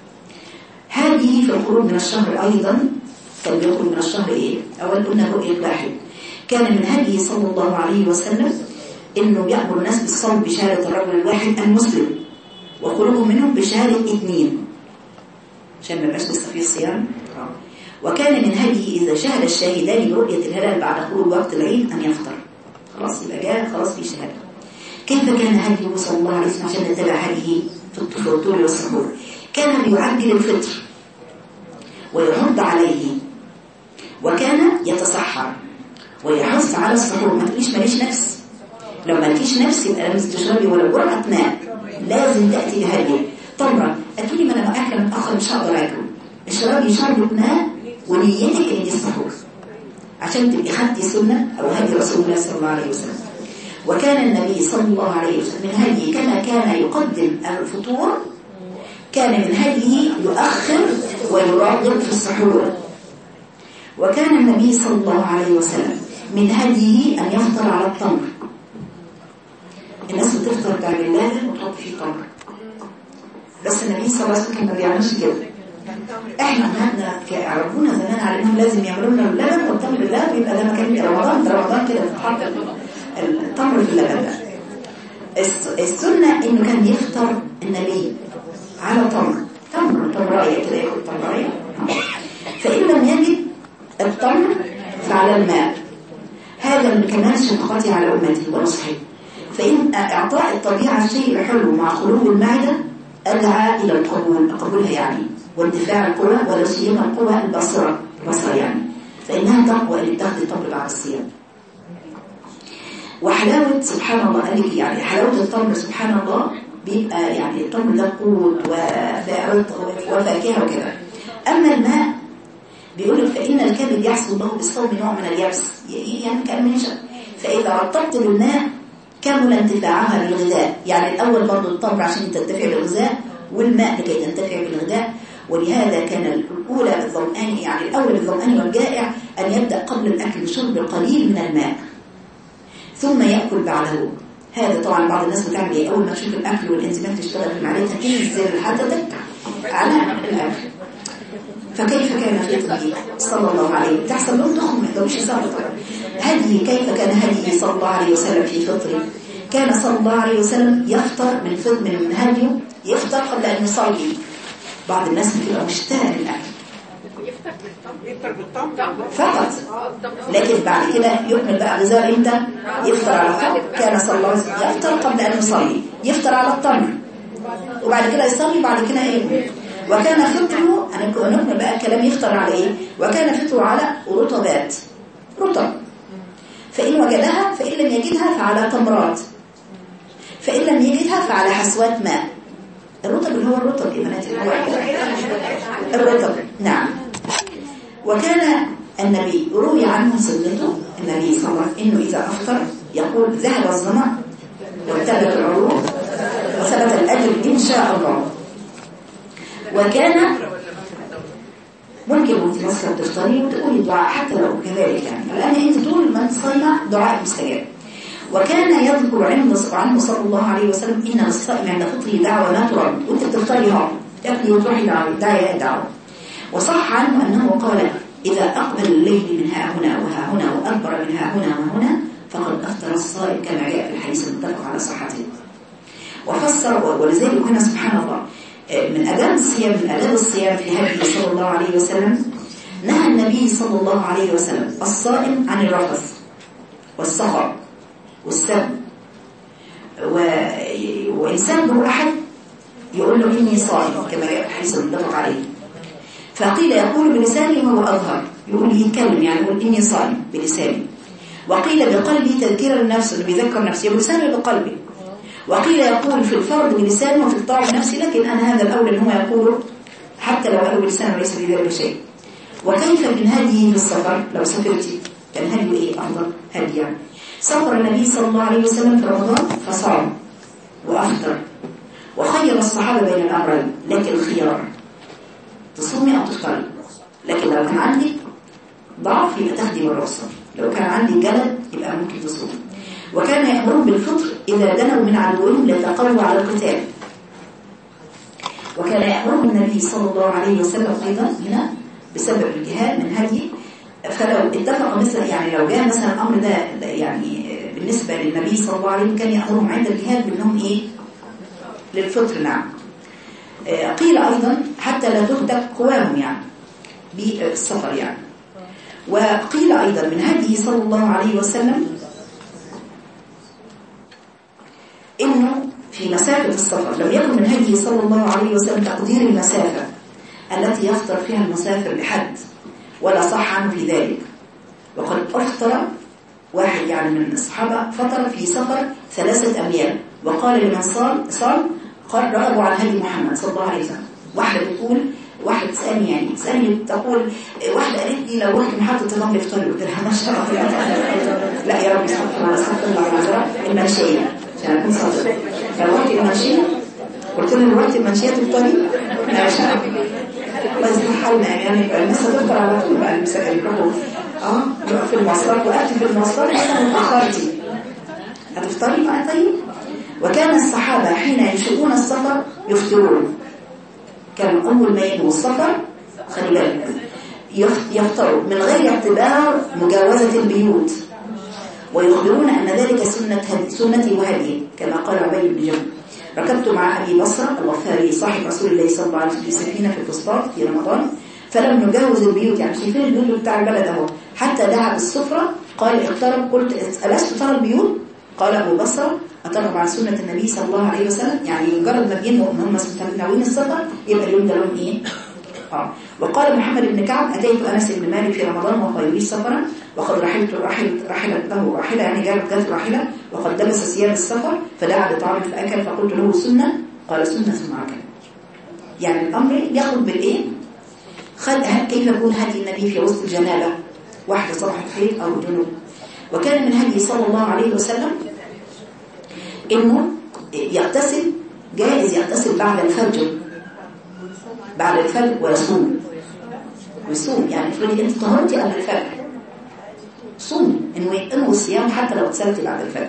هذه في الخروج من الشهر أيضا كان بيخرج من الشهر إيه؟ أول قلنا رؤية واحد. كان من هديه صلى الله عليه وسلم إنه يأمر الناس بالصوم بشهادة الرجل الواحد المسلم، وخروجهم منهم بشهادة اثنين عشان ما يبقاش لسه فيه الصيام. وكان من هديه إذا شهد الشاهدان برؤية الهلال بعد خروج وقت العيد أن يفطر. خلاص يبقى جاء خلاص في شهادة. كيف كان هديه صلى الله عليه وسلم عشان نتبع هديه في الفطور والسحور؟ كان يعجل الفطر ويرد عليه، وكان يتصحر ويحث على السحور. ما تقوليش ماليش نفس، لو مالكيش نفس يبقى لازم تشربي ولا جرعة ماء، لازم تأتي بهديه. طبعا هتقولي ما انا اكل متاخر مش هقدر اكل، اشربي شربة ماء ونيتك ان دي السحور عشان تبقي خدتي سنه او هدي رسول الله صلى الله عليه وسلم. وكان النبي صلى الله عليه وسلم من هديه كما كان يقدم الفطور كان من هديه يؤخر ويراغب في السحور. وكان النبي صلى الله عليه وسلم من هديه ان يفطر على التمر. الناس بتفطر تعمل لازم وتحط فيه تمر، بس النبي صلى الله عليه وسلم ما بيعملش كده. احنا هنا كعربونا زمان على انهم لازم يعملوا لنا اللبن والتمر ده، ويبقى ده مكان رمضان ده رمضان كده بتحط التمر في اللبن ده. السنه انه كان يفطر النبي على تمر تمر تمرايه كده، ياخد تمرايه. فان لم يجد التمر فعلى الماء. هذا من كمال شفقتي على امتي ونصحي. فان اعطاء الطبيعه الشيء الحلو مع خلو المعده أدعى إلى القبول قبولها يعني، واندفاع القوى ولا سيما القوى البصرة البصرة يعني، فإنها تقوى اللي بتاخد التمر بعد الصيام. وحلاوة سبحان الله قال لك يعني حلاوة التمر سبحان الله بيبقى يعني التمر ده قوت وفاكهة وكده. أما الماء بيقول لك فإن الكبد يحصل له بالصوم نوع من اليبس يعني كان منشأ، فإذا رطبت بالماء كمل انتفاعها بالغذاء. يعني الأول برضو التمر عشان تنتفع بالغذاء، والماء لكي تنتفع بالغذاء. ولهذا كان الأولى بالظمآن يعني الأول بالظمآن والجائع أن يبدأ قبل الأكل بشرب قليل من الماء ثم يأكل بعده. هذا طبعا بعض الناس بتعمل ايه؟ أول ما تشوف الأكل والإنزيمات تشتغل في معدتها تنزل حتى تقطع على الأكل. فكيف كان فطره صلى الله عليه وسلم؟ تحصل لهم تخم ما يقدروش يصبروا. هديه كيف كان هديه صلى الله عليه وسلم في فطره؟ كان صلى الله عليه وسلم يفطر من فطر من هديه يفطر قبل أن يصلي. بعض الناس بتبقى مشتاقه للأكل يفطر بالتمر فقط، لكن بعد كده يكمل بقى غذاء امتى؟ يفطر على التمر. كان صلى الله عليه وسلم يفطر قبل أن يصلي، يفطر على التمر وبعد كده يصلي، بعد كده يكمل. وكان فطره أنا نكمل بقى الكلام يفطر على إيه؟ وكان فطره على رطبات رطب، فإن وجدها فإن لم يجدها فعلى تمرات، فإن لم يجدها فعلى حسوات ماء. الرطب اللي هو الرطب يا بنات الرطب نعم. وكان النبي روي عنه سنته النبي صلى الله عليه وسلم إنه إذا أفطر يقول ذهب الظمأ وابتلت العروق وثبت الأجر إن شاء الله. وكان ممكن وانت مثلا تفطري وتقولي دعاء حتى لو كذلك يعني، لأن انت طول ما تصيمة دعاء مستجاب. وكان يذكر عنه صلى الله عليه وسلم إن الصائم عند فطره دعوة لا ترد، وانت بتفطري ها تأكلي وتروحي دعوة دعوة دعوة. وصح عنه أنه قال إذا أقبل الليل من ها هنا وها هنا وأدبر من ها هنا وهنا فقد أفطر الصائم كما جاء في الحديث المتفق على صحته. وفسر ولذلك هنا سبحان الله من آداب الصيام من آداب الصيام في هديه صلى الله عليه وسلم نهى النبي صلى الله عليه وسلم الصائم عن الرفث والسخط والسب. و... وإنسان له أحد يقول له إني صائم كما جاء في الحديث المتفق عليه، فقيل يقول بلسانه وهو أظهر، يقول يتكلم يعني يقول إني صائم بلساني، وقيل بقلبي تذكير النفس اللي بيذكر نفسه بلسانه بقلبي، وقيل يقول في الفرض بلسانه وفي الطاعة بنفسه، لكن أنا هذا الأول إن هو يقوله حتى لو قالوا بلسانه ليس في ذلك شيء. وكيف من هديه في السفر لو سافرتي كان هديه إيه أفضل هدي يعني. سافر النبي صلى الله عليه وسلم في رمضان فصام وأفطر وخير الصحابة بين الأمرين، لكن الخيار تصومي أو تفطري، لكن لو كان عندي ضعف يبقى تاخدي بالرخصة، لو كان عندي جلد يبقى ممكن تصومي. وكان يأمرون بالفطر إذا دنوا من عدوهم ليتقووا على القتال. وكان يأمرهم النبي صلى الله عليه وسلم أيضا هنا بسبب الجهاد من هدي، فلو اتفق مثل يعني لو جاء مثلا الأمر ده يعني بالنسبة للنبي صلى الله عليه وسلم كان يأمرهم عند الجهاد بأنهم إيه للفطر. نعم. قيل أيضا حتى لا تهتك قواهم يعني بالسفر يعني. وقيل أيضا من هديه صلى الله عليه وسلم إنه في مسافة السفر لم يكن من هديه صلى الله عليه وسلم تقدير المسافة التي يفطر فيها المسافر بحد، ولا صح عنه في ذلك. وقد أفطر واحد يعني من الصحابة فطر في سفر ثلاثة أميال وقال لمن صام صام قال رغبوا عن هدي محمد صلى الله عليه وسلم. واحدة بتقول واحدة تسألني يعني تسألني تقول واحدة قالت لي لو رحت محطة الرمل افطري، قلت لها ما شاء الله لا يا رب استغفر الله استغفر الله العذراء المنشية عشان أكون صادق. لو رحت المنشية قلت لها لو رحت المنشية تفطري لا شاء بس حاولنا يعني يبقى الناس هتفطر على طول بقى المسائل يروحوا اه يبقى في المواصلات وقت في المواصلات انا متأخرتي هتفطري بقى. طيب. وكان الصحابة حين ينشئون السفر يفطرون، كان أول ما ينووا السفر خلي بالك يفطروا من غير اعتبار مجاوزة البيوت، ويخبرون أن ذلك سنة سنتي وهدي كما قال عبيد بن جبل ركبت مع أبي بصرة الغفاري صاحب رسول الله صلى الله عليه وسلم في سفينة في الفسطاط في رمضان فلم نجاوز البيوت، يعني شايفين البيوت بتاع البلد اهو، حتى دعا بالسفرة قال اقترب، قلت ألست ترى البيوت؟ قال أبو بصرة أترغب عن سنة النبي صلى الله عليه وسلم، يعني مجرد ما بينهم هم ناويين السفر يبقى اليوم ده لهم ايه؟ اه. وقال محمد بن كعب أتيت أنس بن مالك في رمضان وهو يريد سفرا وقد رحلت رحلت رحلت له راحلة يعني جابت جات راحلة وقد لبس ثياب السفر فدعا بطعام فأكل فقلت له سنة قال سنة ثم أكل. يعني الأمر ياخذ بالإيه؟ خل كيف يكون هدي النبي في وسط الجنابة واحدة صبحت حيض أو جنوب. وكان من هدي صلى الله عليه وسلم إنه يغتسل، جائز يغتسل بعد الفجر بعد الفجر ويصوم ويصوم يعني افرضي انت طهرتي قبل الفجر صوم انه ينوي الصيام حتى لو اغتسلتي بعد الفجر.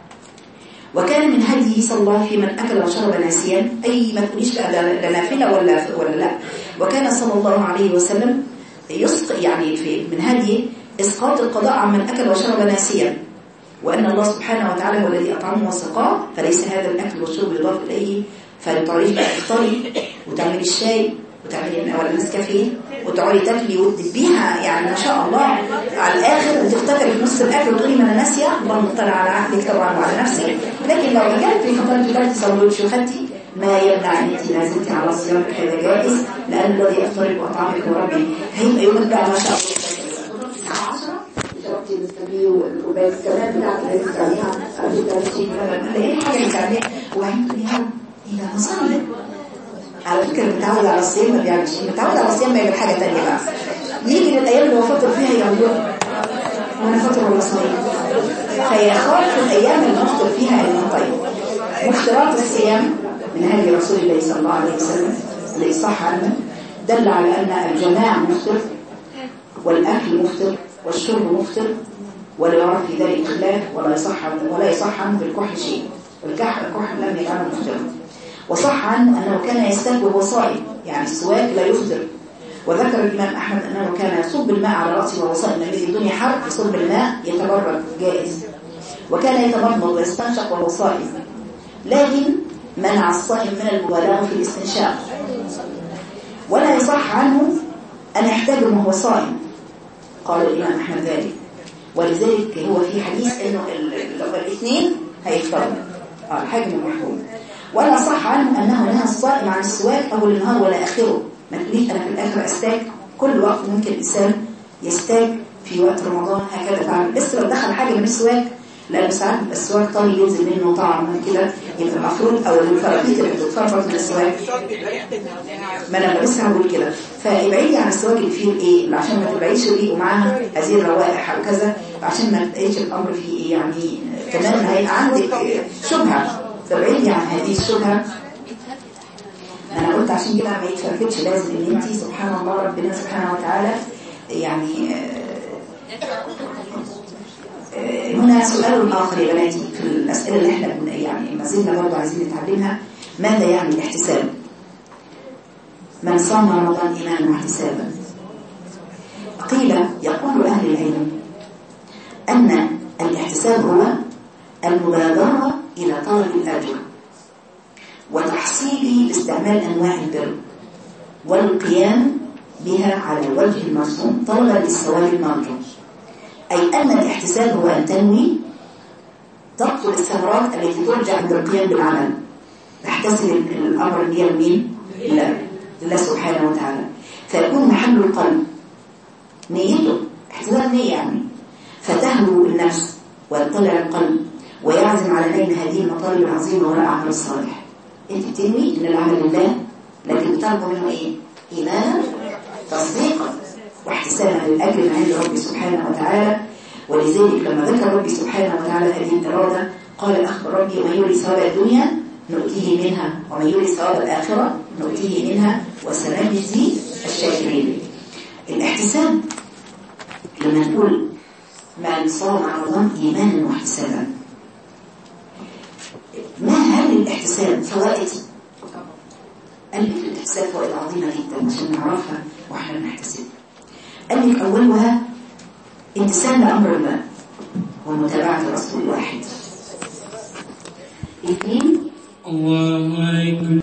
وكان من هديه صلى الله عليه وسلم في من اكل وشرب ناسيا، اي ما تقوليش بقى لا نافله ولا ولا لا. وكان صلى الله عليه وسلم يسقي يعني في من هديه اسقاط القضاء عن من اكل وشرب ناسيا، وان الله سبحانه وتعالى هو الذي اطعمه وسقاه، فليس هذا الاكل والشرب يضاف اليه. فلتعرفي بقى تفطري وتعملي الشاي وتعملي ولا النسكافيه وتقعدي تاكلي وتدبيها يعني ما شاء الله على الاخر وتفتكري في نص الاكل وتقولي ما انا ناسيه، الله مطلع على عقلك طبعا وعلى نفسك. لكن لو رجعتي فطرتي ثلاث سندوتش وخدتي ما يمنع ان انت لازلتي على صيامك، هذا جائز لان الذي افطرك واطعمك هو ربي. هيبقى يومك بقى ما شاء الله الساعه عشرة شربتي النسكافيه والكوبايه كمان بتاعتك اللي بتعمليها قبل التمشي ايه حاجه بتعمليها وبعدين تقولي إذا مصلي على فكرة متعود على الصيام ما بيعملش، متعود على الصيام ما يعمل حاجة تانية بقى. يجي للأيام اللي هو فطر فيها يقول وأنا فطر ولا صايم، فيخاف الأيام اللي نفطر فيها المطيب. مفترات الصيام من هدي رسول الله صلى الله عليه وسلم اللي صح عنه دل على أن الجماع مفطر والأكل مفطر والشرب مفطر ولا يعرف في ذلك خلاف ولا يصح ولا يصح عنه بالكحل شيء، والكحل الكحل لم يجعله مفطرا. وصح عنه أنه كان يستاك وهو صائم، يعني السواك لا يفطر. وذكر الإمام أحمد أنه كان يصب الماء على رأسه وهو صائم، لما يجي الدنيا حر يصب الماء يتبرد جائز، وكان يتمضمض ويستنشق وهو صائم، لكن منع الصائم من المبالغة في الاستنشاق، ولا يصح عنه أن يحتجم وهو صائم، قال الإمام أحمد ذلك. ولذلك هو في حديث أنه الاثنين هيفترض آه الحاجم المحكوم. ولا صح عنه أنه نهى الصائم عن السواك أول النهار ولا آخره. ما تقوليش أنا في الآخر أستاك، كل وقت ممكن الإنسان يستاك في وقت رمضان هكذا تعمل، بس لو دخل حاجة من السواك، لأن ساعات السواك طري ينزل منه طعم من كده، يبقى المفروض أو الفرافيت اللي بتتفرفط من السواك، ما أنا بس هقول كده، فابعدي عن السواك اللي فيه الإيه، عشان ما تبعيش ريق ومعها هذه الروائح وكذا، عشان ما تبقيش الأمر فيه إيه يعني كمان هيبقى عندك شبهة، فابعدي عن هذه الشبهة. أنا قلت عشان كده ما يتفرفتش، لازم إن أنتي سبحان الله ربنا سبحانه وتعالى يعني. هنا سؤال آخر يا بناتي في الأسئلة اللي احنا يعني ما زلنا برضه عايزين نتعلمها، ماذا يعني الاحتساب؟ من صام رمضان إيمانا واحتسابا. قيل يقول أهل العلم أن الاحتساب هو المبادرة إلى طلب الأجر وتحصيله باستعمال أنواع البر والقيام بها على الوجه المرسوم طلبا للثواب المرجو. أي أن الاحتساب هو أن تنوي تقتل الثمرات التي ترجع عند القيام بالعمل، تحتسب الأمر اللي هي مين؟ لله الله سبحانه وتعالى، فيكون محل القلب نيته احتساب نية يعني، فتهلو النفس ويطلع القلب ويعزم على نيل هذه المطالب العظيمة وراء العمل الصالح. انت بتنوي ان العمل لله، لكن بترجو منه ايه؟ ايمانا تصديقا واحتسابا للاجر من عند ربي سبحانه وتعالى. ولذلك لما ذكر ربي سبحانه وتعالى هذه الاراده قال اخبر ربي ومن يريد ثواب الدنيا نؤتيه منها ومن يريد ثواب الاخره نؤتيه منها وسنجزي الشاكرين. الاحتساب لما نقول من صام رمضان ايمانا واحتسابا، ما هل الاحتساب فوائد؟ قال لك الاحتساب فوائد عظيمة جدا عشان نعرفها واحنا بنحتسب. قال لك أولها امتثال لأمر الله ومتابعة الرسول الواحد. اثنين الله أكبر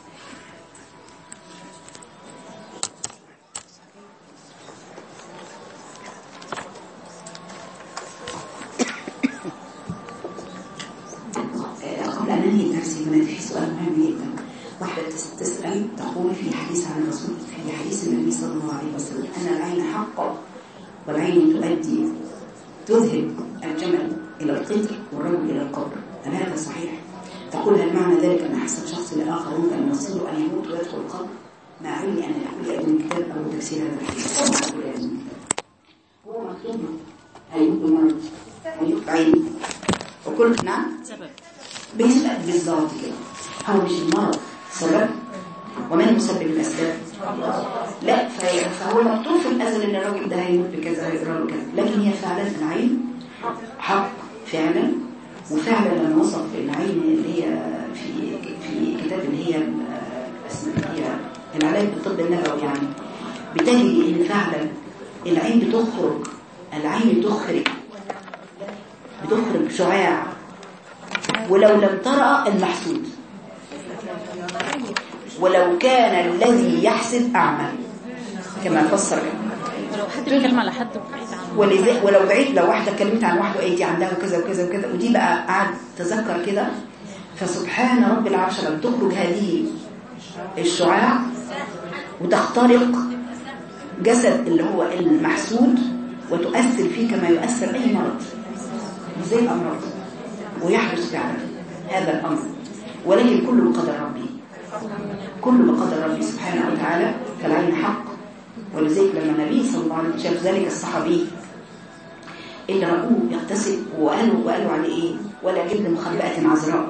تسأل تقول في حديث عن الرسول في حديث النبي صلى الله عليه وسلم أن العين حق والعين تؤدي تذهب الجمل إلى القدر والرجل إلى القبر، هل هذا صحيح؟ تقول هل معنى ذلك أن حسب شخص لآخر ممكن أن يصير أن يموت ويدخل القبر؟ مع علمي أن يقول لي أبن الكتاب أو تفسير هذا الحديث هو مكتوب هيموت بمرض هيموت عين وكل نعم سبب بيسبب بالظبط كده. هو مش المرض سبب ومن مسبب الأسباب؟ لا، فهو مكتوب في الأزل أن الرجل ده هيموت بكذا هيجرى له كذا، لكن هي فعلا العين حق فعلا. وفعلا لما وصف العين اللي هي في في كتاب اللي هي هي العلاج بالطب النبوي يعني بتجد ان فعلا العين بتخرج العين بتخرج بتخرج شعاع ولو لم ترى المحسود، ولو كان الذي يحسد أعمى كما فسر. ولو حد بيتكلم على حد بعيد ولو بعيد لو واحدة كلمت عن واحدة وقالت عندها كذا وكذا وكذا ودي بقى قاعد تذكر كده، فسبحان رب العرش لما تخرج هذه الشعاع وتخترق جسد اللي هو المحسود وتؤثر فيه كما يؤثر أي مرض زي الأمراض، ويحدث فعلا هذا الأمر، ولكن كله بقدر ربي، كله بقدر ربي سبحانه وتعالى. فالعين حق. ولذلك لما النبي صلى الله عليه وسلم شاف ذلك الصحابي اللي رأوه يغتسل وقالوا وقالوا عليه ايه ولا جلد مخبأة عذراء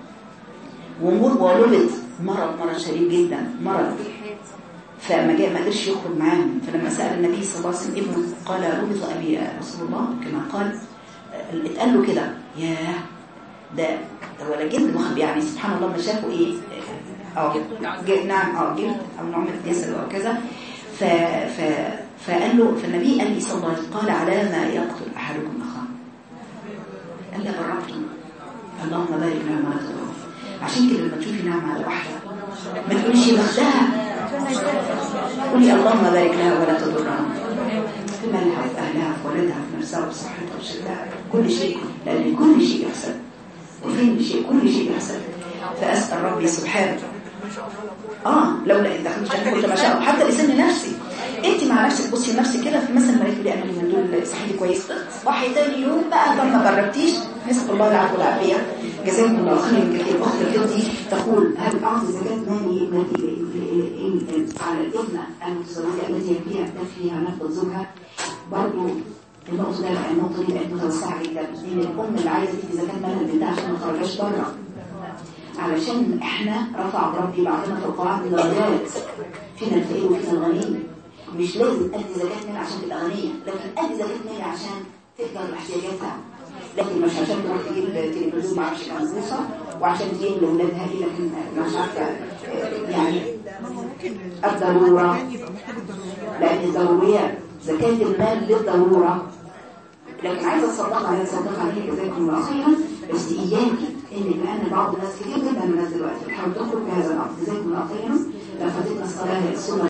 ولبط مرض مرض شديد جدا مرض، فما جاء ما قدرش يخرج معاهم. فلما سأل النبي صلى الله عليه وسلم ابنه قال ربط أبي يا رسول الله كما قال، اتقال له كده ياه ده ده ولا جلد مخبأ يعني سبحان الله ما شافوا ايه اه نعم اه جلد او نوع من الجسد او كذا. ف... ف... فقال له فالنبي قال لي صلى الله عليه وسلم قال على ما يقتل احدكم اخاه قال لي قربتم اللهم بارك لها ولا تضرهم. عشان كده لما تشوفي نعمه على واحده ما تقوليش بختها، قولي اللهم بارك لها ولا تضرها في مالها وفي اهلها وفي ولدها وفي نفسها وفي صحتها وفي شكلها كل شيء، لان كل شيء يحسن وفين شيء كل شيء يحسن. فاسال ربي سبحانه اه لولا ان دخلت جنة كنت ما شاء الله حتى لسن نفسي. انت مع نفسك بصي لنفسك كده في مثل ما يقول اعملي من دول صحتي كويس تصبحي تاني يوم بقى ما جربتيش نسال الله العفو والعافيه جزاكم الله خيرا كثير. اخت الجدي تقول هل اعطي زكاه مالي ابنتي على الابنه المتزوجه التي فيها فيها نفقه زوجها؟ برضه النقطه دي النقطه دي بقت متوسعه جدا ان الام اللي عايزه تدي زكاه مالها لبنتها عشان ما تخرجهاش بره، علشان احنا رفع ربي بعضنا في القواعد درجات، فينا الفقير وفينا الغني. مش لازم ادي زكاه مال عشان تبقى غنيه، لكن ادي زكاه مال عشان تقدر احتياجاتها، لكن مش عشان تروح تجيب تلفزيون مع عشان انبوسه وعشان تجيب لاولادها ايه، لكن مش عارفه يعني الضروره، لان الضروريات زكاه المال للضروره، لكن عايزه اتصدق عليها تصدق عليها جزاكم الله خيرا. بس اياكي ان لان بعض الناس كتير جدا من الناس دلوقتي بتحاول تخرج بهذا الامر. جزاكم الله خيرا. لو فاتتنا الصلاه السنه